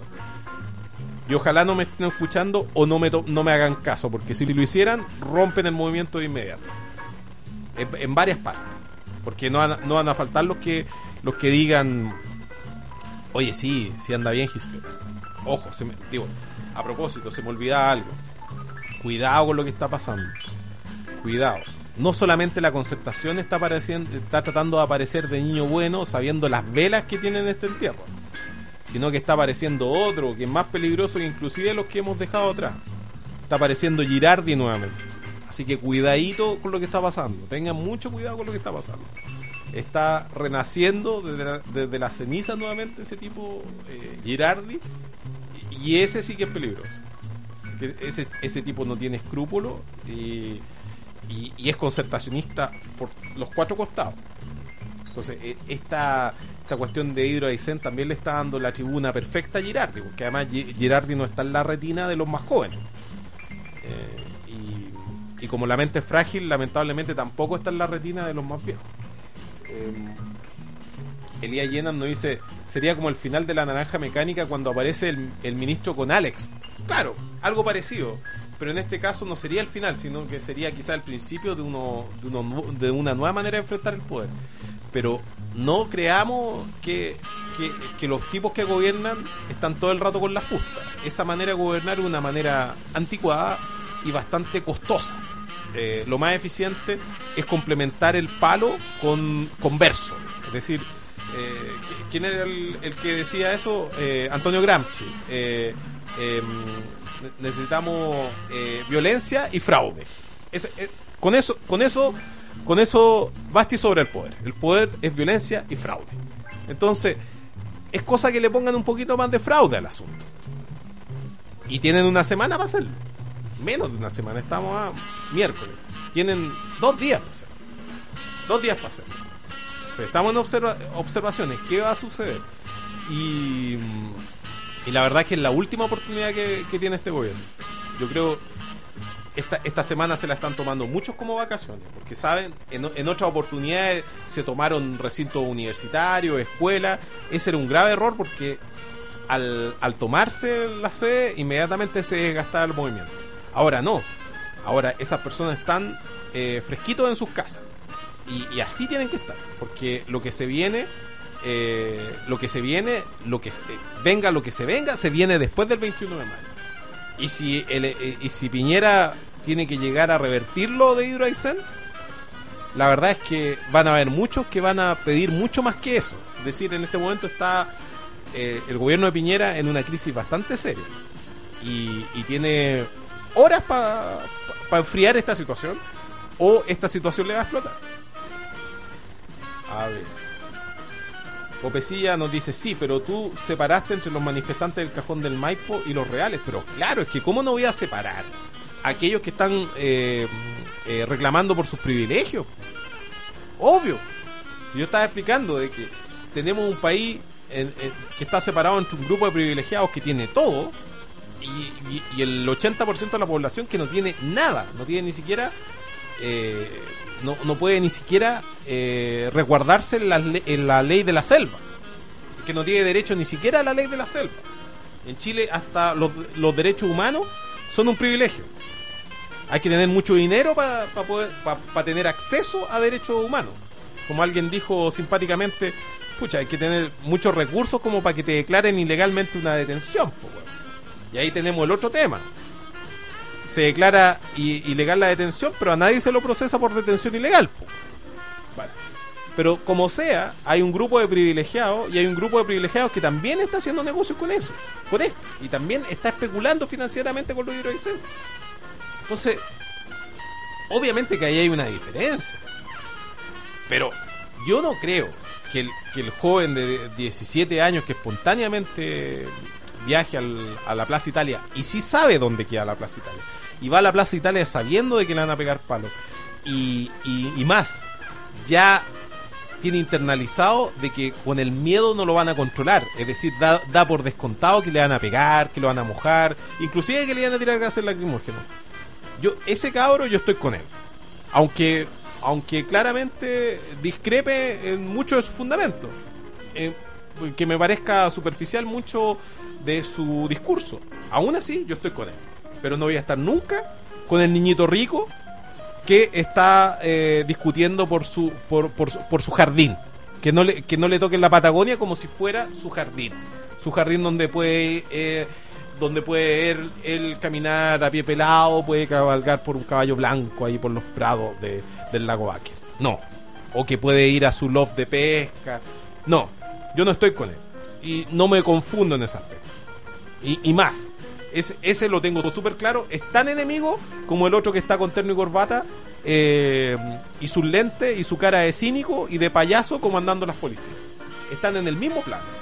Y ojalá no me estén escuchando o no me, to- no me hagan caso, porque si lo hicieran rompen el movimiento de inmediato en, en varias partes, porque no van, no van a faltar los que los que digan: oye, sí, sí anda bien Ginspeter. Ojo, se me, digo, a propósito, se me olvida algo. Cuidado con lo que está pasando. Cuidado. No solamente la Concertación está apareciendo, está tratando de aparecer de niño bueno, sabiendo las velas que tienen este entierro, sino que está apareciendo otro, que es más peligroso que inclusive los que hemos dejado atrás. Está apareciendo Girardi nuevamente. Así que cuidadito con lo que está pasando. Tengan mucho cuidado con lo que está pasando. Está renaciendo desde la, desde la ceniza nuevamente ese tipo, eh, Girardi, y ese sí que es peligroso. Ese, ese tipo no tiene escrúpulos y, y, y es concertacionista por los cuatro costados. Entonces esta, esta cuestión de Hydro Aysén también le está dando la tribuna perfecta a Girardi, porque además Girardi no está en la retina de los más jóvenes. Eh, y, y como la mente es frágil, lamentablemente tampoco está en la retina de los más viejos. Eh, Elías Llenas nos dice: sería como el final de La Naranja Mecánica cuando aparece el, el ministro con Alex. Claro, algo parecido, pero en este caso no sería el final, sino que sería quizá el principio de, uno, de, uno, de una nueva manera de enfrentar el poder. Pero no creamos que, que, que los tipos que gobiernan están todo el rato con la fusta. Esa manera de gobernar es una manera anticuada y bastante costosa. Eh, lo más eficiente es complementar el palo con, con verso. Es decir, Eh, ¿Quién era el, el que decía eso? Eh, Antonio Gramsci. Eh, eh, necesitamos eh, violencia y fraude. Es, eh, con eso, con eso, con eso basti sobre el poder. El poder es violencia y fraude. Entonces, es cosa que le pongan un poquito más de fraude al asunto. Y tienen una semana para hacerlo. Menos de una semana, estamos a miércoles. Tienen dos días para hacerlo. Dos días para hacerlo. Pero estamos en observa- observaciones. ¿Qué va a suceder? Y, y la verdad es que es la última oportunidad que, que tiene este gobierno. Yo creo esta, esta semana se la están tomando muchos como vacaciones, porque saben, en, en otras oportunidades se tomaron recintos universitarios, escuelas. Ese era un grave error, porque al, al tomarse la sede inmediatamente se desgastaba el movimiento. Ahora no. Ahora esas personas están eh, fresquitos en sus casas. Y, y así tienen que estar, porque lo que se viene, eh, lo que se viene, lo que eh, venga, lo que se venga, se viene después del veintiuno de mayo. Y si el, eh, y si Piñera tiene que llegar a revertirlo de Hydro Aysén, la verdad es que van a haber muchos que van a pedir mucho más que eso. Es decir, en este momento está eh, el gobierno de Piñera en una crisis bastante seria y, y tiene horas para pa, pa enfriar esta situación, o esta situación le va a explotar. A ver, Copecilla nos dice: sí, pero tú separaste entre los manifestantes del Cajón del Maipo y los reales. Pero claro, es que ¿cómo no voy a separar a aquellos que están eh, eh, reclamando por sus privilegios? Obvio. Si yo estaba explicando de que tenemos un país en, en, que está separado entre un grupo de privilegiados que tiene todo y, y, y el ochenta por ciento de la población que no tiene nada, no tiene ni siquiera... Eh, No, no puede ni siquiera eh, resguardarse en la, le- en la ley de la selva, que no tiene derecho ni siquiera a la ley de la selva. En Chile hasta los, los derechos humanos son un privilegio. Hay que tener mucho dinero para pa poder pa, pa tener acceso a derechos humanos. Como alguien dijo simpáticamente, pucha, hay que tener muchos recursos como para que te declaren ilegalmente una detención, po, weón. Y ahí tenemos el otro tema. Se declara i- ilegal la detención, pero a nadie se lo procesa por detención ilegal, po. Vale. Pero como sea, hay un grupo de privilegiados, y hay un grupo de privilegiados que también está haciendo negocios con eso, con esto, y también está especulando financieramente con los Hydro Aysén. Entonces, obviamente que ahí hay una diferencia, pero yo no creo que el, que el joven de diecisiete años que espontáneamente viaje al, a la Plaza Italia, y sí sabe dónde queda la Plaza Italia, y va a la Plaza Italia sabiendo de que le van a pegar palos, y, y, y más, ya tiene internalizado de que con el miedo no lo van a controlar, es decir, da, da por descontado que le van a pegar, que lo van a mojar, inclusive que le van a tirar gases lacrimógenos. Yo, ese cabro, yo estoy con él, aunque aunque claramente discrepe en mucho de su fundamento, eh, que me parezca superficial mucho de su discurso. Aún así, yo estoy con él, pero no voy a estar nunca con el niñito rico que está eh, discutiendo por su por, por, por su jardín, que no le que no le toquen la Patagonia como si fuera su jardín, su jardín donde puede eh, donde puede él, él caminar a pie pelado, puede cabalgar por un caballo blanco ahí por los prados de, del lago Baquer. No. O que puede ir a su loft de pesca. No, yo no estoy con él. Y no me confundo en ese aspecto. Y, y más, ese, ese lo tengo súper claro. Es tan enemigo como el otro que está con terno y corbata, eh, y sus lentes y su cara de cínico y de payaso comandando las policías. Están en el mismo plano.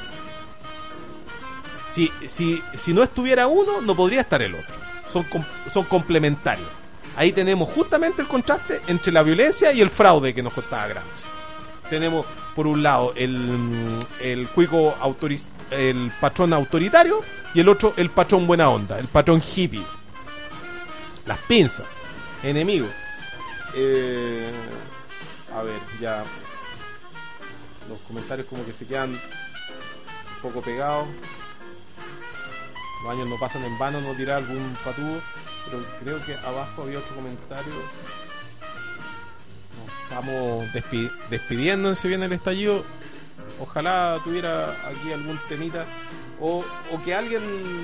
Si, si, si no estuviera uno, no podría estar el otro. Son, son complementarios. Ahí tenemos justamente el contraste entre la violencia y el fraude que nos costaba Gramsci. Tenemos, por un lado, el, el cuico autoriz, el patrón autoritario, y el otro, el patrón buena onda, el patrón hippie. Las pinzas, enemigos. Eh, a ver, ya. Los comentarios como que se quedan un poco pegados. Los años no pasan en vano, no dirá algún patudo, pero creo que abajo había otro comentario. Nos estamos despi- despidiendo en Si Viene el Estallido. Ojalá tuviera aquí algún temita, o, o que alguien...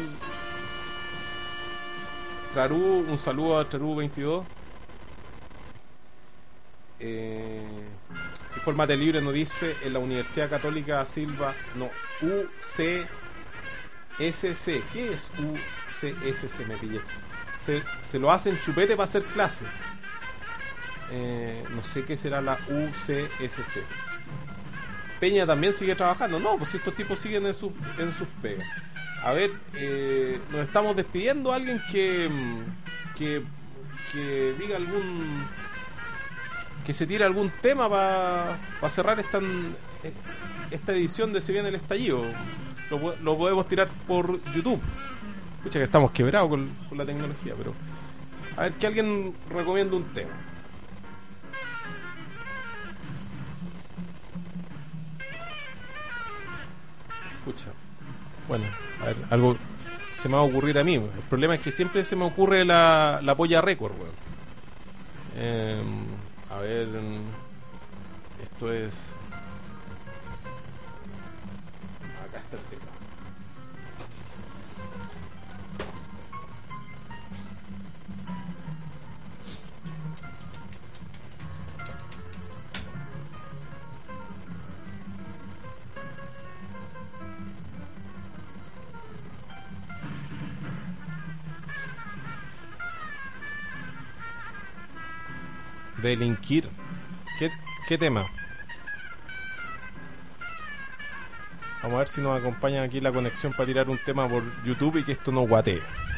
Trarú, un saludo a Trarú veintidós. Eh, Infórmate Libre nos dice en la Universidad Católica Silva, no, U C S C. ¿Qué es U C S C? Me pillé. Se, se lo hacen chupete para hacer clase. Eh, no sé qué será la U C S C. Peña también sigue trabajando. No, pues estos tipos siguen en, su, en sus pegas. A ver, eh, nos estamos despidiendo. Alguien que, que, que diga algún... que se tire algún tema para pa cerrar esta, esta edición de Se Viene el Estallido. Lo, lo podemos tirar por YouTube. Escucha que estamos quebrados con, con la tecnología, pero a ver, que alguien recomiende un tema. Escucha, bueno, a ver, algo se me va a ocurrir a mí. El problema es que siempre se me ocurre la, la polla récord, weón. Eh, a ver, esto es... Acá está el tema. Delinquir. ¿Qué, ¿Qué tema? Vamos a ver si nos acompaña aquí la conexión para tirar un tema por YouTube y que esto no guatee.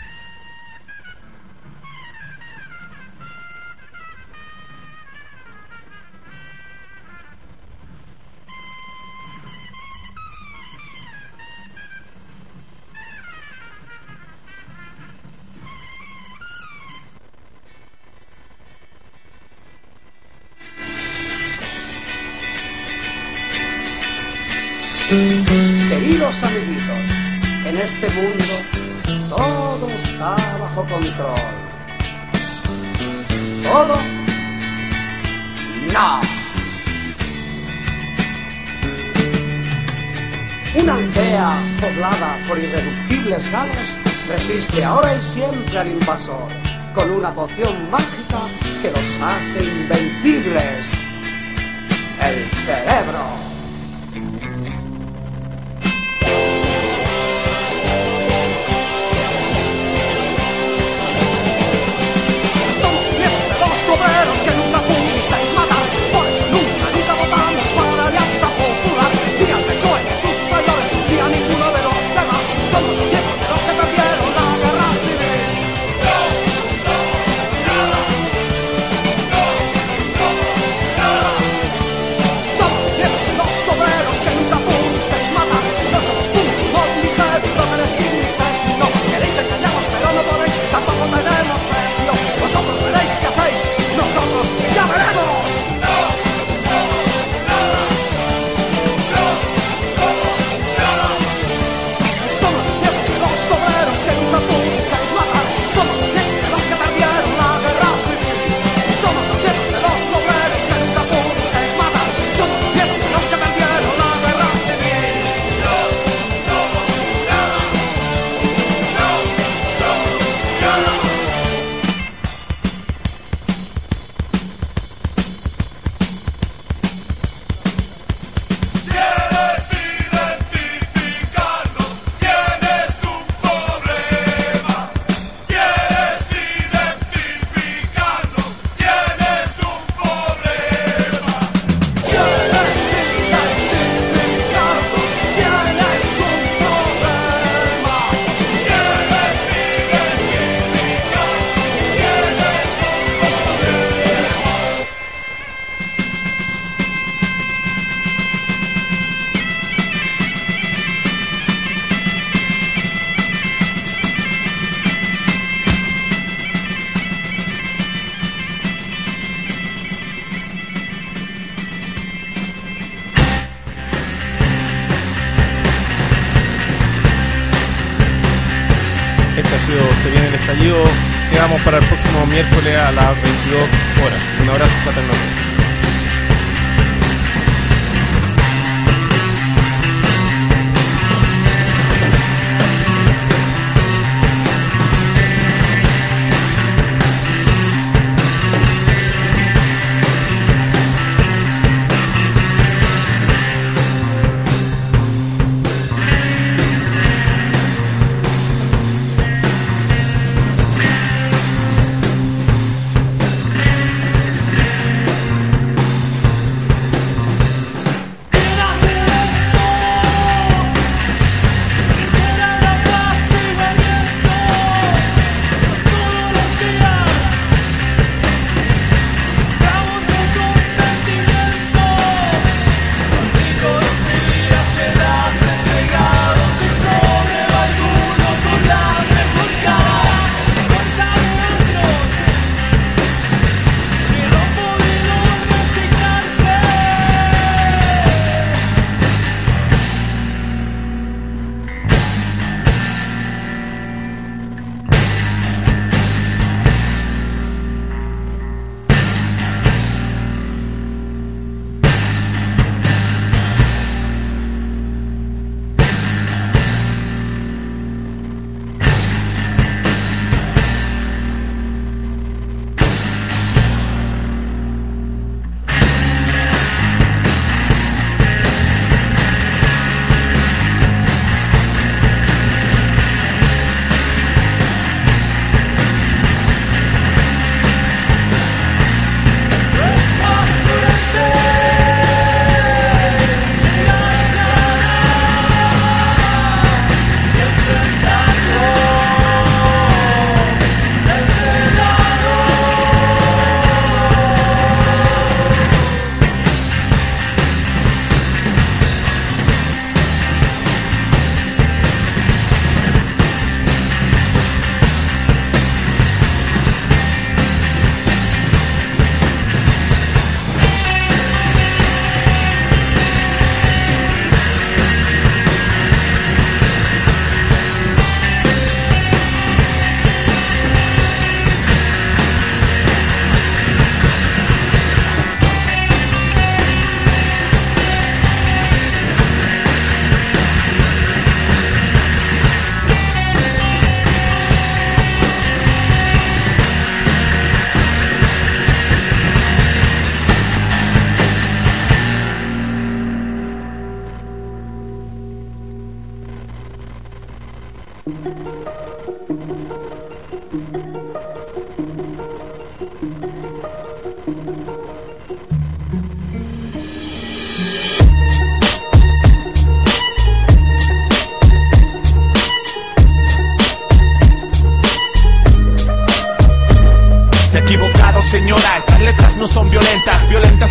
Queridos amiguitos, en este mundo todo está bajo control. ¿Todo? No. Una aldea poblada por irreductibles galos resiste ahora y siempre al invasor con una poción mágica que los hace invencibles. El cerebro. Se Viene el Estallido. Quedamos para el próximo miércoles a las veintidós horas. Un abrazo fraternal.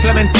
Clementine.